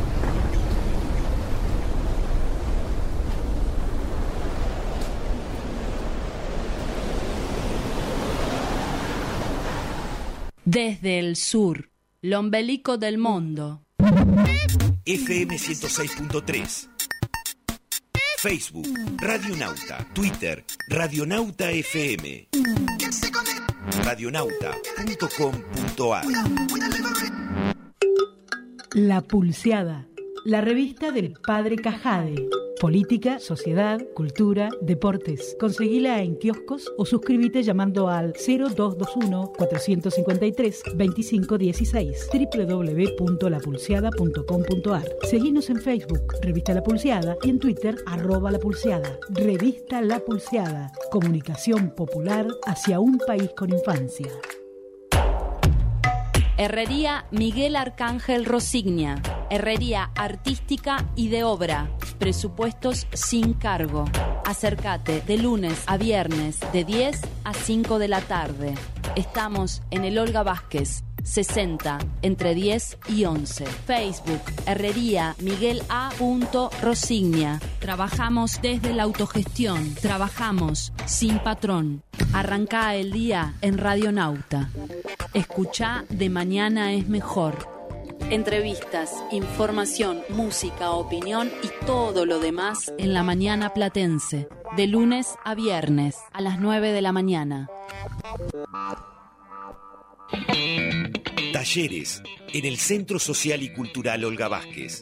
Desde el sur, el ombelico del mundo. F M ciento seis punto tres. Facebook, Radionauta, Twitter, Radionauta F M, radionauta punto com punto a r. La Pulseada, la revista del Padre Cajade. Política, sociedad, cultura, deportes. Conseguila en kioscos o suscríbete llamando al cero dos dos uno, cuatro cinco tres, dos cinco uno seis doble u doble u doble u punto la pulseada punto com punto a r. Seguinos en Facebook, Revista La Pulseada, y en Twitter, arroba La Pulseada. Revista La Pulseada, comunicación popular hacia un país con infancia. Herrería Miguel Arcángel Rosignia. Herrería artística y de obra. Presupuestos sin cargo. Acércate de lunes a viernes de diez a cinco de la tarde. Estamos en el Olga Vázquez, sesenta, entre diez y once. Facebook, Herrería Miguel A. Rosignia. Trabajamos desde la autogestión. Trabajamos sin patrón. Arrancá el día en Radionauta. Escuchá De Mañana es Mejor. Entrevistas, información, música, opinión y todo lo demás en la mañana platense. De lunes a viernes a las nueve de la mañana. Talleres en el Centro Social y Cultural Olga Vázquez.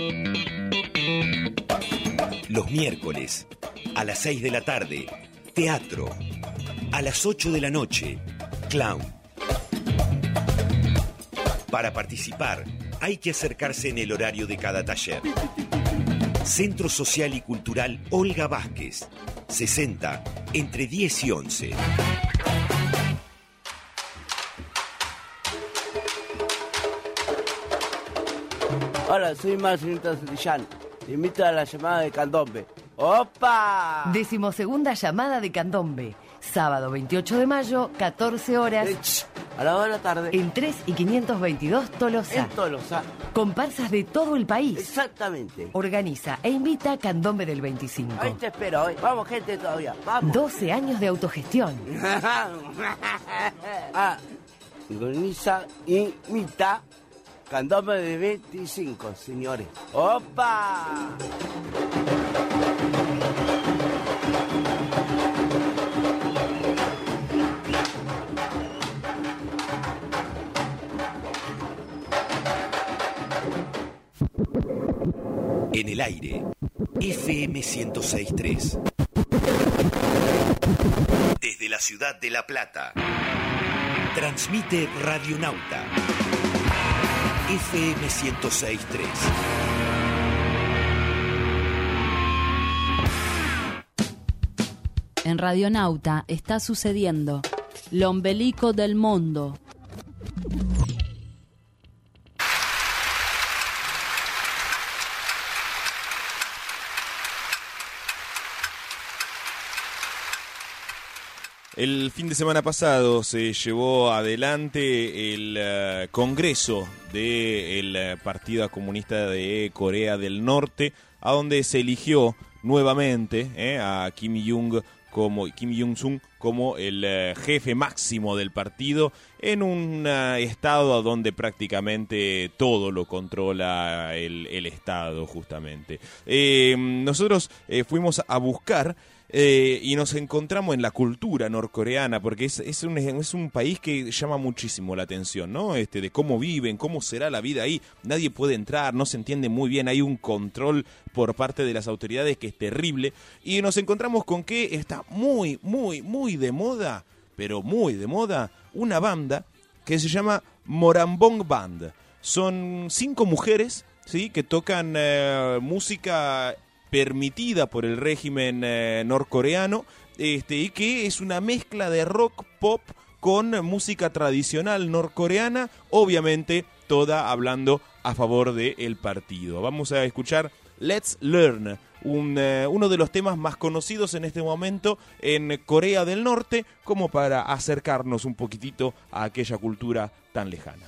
Los miércoles a las seis de la tarde, teatro. A las ocho de la noche, clown. Para participar, hay que acercarse en el horario de cada taller. Centro Social y Cultural Olga Vázquez, sesenta, entre diez y once. Hola, soy Marcelita Santillán. Te invito a la llamada de Candombe. ¡Opa! Decimosegunda llamada de Candombe. Sábado veintiocho de mayo, catorce horas. Ech, a la buena tarde. En tres y quinientos veintidós Tolosa. En Tolosa. Comparsas de todo el país. Exactamente. Organiza e invita Candombe del veinticinco. Ahí te espero, hoy. Vamos, gente, todavía. Vamos. doce años de autogestión. Ah, organiza e invita Candombe del veinticinco, señores. ¡Opa! En el aire, F M ciento seis punto tres. Desde la ciudad de La Plata, transmite Radionauta, F M ciento seis punto tres. En Radionauta está sucediendo L'Ombelico del Mondo. El fin de semana pasado se llevó adelante el uh, Congreso del uh, Partido Comunista de Corea del Norte, a donde se eligió nuevamente eh, a Kim Jong como Kim Jong-un como el uh, jefe máximo del partido, en un uh, estado donde prácticamente todo lo controla el, el Estado, justamente. Eh, nosotros eh, fuimos a buscar Eh, y nos encontramos en la cultura norcoreana, porque es, es, un, es un país que llama muchísimo la atención, ¿no? Este, de cómo viven, cómo será la vida ahí. Nadie puede entrar, no se entiende muy bien, hay un control por parte de las autoridades que es terrible. Y nos encontramos con que está muy, muy, muy de moda, pero muy de moda, una banda que se llama Morambong Band. Son cinco mujeres, ¿sí?, que tocan eh, música permitida por el régimen eh, norcoreano, este, y que es una mezcla de rock pop con música tradicional norcoreana, obviamente toda hablando a favor del partido. Vamos a escuchar Let's Learn, un, eh, uno de los temas más conocidos en este momento en Corea del Norte, como para acercarnos un poquitito a aquella cultura tan lejana.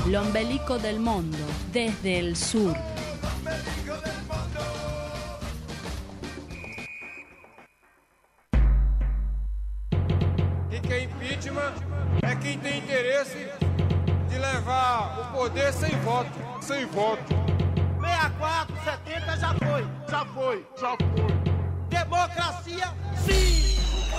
L'Ombelico del Mundo, desde el sur. E que é impeachment é quem tem interesse de levar o poder sem voto. Sem voto. sessenta e quatro, setenta já foi. Já foi, já foi. Democracia, sim!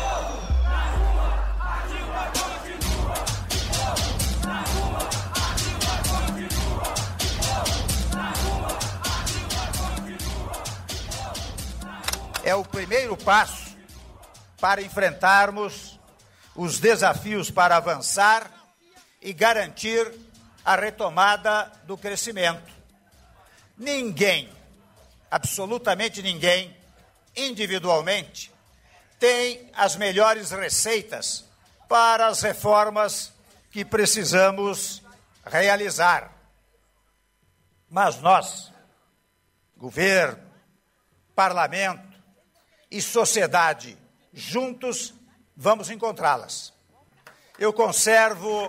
É o primeiro passo para enfrentarmos os desafios para avançar e garantir a retomada do crescimento. Ninguém, absolutamente ninguém, individualmente, tem as melhores receitas para as reformas que precisamos realizar. Mas nós, governo, parlamento e sociedade, juntos, vamos encontrá-las. Eu conservo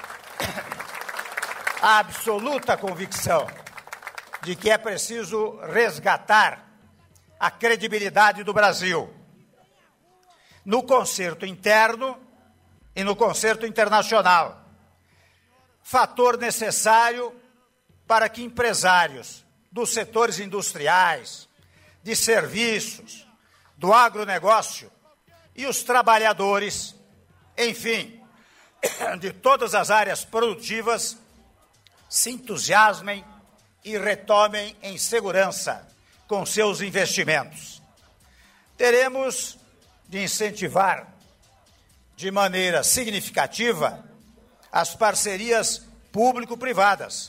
a absoluta convicção de que é preciso resgatar a credibilidade do Brasil no concerto interno e no concerto internacional. Fator necessário para que empresários dos setores industriais, de serviços, do agronegócio e os trabalhadores, enfim, de todas as áreas produtivas, se entusiasmem e retomem em segurança com seus investimentos. Teremos de incentivar de maneira significativa as parcerias público-privadas.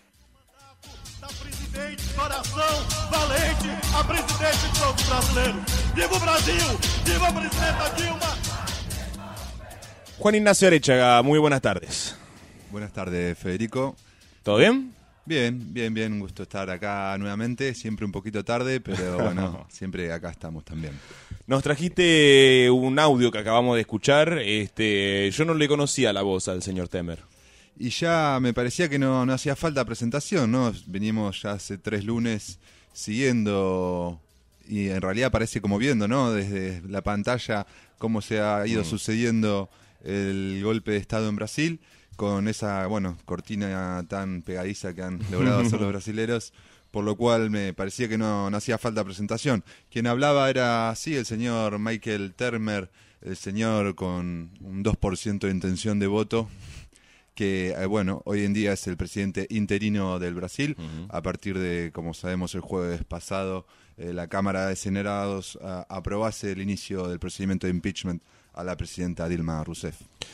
Da presidente, coração valente, a presidente do povo brasileiro. Viva o Brasil! Viva a presidenta Dilma! Juan Ignacio Arechaga, muy buenas tardes. Buenas tardes, Federico. ¿Todo bien? Bien, bien, bien. Un gusto estar acá nuevamente. Siempre un poquito tarde, pero bueno, siempre acá estamos también. Nos trajiste un audio que acabamos de escuchar. Este, yo no le conocía la voz al señor Temer. Y ya me parecía que no, no hacía falta presentación, ¿no? Venimos ya hace tres lunes siguiendo, y en realidad parece como viendo, ¿no? Desde la pantalla cómo se ha ido mm. sucediendo el golpe de Estado en Brasil, con esa, bueno, cortina tan pegadiza que han logrado hacer los brasileros, por lo cual me parecía que no, no hacía falta presentación. Quien hablaba era, sí, el señor Michael Temer, el señor con un dos por ciento de intención de voto, que, eh, bueno, hoy en día es el presidente interino del Brasil, uh-huh. a partir de, como sabemos, el jueves pasado, eh, la Cámara de Senadores uh, aprobase el inicio del procedimiento de impeachment a la presidenta Dilma Rousseff.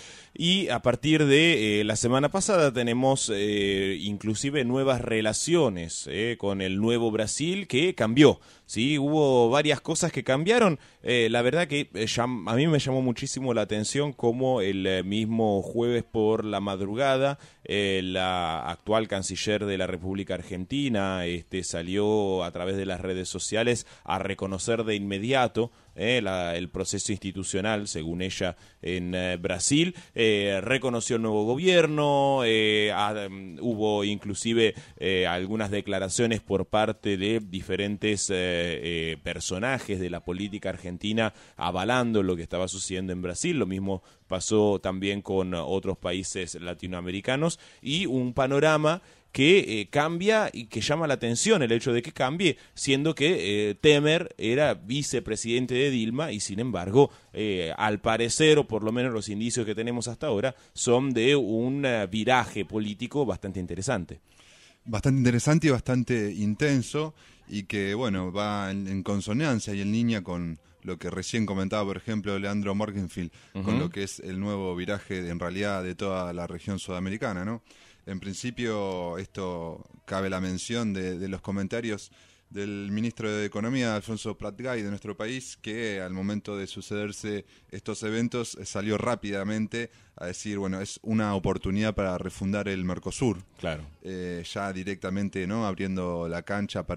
Y a partir de eh, la semana pasada tenemos eh, inclusive nuevas relaciones eh, con el nuevo Brasil que cambió. Sí, hubo varias cosas que cambiaron. Eh, la verdad que eh, ya, a mí me llamó muchísimo la atención cómo el eh, mismo jueves por la madrugada eh, la actual canciller de la República Argentina este, salió a través de las redes sociales a reconocer de inmediato eh, la, el proceso institucional, según ella, en eh, Brasil. Eh, reconoció el nuevo gobierno, eh, ah, hubo inclusive eh, algunas declaraciones por parte de diferentes eh, Eh, personajes de la política argentina avalando lo que estaba sucediendo en Brasil. Lo mismo pasó también con otros países latinoamericanos, y un panorama que eh, cambia y que llama la atención el hecho de que cambie, siendo que eh, Temer era vicepresidente de Dilma y sin embargo, eh, al parecer, o por lo menos los indicios que tenemos hasta ahora, son de un uh, viraje político bastante interesante. Bastante interesante y bastante intenso, y que, bueno, va en, en consonancia y en línea con lo que recién comentaba, por ejemplo, Leandro Morgenfield, uh-huh. con lo que es el nuevo viraje, de, en realidad, de toda la región sudamericana, ¿no? En principio, esto cabe la mención de, de los comentarios del ministro de Economía, Alfonso Pratgay, de nuestro país, que al momento de sucederse estos eventos salió rápidamente a decir, bueno, es una oportunidad para refundar el Mercosur. Claro. Eh, ya directamente, ¿no?, abriendo la cancha para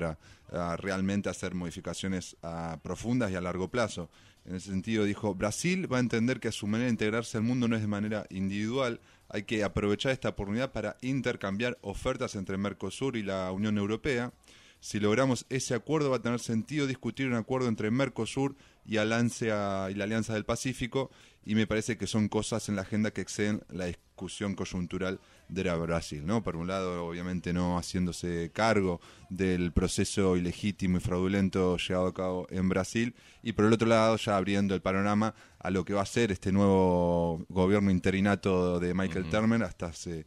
a realmente hacer modificaciones a, profundas y a largo plazo. En ese sentido dijo, Brasil va a entender que su manera de integrarse al mundo no es de manera individual, hay que aprovechar esta oportunidad para intercambiar ofertas entre Mercosur y la Unión Europea. Si logramos ese acuerdo va a tener sentido discutir un acuerdo entre Mercosur y, Alianza, y la Alianza del Pacífico, y me parece que son cosas en la agenda que exceden la discusión coyuntural de la Brasil, ¿no? Por un lado, obviamente no haciéndose cargo del proceso ilegítimo y fraudulento llevado a cabo en Brasil, y por el otro lado ya abriendo el panorama a lo que va a ser este nuevo gobierno interinato de Michael uh-huh. Temer hasta se...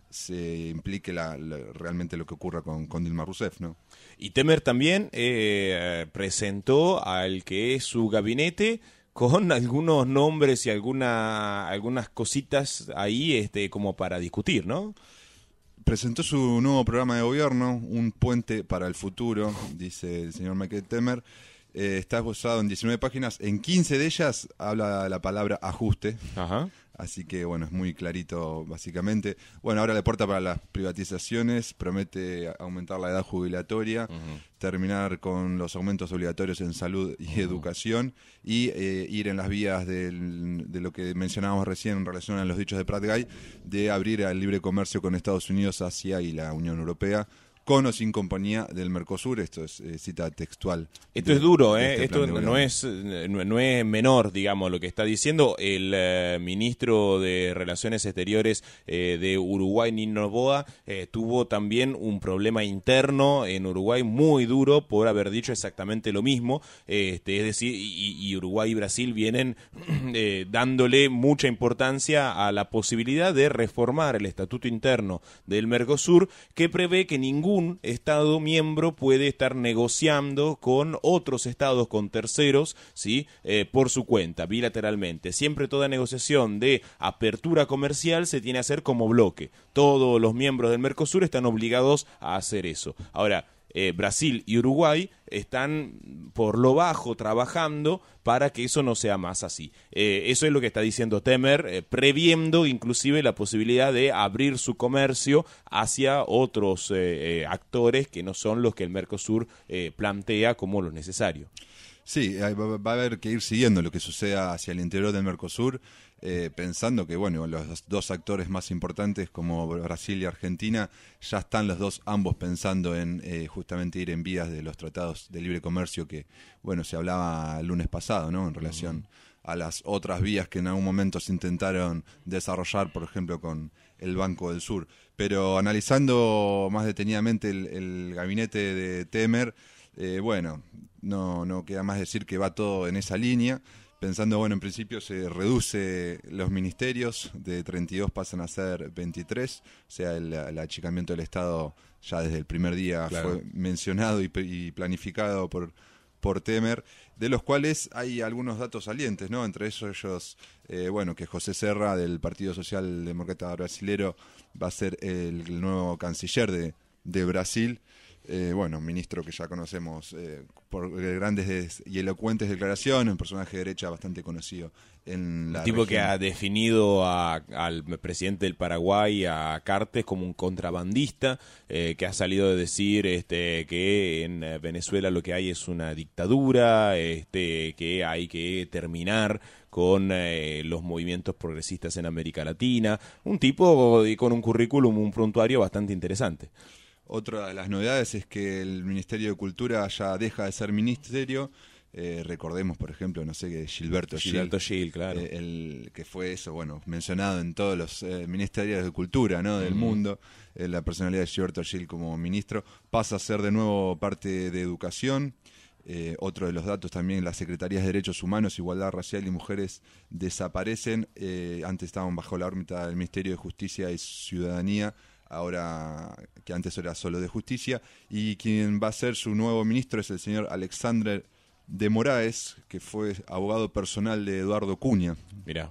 se implique la, la, realmente lo que ocurra con, con Dilma Rousseff, ¿no? Y Temer también eh, presentó al que es su gabinete con algunos nombres y alguna, algunas cositas ahí este, como para discutir, ¿no? Presentó su nuevo programa de gobierno, Un puente para el futuro, dice el señor Michael Temer. Eh, está esbozado en diecinueve páginas, en quince de ellas habla la palabra ajuste. Ajá. Así que, bueno, es muy clarito, básicamente. Bueno, ahora le porta para las privatizaciones, promete aumentar la edad jubilatoria, uh-huh. terminar con los aumentos obligatorios en salud y uh-huh. educación, y eh, ir en las vías del, de lo que mencionábamos recién en relación a los dichos de Prat Gay, de abrir el libre comercio con Estados Unidos, Asia y la Unión Europea, con o sin compañía del Mercosur. Esto es eh, cita textual. Esto de, es duro, ¿eh? Este Esto no es, no, no es menor, digamos, lo que está diciendo el eh, ministro de Relaciones Exteriores eh, de Uruguay, Nino Noboa, eh, tuvo también un problema interno en Uruguay muy duro por haber dicho exactamente lo mismo. Eh, este, es decir, y, y Uruguay y Brasil vienen eh, dándole mucha importancia a la posibilidad de reformar el estatuto interno del Mercosur, que prevé que ningún un Estado miembro puede estar negociando con otros estados, con terceros, ¿sí? Eh, por su cuenta, bilateralmente. Siempre toda negociación de apertura comercial se tiene que hacer como bloque. Todos los miembros del Mercosur están obligados a hacer eso. Ahora, eh, Brasil y Uruguay están por lo bajo trabajando para que eso no sea más así. Eh, eso es lo que está diciendo Temer, eh, previendo inclusive la posibilidad de abrir su comercio hacia otros eh, eh, actores que no son los que el Mercosur eh, plantea como lo necesario. Sí, va a haber que ir siguiendo lo que suceda hacia el interior del Mercosur, eh, pensando que, bueno, los dos actores más importantes como Brasil y Argentina ya están los dos ambos pensando en eh, justamente ir en vías de los tratados de libre comercio que, bueno, se hablaba el lunes pasado, ¿no? En relación uh-huh. a las otras vías que en algún momento se intentaron desarrollar, por ejemplo, con el Banco del Sur. Pero analizando más detenidamente el, el gabinete de Temer, eh, bueno, no, no queda más decir que va todo en esa línea, pensando, bueno, en principio se reduce los ministerios, de treinta y dos pasan a ser veintitrés, o sea, el, el achicamiento del Estado ya desde el primer día claro. fue mencionado y, y planificado por, por Temer, de los cuales hay algunos datos salientes, ¿no? Entre ellos, eh, bueno, que José Serra del Partido Socialdemócrata Brasilero va a ser el, el nuevo canciller de, de Brasil. Eh, bueno, un ministro que ya conocemos eh, por grandes y elocuentes declaraciones, un personaje de derecha bastante conocido en la un tipo región. Que ha definido a, al presidente del Paraguay, a Cartes, como un contrabandista, eh, que ha salido a decir este, que en Venezuela lo que hay es una dictadura, este, que hay que terminar con eh, los movimientos progresistas en América Latina. Un tipo con un currículum, un prontuario bastante interesante. Otra de las novedades es que el Ministerio de Cultura ya deja de ser ministerio. Eh, recordemos, por ejemplo, no sé, que Gilberto Gil, Gilberto Gil, claro. Eh, el que fue eso, bueno, mencionado en todos los eh, ministerios de cultura, ¿no? Del uh-huh. mundo. Eh, la personalidad de Gilberto Gil como ministro pasa a ser de nuevo parte de educación. Eh, otro de los datos también, las Secretarías de Derechos Humanos, Igualdad Racial y Mujeres desaparecen. Eh, antes estaban bajo la órbita del Ministerio de Justicia y Ciudadanía, ahora que antes era solo de Justicia, y quien va a ser su nuevo ministro es el señor Alexandre de Moraes, que fue abogado personal de Eduardo Cunha. Mirá.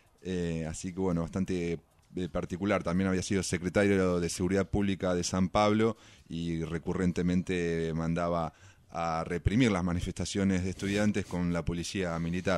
Eh, así que bueno, bastante eh, particular. También había sido secretario de Seguridad Pública de San Pablo y recurrentemente mandaba a reprimir las manifestaciones de estudiantes con la policía militar.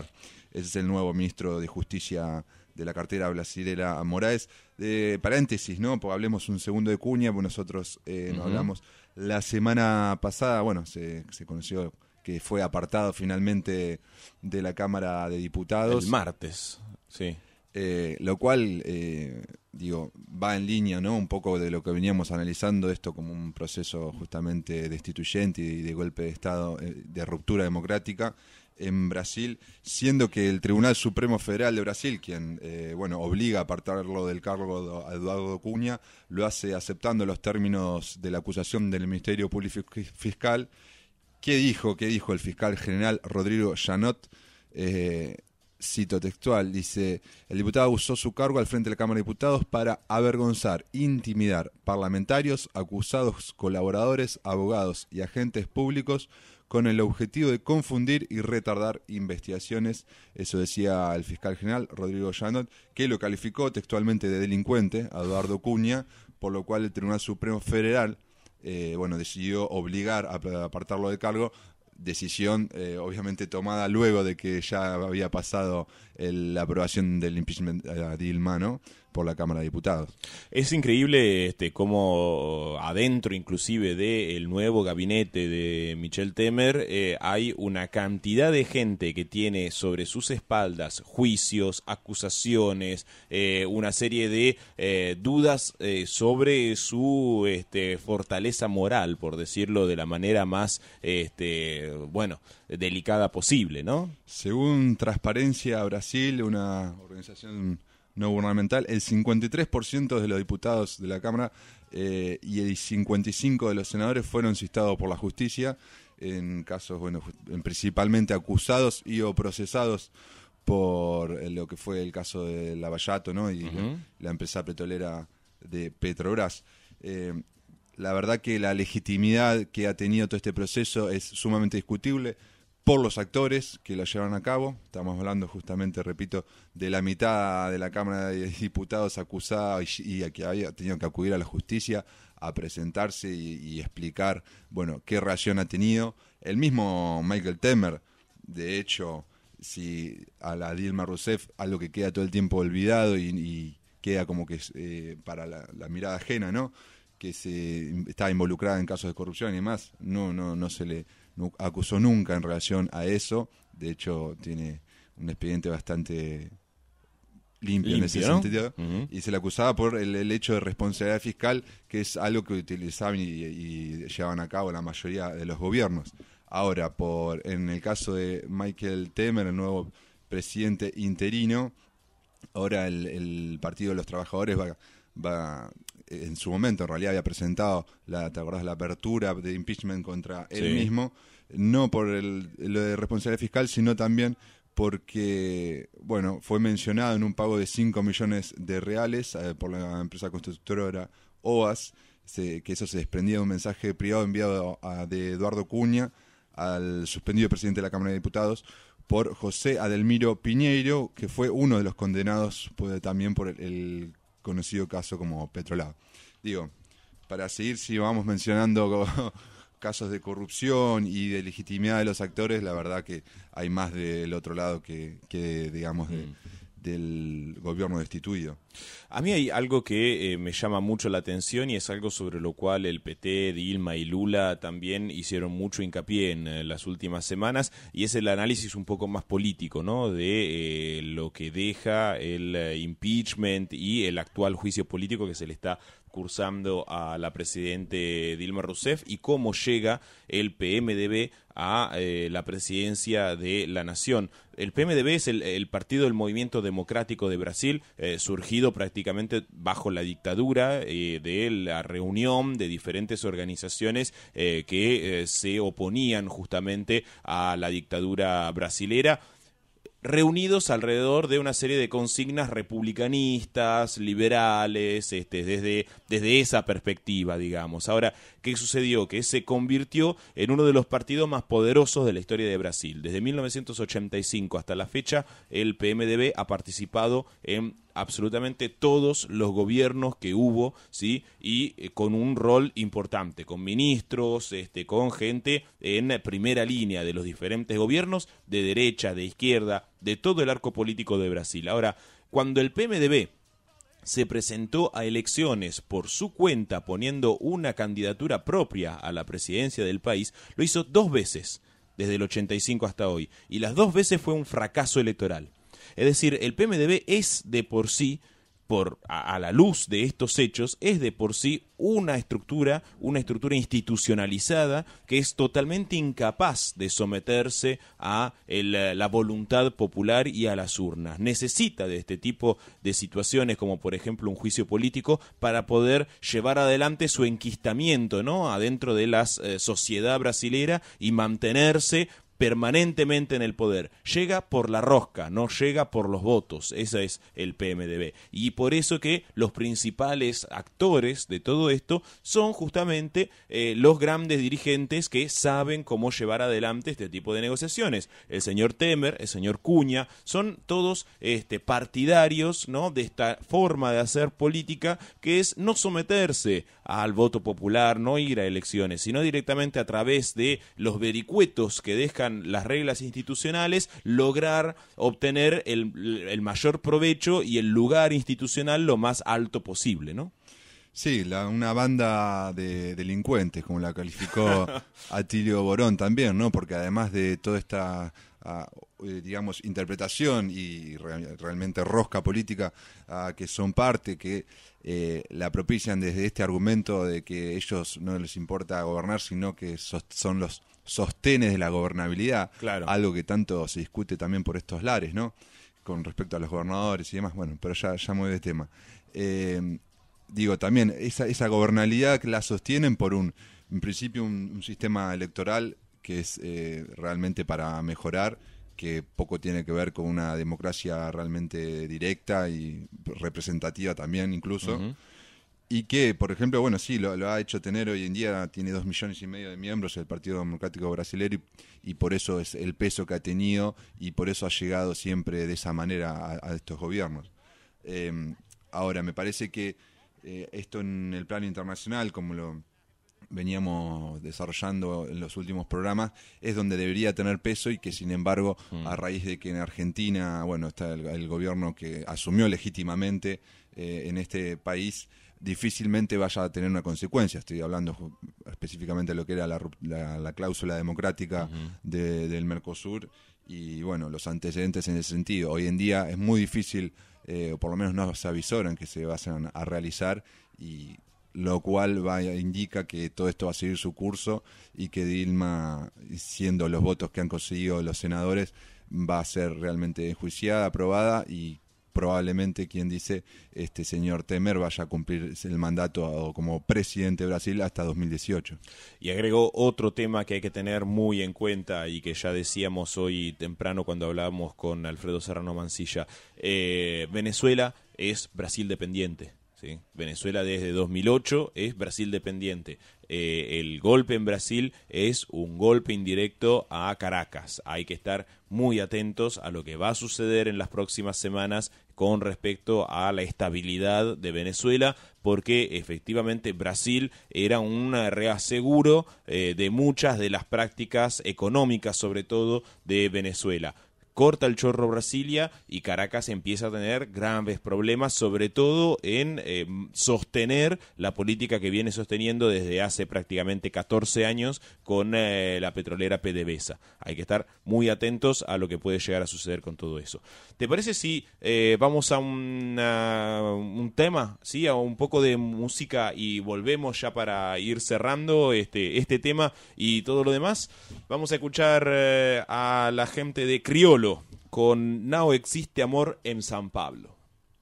ese es el nuevo ministro de Justicia de la cartera brasilera Moraes. De paréntesis, ¿no? Porque hablemos un segundo de Cunha, porque nosotros eh, nos Uh-huh. hablamos la semana pasada, bueno, se, se conoció que fue apartado finalmente de la Cámara de Diputados. El martes, sí. Eh, lo cual, eh, digo, va en línea, ¿no? Un poco de lo que veníamos analizando, esto como un proceso justamente destituyente y de golpe de Estado, eh, de ruptura democrática en Brasil, siendo que el Tribunal Supremo Federal de Brasil, quien, eh, bueno, obliga a apartarlo del cargo a Eduardo Cunha, lo hace aceptando los términos de la acusación del Ministerio Público Fiscal. ¿Qué dijo? ¿Qué dijo el fiscal general Rodrigo Janot? Eh, cito textual, dice: el diputado usó su cargo al frente de la Cámara de Diputados para avergonzar, intimidar parlamentarios, acusados, colaboradores, abogados y agentes públicos con el objetivo de confundir y retardar investigaciones. Eso decía el fiscal general Rodrigo Janot, que lo calificó textualmente de delincuente a Eduardo Cunha, por lo cual el Tribunal Supremo Federal eh, bueno, decidió obligar a apartarlo de cargo. Decisión eh, obviamente tomada luego de que ya había pasado el, la aprobación del impeachment a Dilma, ¿no?, por la Cámara de Diputados. Es increíble este cómo adentro inclusive del nuevo gabinete de Michel Temer eh, hay una cantidad de gente que tiene sobre sus espaldas juicios, acusaciones, eh, una serie de eh, dudas eh, sobre su este, fortaleza moral, por decirlo de la manera más este, bueno, delicada posible, ¿no? Según Transparencia Brasil, una organización no gubernamental, el cincuenta y tres por ciento de los diputados de la Cámara eh, y el cincuenta y cinco por ciento de los senadores fueron citados por la justicia en casos, bueno, principalmente acusados y o procesados por lo que fue el caso de Lavallato, ¿no?, y uh-huh. la, la empresa petrolera de Petrobras. Eh, la verdad que la legitimidad que ha tenido todo este proceso es sumamente discutible por los actores que lo llevan a cabo. Estamos hablando justamente, repito, de la mitad de la Cámara de Diputados acusada y, y que había tenido que acudir a la justicia a presentarse y, y explicar, bueno, qué reacción ha tenido. El mismo Michael Temer, de hecho, si a la Dilma Rousseff, algo que queda todo el tiempo olvidado y, y queda como que eh, para la, la mirada ajena, ¿no?, que se está involucrada en casos de corrupción y demás, no, no, no se le no acusó nunca en relación a eso. De hecho, tiene un expediente bastante limpio, limpio en ese ¿no? sentido, uh-huh. y se le acusaba por el, el hecho de responsabilidad fiscal, que es algo que utilizaban y, y llevaban a cabo la mayoría de los gobiernos. Ahora, por en el caso de Michael Temer, el nuevo presidente interino, ahora el, el Partido de los Trabajadores va, va en su momento en realidad había presentado la, ¿te acordás?, la apertura de impeachment contra sí. él mismo, no por el, lo de responsabilidad fiscal, sino también porque, bueno, fue mencionado en un pago de cinco millones de reales eh, por la empresa constructora O A S, se, que eso se desprendía de un mensaje privado enviado a, de Eduardo Cunha al suspendido presidente de la Cámara de Diputados por José Adelmiro Piñeiro, que fue uno de los condenados pues, también por el, el conocido caso como Petrolado. Digo, para seguir, si vamos mencionando casos de corrupción y de legitimidad de los actores, la verdad que hay más del otro lado que, que digamos, de, mm. del gobierno destituido. A mí hay algo que eh, me llama mucho la atención y es algo sobre lo cual el P T, Dilma y Lula también hicieron mucho hincapié en eh, las últimas semanas, y es el análisis un poco más político, ¿no?, de eh, lo que deja el eh, impeachment y el actual juicio político que se le está cursando a la presidente Dilma Rousseff y cómo llega el P M D B a eh, la presidencia de la nación. El P M D B es el, el partido del Movimiento Democrático de Brasil, eh, surgido prácticamente bajo la dictadura eh, de la reunión de diferentes organizaciones eh, que eh, se oponían justamente a la dictadura brasilera, reunidos alrededor de una serie de consignas republicanistas, liberales, este, desde, desde esa perspectiva, digamos. Ahora, ¿qué sucedió? Que se convirtió en uno de los partidos más poderosos de la historia de Brasil. Desde mil novecientos ochenta y cinco hasta la fecha, el P M D B ha participado en absolutamente todos los gobiernos que hubo, ¿sí? Y eh, con un rol importante, con ministros, este, con gente en primera línea de los diferentes gobiernos, de derecha, de izquierda, de todo el arco político de Brasil. Ahora, cuando el P M D B se presentó a elecciones por su cuenta poniendo una candidatura propia a la presidencia del país, lo hizo dos veces desde el ochenta y cinco hasta hoy, y las dos veces fue un fracaso electoral. Es decir, el P M D B es de por sí, por a, a la luz de estos hechos, es de por sí una estructura, una estructura institucionalizada que es totalmente incapaz de someterse a el, la voluntad popular y a las urnas. Necesita de este tipo de situaciones, como por ejemplo un juicio político, para poder llevar adelante su enquistamiento, ¿no?, adentro de la eh, sociedad brasilera y mantenerse permanentemente en el poder. Llega por la rosca, no llega por los votos. Ese es el P M D B. Y por eso que los principales actores de todo esto son justamente eh, los grandes dirigentes que saben cómo llevar adelante este tipo de negociaciones. El señor Temer, el señor Cunha, son todos este, partidarios, ¿no?, de esta forma de hacer política, que es no someterse al voto popular, no ir a elecciones, sino directamente a través de los vericuetos que dejan las reglas institucionales, lograr obtener el, el mayor provecho y el lugar institucional lo más alto posible, ¿no? Sí, la, una banda de delincuentes, como la calificó Atilio Borón también, ¿no? Porque además de toda esta, uh, digamos, interpretación y re, realmente rosca política uh, que son parte, que eh, la propician desde este argumento de que ellos no les importa gobernar, sino que so, son los sostenes de la gobernabilidad, claro. Algo que tanto se discute también por estos lares, ¿no?, con respecto a los gobernadores y demás. Bueno, pero ya, ya me voy de tema. Eh, digo, también esa, esa gobernabilidad que la sostienen por un, en principio, un, un sistema electoral que es eh, realmente para mejorar, que poco tiene que ver con una democracia realmente directa y representativa también incluso. Uh-huh. Y que, por ejemplo, bueno, sí, lo, lo ha hecho tener hoy en día, tiene dos millones y medio de miembros el Partido Democrático Brasileño, y, y por eso es el peso que ha tenido y por eso ha llegado siempre de esa manera a, a estos gobiernos. Eh, ahora, me parece que eh, esto en el plano internacional, como lo veníamos desarrollando en los últimos programas, es donde debería tener peso y que, sin embargo, mm. a raíz de que en Argentina, bueno, está el, el gobierno que asumió legítimamente eh, en este país, difícilmente vaya a tener una consecuencia. Estoy hablando específicamente de lo que era la, la, la cláusula democrática uh-huh. de, del Mercosur y, bueno, los antecedentes en ese sentido. Hoy en día es muy difícil, eh, o por lo menos no se avisoran que se vayan a realizar, y lo cual va, indica que todo esto va a seguir su curso y que Dilma, siendo los votos que han conseguido los senadores, va a ser realmente enjuiciada, aprobada, y probablemente, quien dice, este señor Temer vaya a cumplir el mandato como presidente de Brasil hasta dos mil dieciocho. Y agregó otro tema que hay que tener muy en cuenta y que ya decíamos hoy temprano cuando hablábamos con Alfredo Serrano Mancilla. Eh, Venezuela es Brasil dependiente. ¿Sí? Venezuela desde dos mil ocho es Brasil dependiente. Eh, el golpe en Brasil es un golpe indirecto a Caracas. Hay que estar muy atentos a lo que va a suceder en las próximas semanas con respecto a la estabilidad de Venezuela, porque efectivamente Brasil era un reaseguro eh, de muchas de las prácticas económicas, sobre todo de Venezuela. Corta el chorro Brasilia y Caracas empieza a tener graves problemas, sobre todo en eh, sostener la política que viene sosteniendo desde hace prácticamente catorce años con eh, la petrolera PDVSA. Hay que estar muy atentos a lo que puede llegar a suceder con todo eso. ¿Te parece si eh, vamos a una, un tema, sí, a un poco de música y volvemos ya para ir cerrando este, este tema y todo lo demás? Vamos a escuchar eh, a la gente de Criolo con No Existe Amor en San Pablo.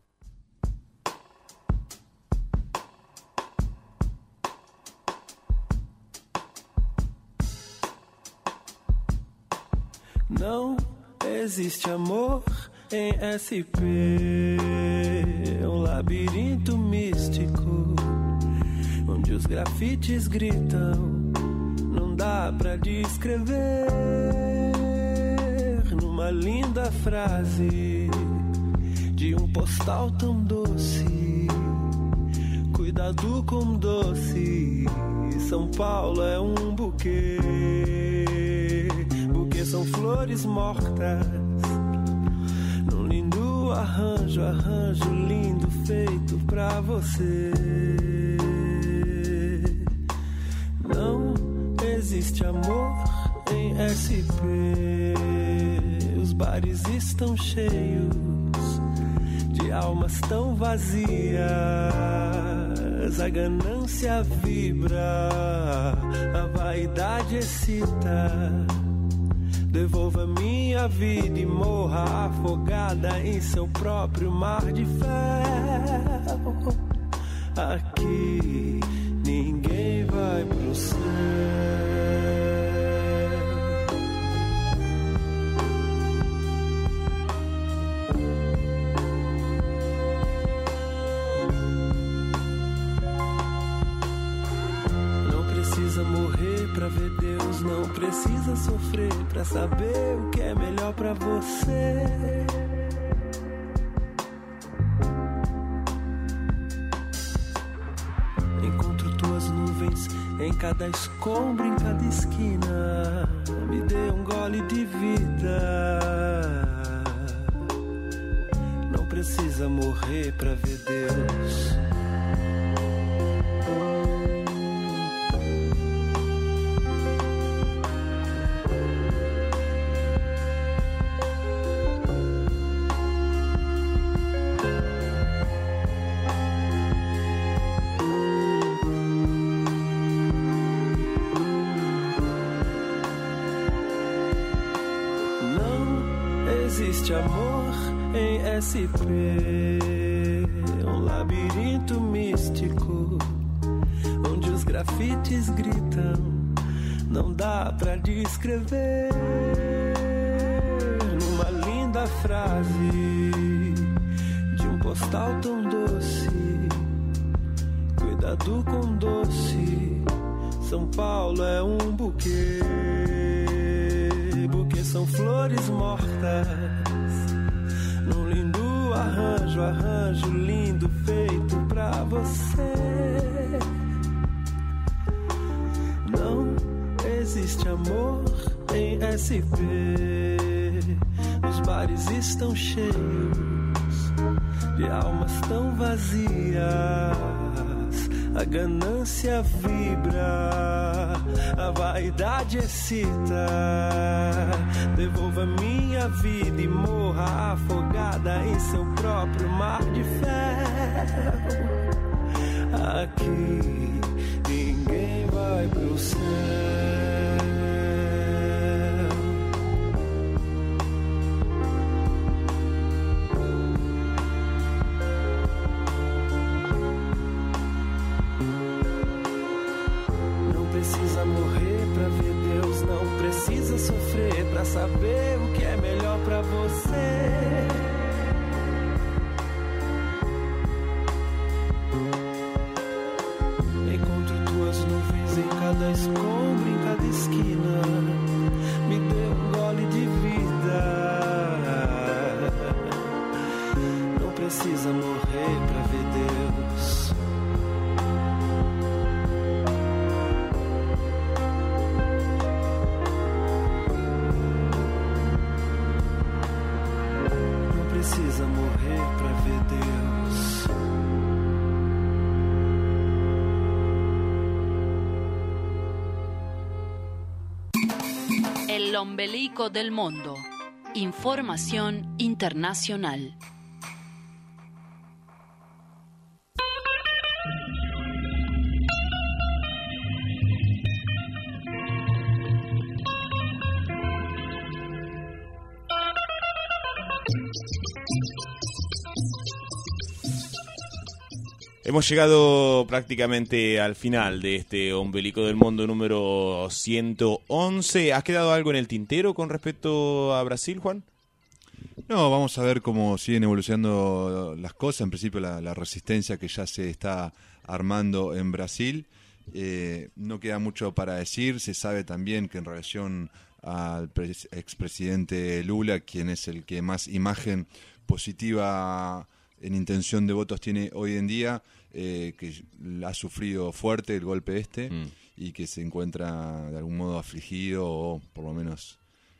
Não existe amor em S P, um labirinto místico, onde os grafites gritam, não dá pra descrever numa linda frase de um postal tão doce. Cuidado com doce, São Paulo é um buquê. Buquê são flores mortas, num lindo arranjo, arranjo lindo feito pra você. Não existe amor em S P, os bares estão cheios de almas tão vazias, a ganância vibra, a vaidade excita. Devolva minha vida e morra afogada em seu próprio mar de ferro. Aqui ninguém vai pro céu. Precisa morrer pra ver Deus, não precisa sofrer pra saber o que é melhor pra você. Encontro tuas nuvens em cada escombro, em cada esquina. Me dê um gole de vida. Não precisa morrer pra ver Deus. Existe amor em S P, um labirinto místico, onde os grafites gritam, não dá pra descrever. Numa linda frase de um postal tão doce, cuidado com doce, São Paulo é um buquê. Buquê são flores mortas, num lindo arranjo, arranjo lindo feito pra você. Não existe amor em S P, os bares estão cheios de almas tão vazias, a ganância vibra, a vaidade excita. Devolva minha vida e morra afogada em seu próprio mar de ferro. Aqui ninguém vai pro céu. Precisa morrer pra ver Deus, não precisa sofrer pra saber o que é melhor pra você. Encontro tuas nuvens em cada escombro, em cada esquina. Me dê um gole de vida. Não precisa morrer pra ver Deus. Precisa morrer pra ver Deus. El ombelico del mundo. Información internacional. Hemos llegado prácticamente al final de este Ombelico del Mundo número ciento once. ¿Ha quedado algo en el tintero con respecto a Brasil, Juan? No, vamos a ver cómo siguen evolucionando las cosas. En principio la, la resistencia que ya se está armando en Brasil. Eh, no queda mucho para decir. Se sabe también que en relación al expresidente Lula, quien es el que más imagen positiva en intención de votos tiene hoy en día, eh, que ha sufrido fuerte el golpe este mm. y que se encuentra de algún modo afligido o por lo menos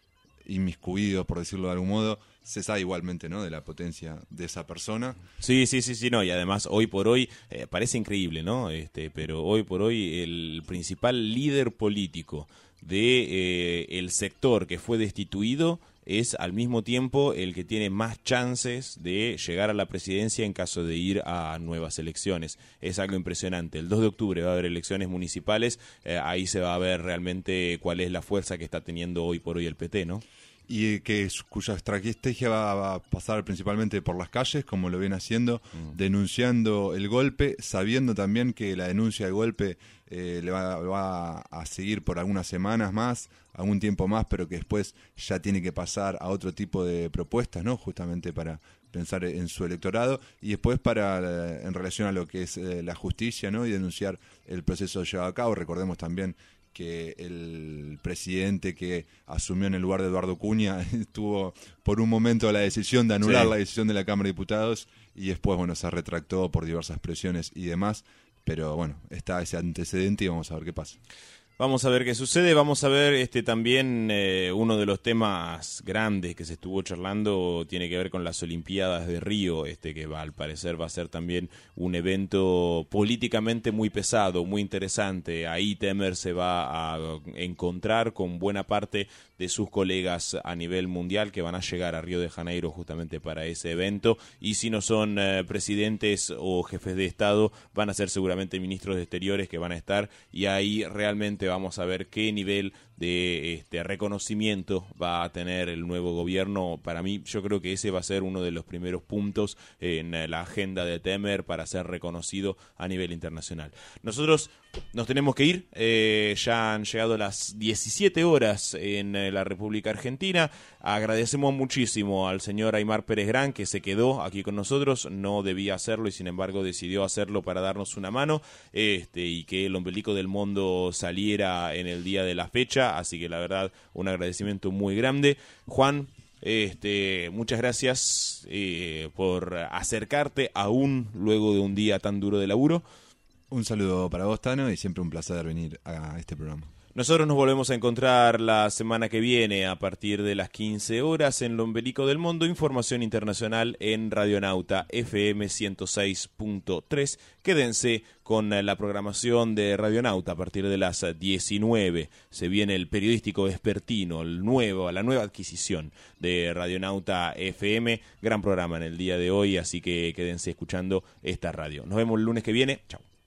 inmiscuido, por decirlo de algún modo. Se sabe igualmente, ¿no?, de la potencia de esa persona. Sí, sí, sí, sí, no, y además hoy por hoy, eh, parece increíble, ¿no?, este, pero hoy por hoy el principal líder político de eh, el sector que fue destituido es al mismo tiempo el que tiene más chances de llegar a la presidencia en caso de ir a nuevas elecciones. Es algo impresionante. El dos de octubre va a haber elecciones municipales, eh, ahí se va a ver realmente cuál es la fuerza que está teniendo hoy por hoy el P T, ¿no? Y que cuya estrategia va a pasar principalmente por las calles, como lo viene haciendo, mm. denunciando el golpe, sabiendo también que la denuncia del golpe eh, le va, va a seguir por algunas semanas más, algún tiempo más, pero que después ya tiene que pasar a otro tipo de propuestas, ¿no?, justamente para pensar en su electorado, y después para en relación a lo que es eh, la justicia, ¿no?, y denunciar el proceso llevado a cabo. Recordemos también que el presidente que asumió en el lugar de Eduardo Cunha tuvo por un momento la decisión de anular sí. la decisión de la Cámara de Diputados y después, bueno, se retractó por diversas presiones y demás, pero bueno, está ese antecedente y vamos a ver qué pasa. Vamos a ver qué sucede, vamos a ver este también eh, uno de los temas grandes que se estuvo charlando tiene que ver con las Olimpiadas de Río, este que va, al parecer va a ser también un evento políticamente muy pesado, muy interesante. Ahí Temer se va a encontrar con buena parte de sus colegas a nivel mundial que van a llegar a Río de Janeiro justamente para ese evento, y si no son eh, presidentes o jefes de Estado, van a ser seguramente ministros de Exteriores que van a estar, y ahí realmente vamos a ver qué nivel de este reconocimiento va a tener el nuevo gobierno. Para mí, yo creo que ese va a ser uno de los primeros puntos en la agenda de Temer para ser reconocido a nivel internacional. Nosotros nos tenemos que ir, eh, ya han llegado las diecisiete horas en eh, la República Argentina. Agradecemos muchísimo al señor Aymar Pérez Gran, que se quedó aquí con nosotros, no debía hacerlo y sin embargo decidió hacerlo para darnos una mano, este, y que el ombelico del mundo saliera en el día de la fecha, así que la verdad un agradecimiento muy grande. Juan, este, muchas gracias eh, por acercarte aún luego de un día tan duro de laburo. Un saludo para vos, Tano, y siempre un placer venir a este programa. Nosotros nos volvemos a encontrar la semana que viene a partir de las quince horas en Lo Ombelico del Mundo. Información internacional en Radionauta F M ciento seis punto tres. Quédense con la programación de Radionauta a partir de las diecinueve. Se viene el periodístico vespertino, el nuevo, la nueva adquisición de Radionauta F M. Gran programa en el día de hoy, así que quédense escuchando esta radio. Nos vemos el lunes que viene. Chao.